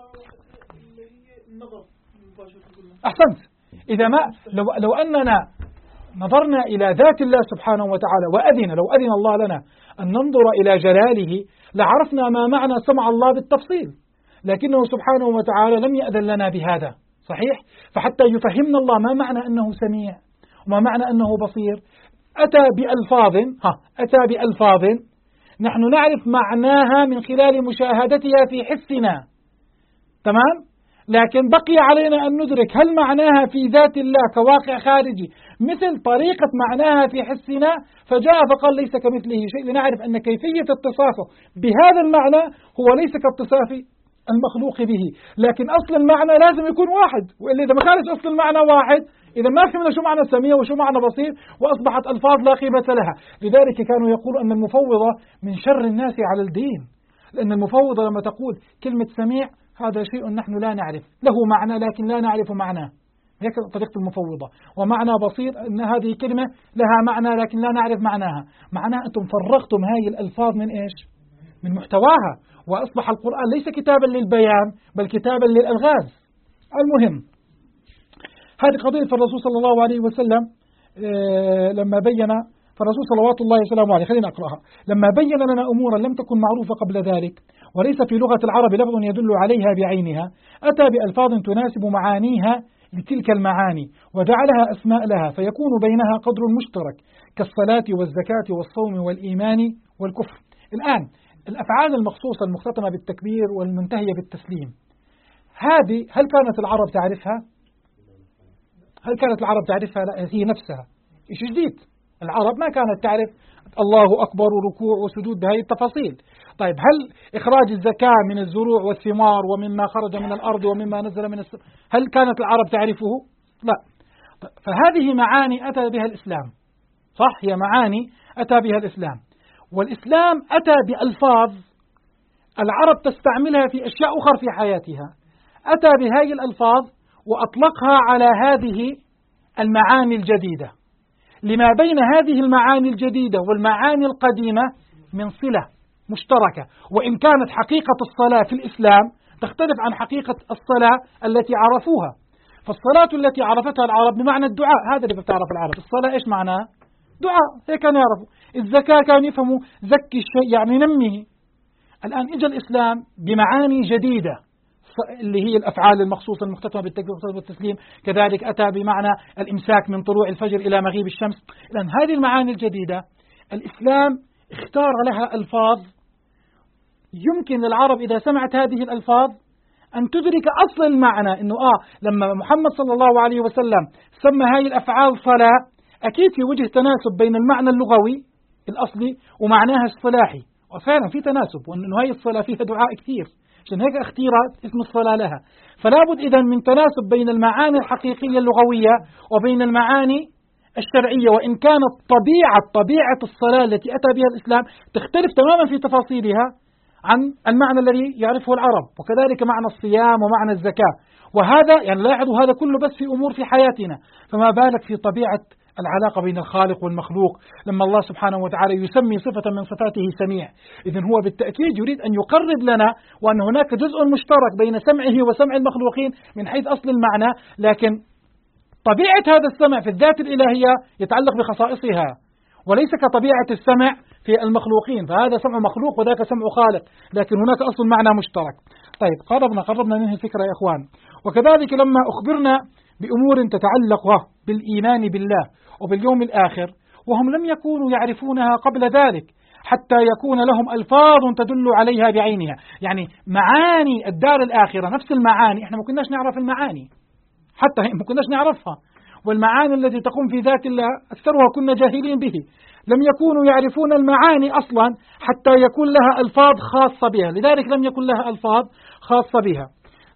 أحسنت. إذا ما لو أننا نظرنا إلى ذات الله سبحانه وتعالى لو أذن الله لنا أن ننظر إلى جلاله لعرفنا ما معنى سمع الله بالتفصيل، لكنه سبحانه وتعالى لم يأذن لنا بهذا. صحيح؟ فحتى يفهمنا الله ما معنى أنه سميع وما معنى أنه بصير أتى بألفاظ نحن نعرف معناها من خلال مشاهدتها في حسنا، تمام؟ لكن بقي علينا أن ندرك هل معناها في ذات الله كواقع خارجي مثل طريقة معناها في حسنا، فجاء فقال ليس كمثله شيء، لنعرف أن كيفية اتصافه بهذا المعنى هو ليس كاتصاف المخلوق به، لكن أصل المعنى لازم يكون واحد، وإلا إذا ما كانش أصل المعنى واحد إذا ما فهمنا شو معنى سميع وشو معنى بصير وأصبحت ألفاظ لا قيمة لها. لذلك كانوا يقولوا أن المفوضة من شر الناس على الدين، لأن المفوضة لما تقول كلمة سميع هذا شيء نحن لا نعرف له معنى لكن لا نعرف معناه، هيك طريقة المفوضة. ومعنى بصير أن هذه كلمة لها معنى لكن لا نعرف معناها. معناه أنتم فرغتم هذه الألفاظ من إيش؟ من محتواها، وأصبح القرآن ليس كتابا للبيان بل كتابا للألغاز. المهم هذه قضية الرسول صلى الله عليه وسلم لما بين فالرسول صلوات الله وسلامه عليه، خلينا أقرأها، لما بين لنا أمورا لم تكن معروفة قبل ذلك وليس في لغة العرب لفظ يدل عليها بعينها، أتى بألفاظ تناسب معانيها لتلك المعاني وجعلها أسماء لها، فيكون بينها قدر مشترك كالصلاة والزكاة والصوم والإيمان والكفر. الآن الأفعال المخصوصة المختتمة بالتكبير والمنتهية بالتسليم، هذه هل كانت العرب تعرفها؟ لا، هي نفسها شيء جديد. العرب ما كانت تعرف الله أكبر وركوع وسجود بهذه التفاصيل. طيب هل إخراج الزكاة من الزروع والثمار ومما خرج من الأرض ومما نزل من السماء هل كانت العرب تعرفه؟ لا. فهذه معاني أتى بها الإسلام، صح؟ هي معاني أتى بها الإسلام، والإسلام أتى بألفاظ العرب تستعملها في أشياء أخرى في حياتها، أتى بهذه الألفاظ وأطلقها على هذه المعاني الجديدة. لما بين هذه المعاني الجديدة والمعاني القديمة من صلة مشتركة، وإن كانت حقيقة الصلاة في الإسلام تختلف عن حقيقة الصلاة التي عرفوها. فالصلاة التي عرفتها العرب بمعنى الدعاء، هذا اللي بتعرف العرب. الصلاة إيش معناها؟ دعاء، هيك كانوا يعرفوا. الزكاة كانوا يفهموا زكي الشيء يعني نميه. الآن إجا الإسلام بمعاني جديدة اللي هي الأفعال المخصوصة المختتمة بالتكبير والتسليم، كذلك أتى بمعنى الإمساك من طلوع الفجر إلى مغيب الشمس. لأن هذه المعاني الجديدة الإسلام اختار لها ألفاظ يمكن للعرب إذا سمعت هذه الألفاظ أن تدرك أصل المعنى، إنه لما محمد صلى الله عليه وسلم سمى هذه الأفعال صلاة أكيد في وجه تناسب بين المعنى اللغوي الأصلي ومعناها الصلاحي، وفعلا في تناسب، وأنه هذه الصلاة فيها دعاء كثير، عشان هيك اختيرت اسم الصلاة لها. فلا بد إذن من تناسب بين المعاني الحقيقية اللغوية وبين المعاني الشرعية، وإن كانت طبيعة الصلاة التي أتى بها الإسلام تختلف تماما في تفاصيلها عن المعنى الذي يعرفه العرب، وكذلك معنى الصيام ومعنى الزكاة. وهذا يعني لاحظوا هذا كله بس في أمور في حياتنا، فما بالك في طبيعة العلاقة بين الخالق والمخلوق. لما الله سبحانه وتعالى يسمي صفة من صفاته سميع، إذن هو بالتأكيد يريد أن يقرب لنا وأن هناك جزء مشترك بين سمعه وسمع المخلوقين من حيث أصل المعنى، لكن طبيعة هذا السمع في الذات الإلهية يتعلق بخصائصها وليس كطبيعة السمع في المخلوقين، فهذا سمع مخلوق وذاك سمع خالق، لكن هناك أصل معنى مشترك. طيب قربنا منه الفكرة يا إخوان. وكذلك لما أخبرنا بأمور تتعلق بالإيمان بالله وباليوم الآخر وهم لم يكونوا يعرفونها قبل ذلك حتى يكون لهم ألفاظ تدل عليها بعينها، يعني معاني الدار الآخرة نفس المعاني احنا ما كناش نعرف المعاني، حتى ما كناش نعرفها، والمعاني التي تقوم في ذات الله أكثرها كنا جاهلين به. لم يكونوا يعرفون المعاني أصلا حتى يكون لها ألفاظ خاصة بها، لذلك لم يكن لها ألفاظ خاصة بها.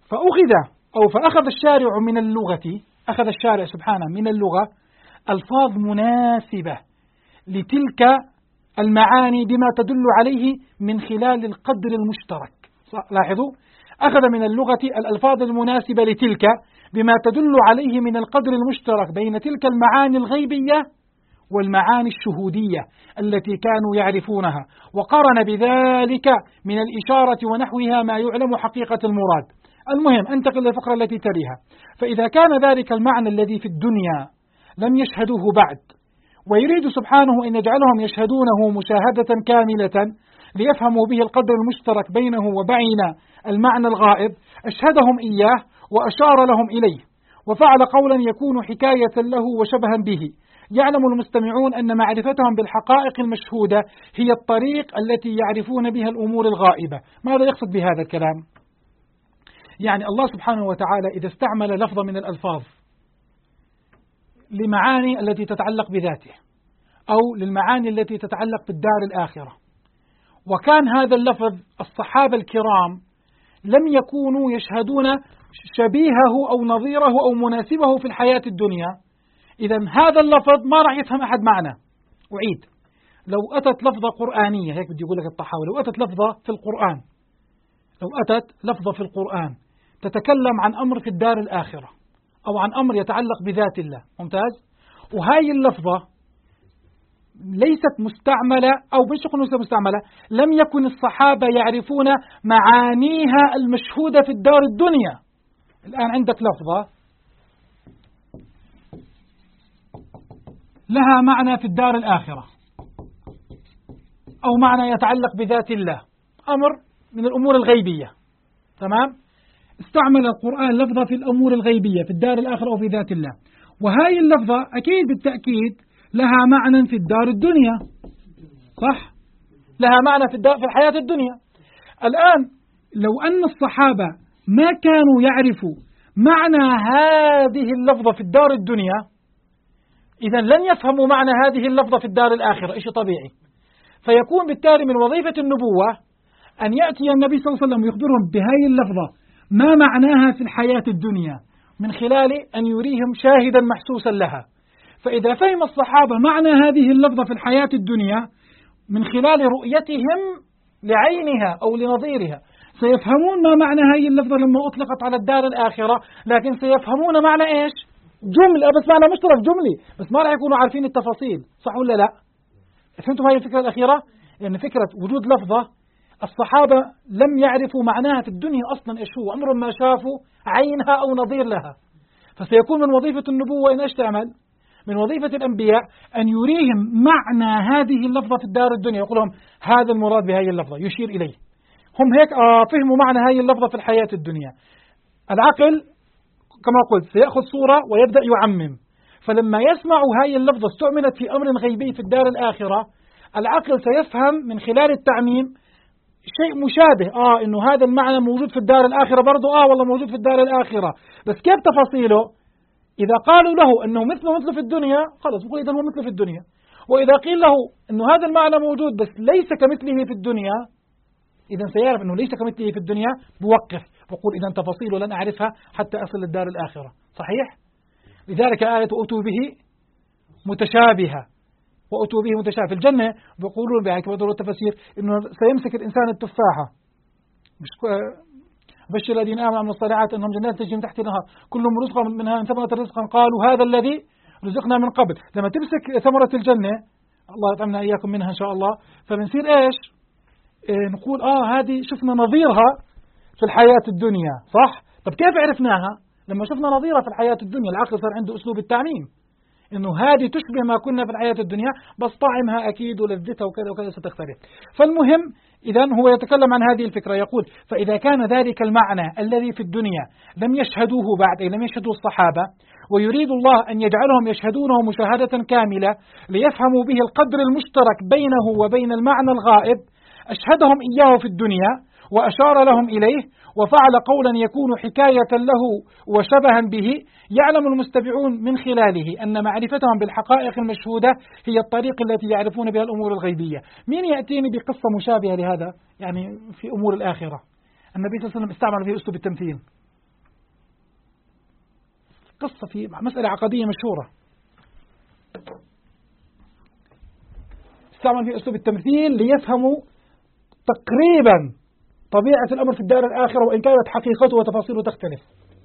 فأخذ الشارع من اللغة، أخذ الشارع سبحانه من اللغة ألفاظ مناسبة لتلك المعاني بما تدل عليه من خلال القدر المشترك. لاحظوا، أخذ من اللغة الألفاظ المناسبة لتلك بما تدل عليه من القدر المشترك بين تلك المعاني الغيبية والمعاني الشهودية التي كانوا يعرفونها، وقارن بذلك من الإشارة ونحوها ما يعلم حقيقة المراد. المهم أنتقل للفقرة التي تليها. فإذا كان ذلك المعنى الذي في الدنيا لم يشهدوه بعد، ويريد سبحانه أن يجعلهم يشهدونه مشاهدة كاملة ليفهموا به القدر المشترك بينه وبين المعنى الغائب، أشهدهم إياه وأشار لهم إليه، وفعل قولا يكون حكاية له وشبها به. يعلم المستمعون أن معرفتهم بالحقائق المشهودة هي الطريق التي يعرفون بها الأمور الغائبة. ماذا يقصد بهذا الكلام؟ يعني الله سبحانه وتعالى إذا استعمل لفظا من الألفاظ لمعاني التي تتعلق بذاته أو للمعاني التي تتعلق بالدار الآخرة، وكان هذا اللفظ الصحابة الكرام لم يكونوا يشهدون شبيهه أو نظيره أو مناسبه في الحياة الدنيا، إذا هذا اللفظ ما راح يفهم أحد معنا. أعيد، لو أتت لفظة قرآنية، هيك بدي أقول لك الطحاوي، لو أتت لفظة في القرآن تتكلم عن أمر في الدار الآخرة أو عن أمر يتعلق بذات الله، ممتاز، وهاي اللفظة ليست مستعملة أو مش مستعملة، لم يكن الصحابة يعرفون معانيها المشهودة في الدار الدنيا. الآن عندك لفظة لها معنى في الدار الآخرة أو معنى يتعلق بذات الله، أمر من الأمور الغيبية، تمام؟ استعمل القرآن لفظة في الأمور الغيبية في الدار الآخرة أو في ذات الله، وهذه اللفظة أكيد بالتأكيد لها معنى في الدار الدنيا، صح؟ لها معنى في الحياة الدنيا. الآن لو أن الصحابة ما كانوا يعرفوا معنى هذه اللفظة في الدار الدنيا، إذا لن يفهموا معنى هذه اللفظة في الدار الآخرة، إيش طبيعي. فيكون بالتالي من وظيفة النبوة أن يأتي النبي صلى الله عليه وسلم ويخبرهم بهذه اللفظة ما معناها في الحياة الدنيا من خلال أن يريهم شاهدا محسوسا لها. فإذا فهم الصحابة معنى هذه اللفظة في الحياة الدنيا من خلال رؤيتهم لعينها أو لنظيرها، سيفهمون ما معنى هذه اللفظة لما أطلقت على الدار الآخرة، لكن سيفهمون معنى إيش؟ جملة، بس معنى مشترك جملي، بس ما راح يكونوا عارفين التفاصيل، صح ولا لا؟ فهمتوا هذه الفكرة الأخيرة؟ يعني فكرة وجود لفظة الصحابة لم يعرفوا معناها في الدنيا أصلا إيش هو، عمرهم ما شافوا عينها أو نظير لها. فسيكون من وظيفة النبوة إن إيش تعمل؟ من وظيفة الأنبياء أن يريهم معنى هذه اللفظة في الدار الدنيا، يقول لهم هذا المراد بهذه اللفظة، يشير إليه. هم هيك فهموا معنى هذه اللفظة في الحياة الدنيا. العقل كما قلت سيأخذ صورة ويبدأ يعمم، فلما يسمعوا هذه اللفظة استعملت في أمر غيبي في الدار الآخرة، العقل سيفهم من خلال التعميم شيء مشابه، إنه هذا المعنى موجود في الدار الآخرة برضو، والله موجود في الدار الآخرة، بس كيف تفاصيله؟ إذا قالوا له أنه مثله في الدنيا، خلاص بقول إذا هو مثله في الدنيا. وإذا قيل له أنه هذا المعنى موجود بس ليس كمثله في الدنيا، إذا سيعرف أنه ليس كمثله في الدنيا، بوقف بقول إذا تفاصيله لن أعرفها حتى أصل للدار الآخرة، صحيح؟ لذلك آية أتوا به متشابهة، وأتوا به متشابه. في الجنة بيقولون بهذا التفسير إنه سيمسك الإنسان التفاحة، مش بشر الذين آمنوا وعملوا الصالحات أنهم جنات تجري من تحت الأنهار كلهم رزقا منها ثمرة رزقا قالوا هذا الذي رزقنا من قبل. لما تمسك ثمرة الجنة، الله يطعمنا إياكم منها إن شاء الله، فبنصير إيش؟ نقول هذه شفنا نظيرها في الحياة الدنيا، صح؟ طب كيف عرفناها؟ لما شفنا نظيرها في الحياة الدنيا، العقل صار عنده أسلوب التعميم، إنه هذه تشبه ما كنا في الحياة الدنيا، بس طعمها أكيد ولذتها وكذا وكذا ستختلف. فالمهم إذا هو يتكلم عن هذه الفكرة، يقول فإذا كان ذلك المعنى الذي في الدنيا لم يشهدوه بعد، أي لم يشهدوا الصحابة، ويريد الله أن يجعلهم يشهدونه مشاهدة كاملة ليفهموا به القدر المشترك بينه وبين المعنى الغائب، أشهدهم إياه في الدنيا وأشار لهم إليه وفعل قولا يكون حكاية له وشبها به. يعلم المستمعون من خلاله أن معرفتهم بالحقائق المشهودة هي الطريق التي يعرفون بها الأمور الغيبية. مين يأتيني بقصة مشابهة لهذا يعني في أمور الآخرة؟ النبي صلى الله عليه وسلم استعمل فيه أسلوب التمثيل، قصة في مسألة عقدية مشهورة، استعمل فيه أسلوب التمثيل ليفهموا تقريبا طبيعة الأمر في الدار الآخرة وإن كانت حقيقته وتفاصيله تختلف.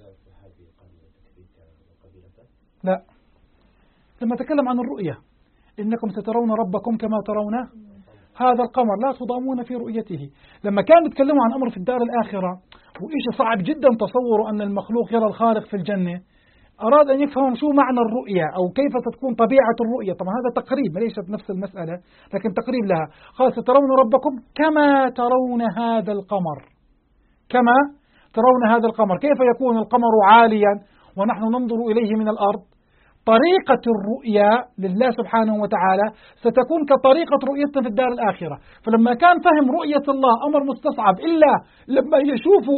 لا، لما تكلم عن الرؤية إنكم سترون ربكم كما ترون هذا القمر لا تضامون في رؤيته. لما كانوا يتكلموا عن أمر في الدار الآخرة وإيش صعب جدا تصوروا أن المخلوق يرى الخالق في الجنة، أراد أن يفهم شو معنى الرؤية أو كيف تكون طبيعة الرؤية. طبعا هذا تقريب، ليست نفس المسألة لكن تقريب لها. قال سترون ربكم كما ترون هذا القمر، كما ترون هذا القمر. كيف يكون القمر عاليا ونحن ننظر إليه من الأرض؟ طريقة الرؤيا لله سبحانه وتعالى ستكون كطريقة رؤيتنا في الدار الآخرة. فلما كان فهم رؤية الله أمر مستصعب إلا لما يشوفوا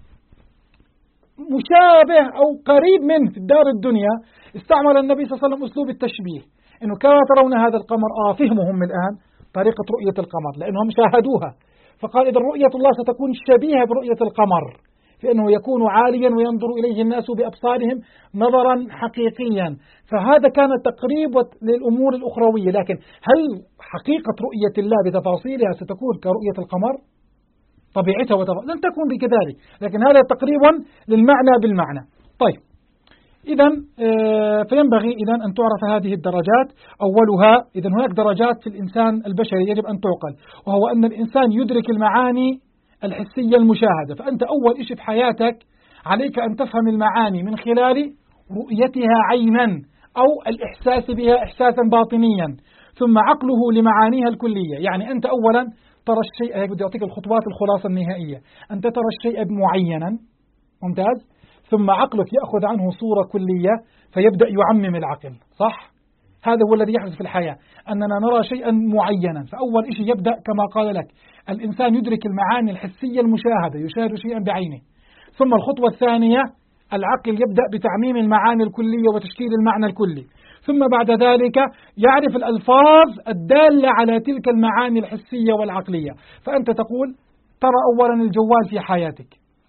مشابه أو قريب منه في الدار الدنيا، استعمل النبي صلى الله عليه وسلم أسلوب التشبيه، إنه كما ترون هذا القمر فهمهم الآن طريقة رؤية القمر لأنهم شاهدوها. فقال إذا رؤية الله ستكون شبيهة برؤية القمر في أنه يكون عاليا وينظر إليه الناس بأبصارهم نظرا حقيقيا. فهذا كان تقريب للأمور الأخروية. لكن هل حقيقة رؤية الله بتفاصيلها ستكون كرؤية القمر؟ طبيعتها لن تكون بكذلك، لكن هذا تقريبا للمعنى بالمعنى. طيب، إذن فينبغي إذن أن تعرف هذه الدرجات. أولها إذن هناك درجات في الإنسان البشري يجب أن تعقل، وهو أن الإنسان يدرك المعاني الحسية المشاهدة. فأنت أول شيء في حياتك عليك أن تفهم المعاني من خلال رؤيتها عينا أو الإحساس بها إحساسا باطنيا، ثم عقله لمعانيها الكلية. يعني أنت أولا ترى الشيء، بدي أعطيك الخطوات الخلاصة النهائية. أنت ترى الشيء معينا، ممتاز، ثم عقلك يأخذ عنه صورة كلية فيبدأ يعمم العقل، صح؟ هذا هو الذي يحدث في الحياة، أننا نرى شيئا معينا. فأول شيء يبدأ كما قال لك الإنسان يدرك المعاني الحسية المشاهدة، يشاهد شيئا بعينه. ثم الخطوة الثانية العقل يبدأ بتعميم المعاني الكلية وتشكيل المعنى الكلي. ثم بعد ذلك يعرف الألفاظ الدالة على تلك المعاني الحسية والعقلية. فأنت تقول ترى أولا الجوال في حياتك،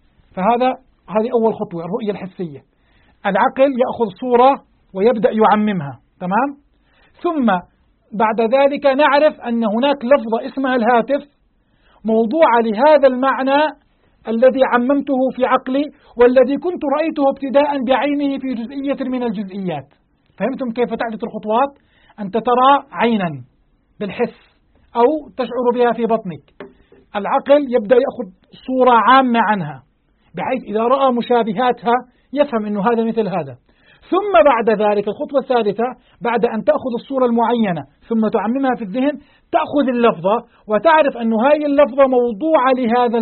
هذه أول خطوة، الرؤية الحسية. العقل يأخذ صورة ويبدأ يعممها، تمام؟ ثم بعد ذلك نعرف أن هناك لفظة اسمها الهاتف موضوعة لهذا المعنى الذي عممته في عقلي والذي كنت رأيته ابتداء بعينه في جزئية من الجزئيات. فهمتم كيف تحدث الخطوات؟ أنت ترى عينا بالحس أو تشعر بها في بطنك. العقل يبدأ يأخذ صورة عامة عنها بحيث إذا رأى مشابهاتها يفهم أنه هذا مثل هذا. ثم بعد ذلك الخطوة الثالثة، بعد أن تأخذ الصورة المعينة ثم تعممها في الذهن، تأخذ اللفظة وتعرف أن هذه اللفظة موضوعة لهذا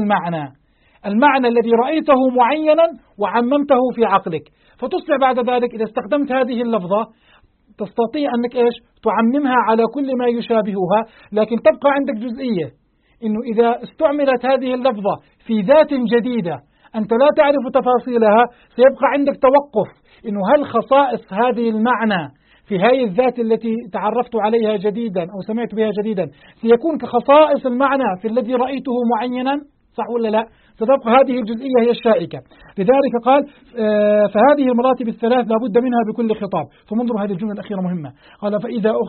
المعنى الذي رأيته معينا وعممته في عقلك. فتصبح بعد ذلك إذا استخدمت هذه اللفظة تستطيع أنك تعممها على كل ما يشابهها، لكن تبقى عندك جزئية إنه إذا استعملت هذه اللفظة في ذات جديدة أنت لا تعرف تفاصيلها، سيبقى عندك توقف إنه هل خصائص هذه المعنى في هذه الذات التي تعرفت عليها جديدا أو سمعت بها جديدا سيكون كخصائص المعنى في الذي رأيته معينا، صح ولا لا؟ ستبقى هذه الجزئية هي الشائكة. لذلك قال فهذه المراتب الثلاث لابد منها بكل خطاب. فمنظر هذه الجملة الأخيرة مهمة. قال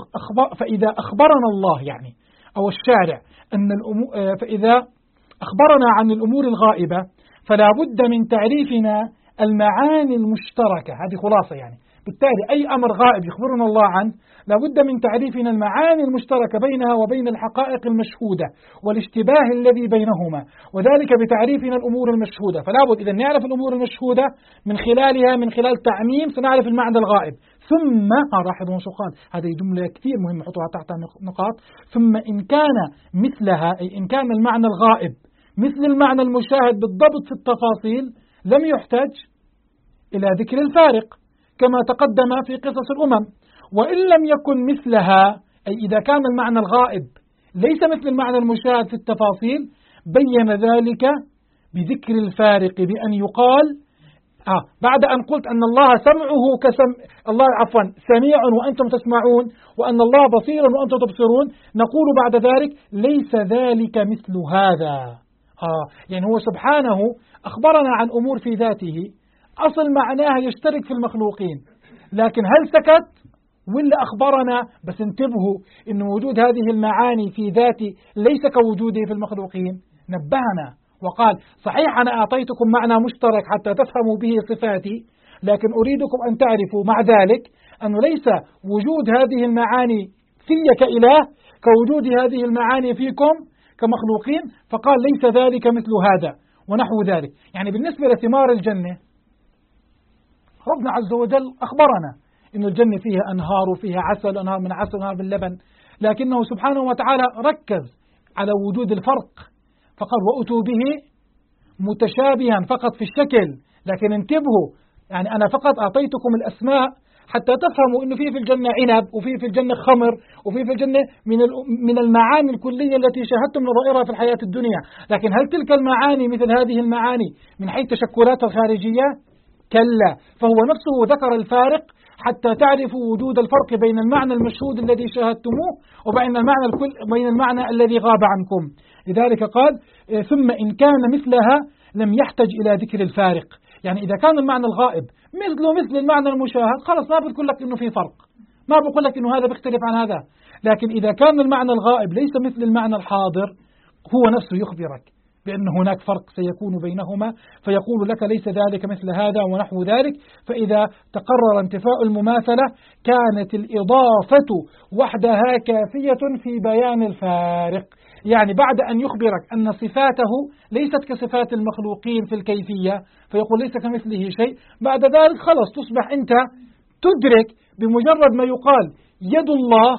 فإذا أخبرنا الله يعني أو الشارع فإذا أخبرنا عن الأمور الغائبة فلا بد من تعريفنا المعاني المشتركة. هذه خلاصة يعني. بالتالي أي أمر غائب يخبرنا الله عنه لابد من تعريفنا المعاني المشتركة بينها وبين الحقائق المشهودة والاشتباه الذي بينهما، وذلك بتعريفنا الأمور المشهودة. فلا بد إذا نعرف الأمور المشهودة من خلالها، من خلال تعميم سنعرف المعنى الغائب. ثم لاحظوا سؤال، هذه جملة كثير مهمة حطوها تحت نقاط. ثم إن كان مثلها، أي إن كان المعنى الغائب مثل المعنى المشاهد بالضبط في التفاصيل، لم يحتاج إلى ذكر الفارق كما تقدم في قصص الأمم. وإن لم يكن مثلها، أي إذا كان المعنى الغائب ليس مثل المعنى المشاهد في التفاصيل، بين ذلك بذكر الفارق بأن يقال بعد أن قلت أن الله سمعه الله سميع وأنتم تسمعون، وأن الله بصير وأنتم تبصرون، نقول بعد ذلك ليس ذلك مثل هذا. يعني هو سبحانه أخبرنا عن أمور في ذاته أصل معناها يشترك في المخلوقين، لكن هل سكت ولا أخبرنا؟ بس انتبهوا إن وجود هذه المعاني في ذاته ليس كوجوده في المخلوقين، نبهنا وقال صحيح أنا أعطيتكم معنى مشترك حتى تفهموا به صفاتي، لكن أريدكم أن تعرفوا مع ذلك أنه ليس وجود هذه المعاني في كإله كوجود هذه المعاني فيكم كمخلوقين، فقال ليس ذلك مثل هذا ونحو ذلك. يعني بالنسبة لثمار الجنة ربنا عز وجل أخبرنا إن الجنة فيها أنهار وفيها عسل، أنهار من عسل أنهار من لبن، لكنه سبحانه وتعالى ركز على وجود الفرق فقال وأتوا به متشابها فقط في الشكل، لكن انتبهوا يعني أنا فقط أعطيتكم الأسماء حتى تفهموا إنه في الجنة عنب وفي الجنة خمر وفي الجنة من المعاني الكلية التي شاهدتم نظائرها في الحياة الدنيا، لكن هل تلك المعاني مثل هذه المعاني من حيث تشكلاتها الخارجية؟ كلا، فهو نفسه ذكر الفارق حتى تعرفوا وجود الفرق بين المعنى المشهود الذي شاهدتموه وبين المعنى الذي غاب عنكم. لذلك قال ثم إن كان مثلها لم يحتج إلى ذكر الفارق. يعني إذا كان المعنى الغائب مثل المعنى المشاهد خلاص ما بقول لك إنه في فرق، ما بقول لك إنه هذا بيختلف عن هذا، لكن إذا كان المعنى الغائب ليس مثل المعنى الحاضر هو نفسه يخبرك بأن هناك فرق سيكون بينهما، فيقول لك ليس ذلك مثل هذا ونحو ذلك. فإذا تقرر انتفاء المماثلة كانت الإضافة وحدها كافية في بيان الفارق. يعني بعد أن يخبرك أن صفاته ليست كصفات المخلوقين في الكيفية فيقول ليس كمثله شيء، بعد ذلك خلص تصبح أنت تدرك بمجرد ما يقال يد الله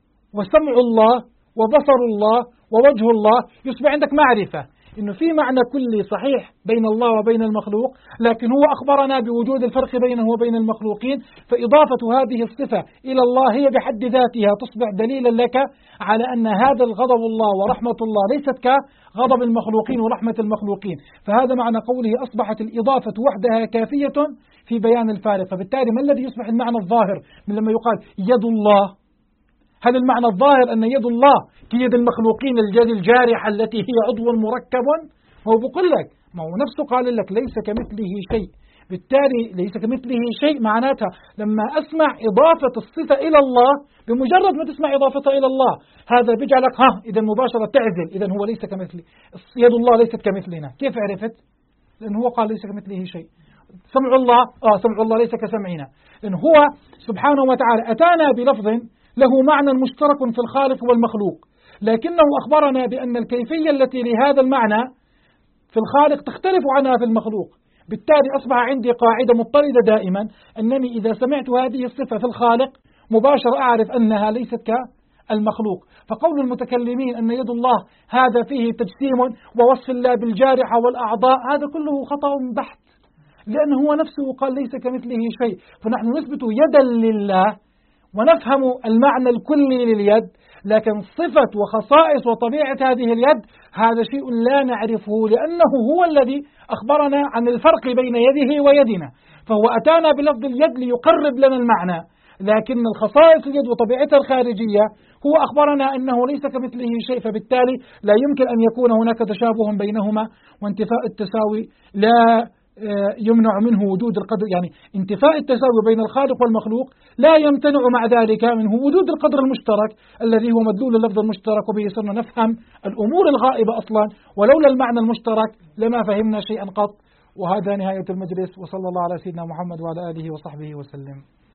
وسمع الله وبصر الله ووجه الله يصبح عندك معرفة إنه في معنى كلي صحيح بين الله وبين المخلوق، لكن هو أخبرنا بوجود الفرق بينه وبين المخلوقين، فإضافة هذه الصفة إلى الله هي بحد ذاتها تصبح دليلا لك على أن هذا الغضب الله ورحمة الله ليست كغضب المخلوقين ورحمة المخلوقين. فهذا معنى قوله أصبحت الإضافة وحدها كافية في بيان الفارق. فبالتالي ما الذي يصبح المعنى الظاهر من لما يقال يد الله؟ هل المعنى الظاهر أن يد الله كيد المخلوقين اليد الجارحة التي هي عضو مركب؟ هو بقول لك ما هو نفسه قال لك ليس كمثله شيء، بالتالي ليس كمثله شيء معناتها لما أسمع إضافة الصفة إلى الله بمجرد ما تسمع إضافتها إلى الله هذا بيجعلك إذا مباشرة تعزل إذا هو ليس كمثله، يد الله ليست كمثلنا. كيف عرفت؟ لأنه هو قال ليس كمثله شيء. سمع الله سمع الله ليس كسمعنا، لأن هو سبحانه وتعالى أتانا بلفظ له معنى مشترك في الخالق والمخلوق، لكنه أخبرنا بأن الكيفية التي لهذا المعنى في الخالق تختلف عنها في المخلوق. بالتالي أصبح عندي قاعدة مضطردة دائما أنني إذا سمعت هذه الصفة في الخالق مباشرة أعرف أنها ليست كالمخلوق. فقول المتكلمين أن يد الله هذا فيه تجسيم ووصف الله بالجارحة والأعضاء هذا كله خطأ بحت، لأنه هو نفسه قال ليس كمثله شيء. فنحن نثبت يدا لله ونفهم المعنى الكلي لليد، لكن صفة وخصائص وطبيعة هذه اليد هذا شيء لا نعرفه، لأنه هو الذي أخبرنا عن الفرق بين يده ويدنا، فهو أتانا بلفظ اليد ليقرب لنا المعنى، لكن الخصائص اليد وطبيعتها الخارجية هو أخبرنا أنه ليس كمثله شيء، فبالتالي لا يمكن أن يكون هناك تشابه بينهما، وانتفاء التساوي لا يمنع منه وجود القدر. يعني انتفاء التساوي بين الخالق والمخلوق لا يمتنع مع ذلك منه وجود القدر المشترك الذي هو مدلول اللفظ المشترك، وبه صرنا نفهم الأمور الغائبة أصلا، ولولا المعنى المشترك لما فهمنا شيئا قط. وهذا نهاية المجلس، وصلى الله على سيدنا محمد وعلى آله وصحبه وسلم.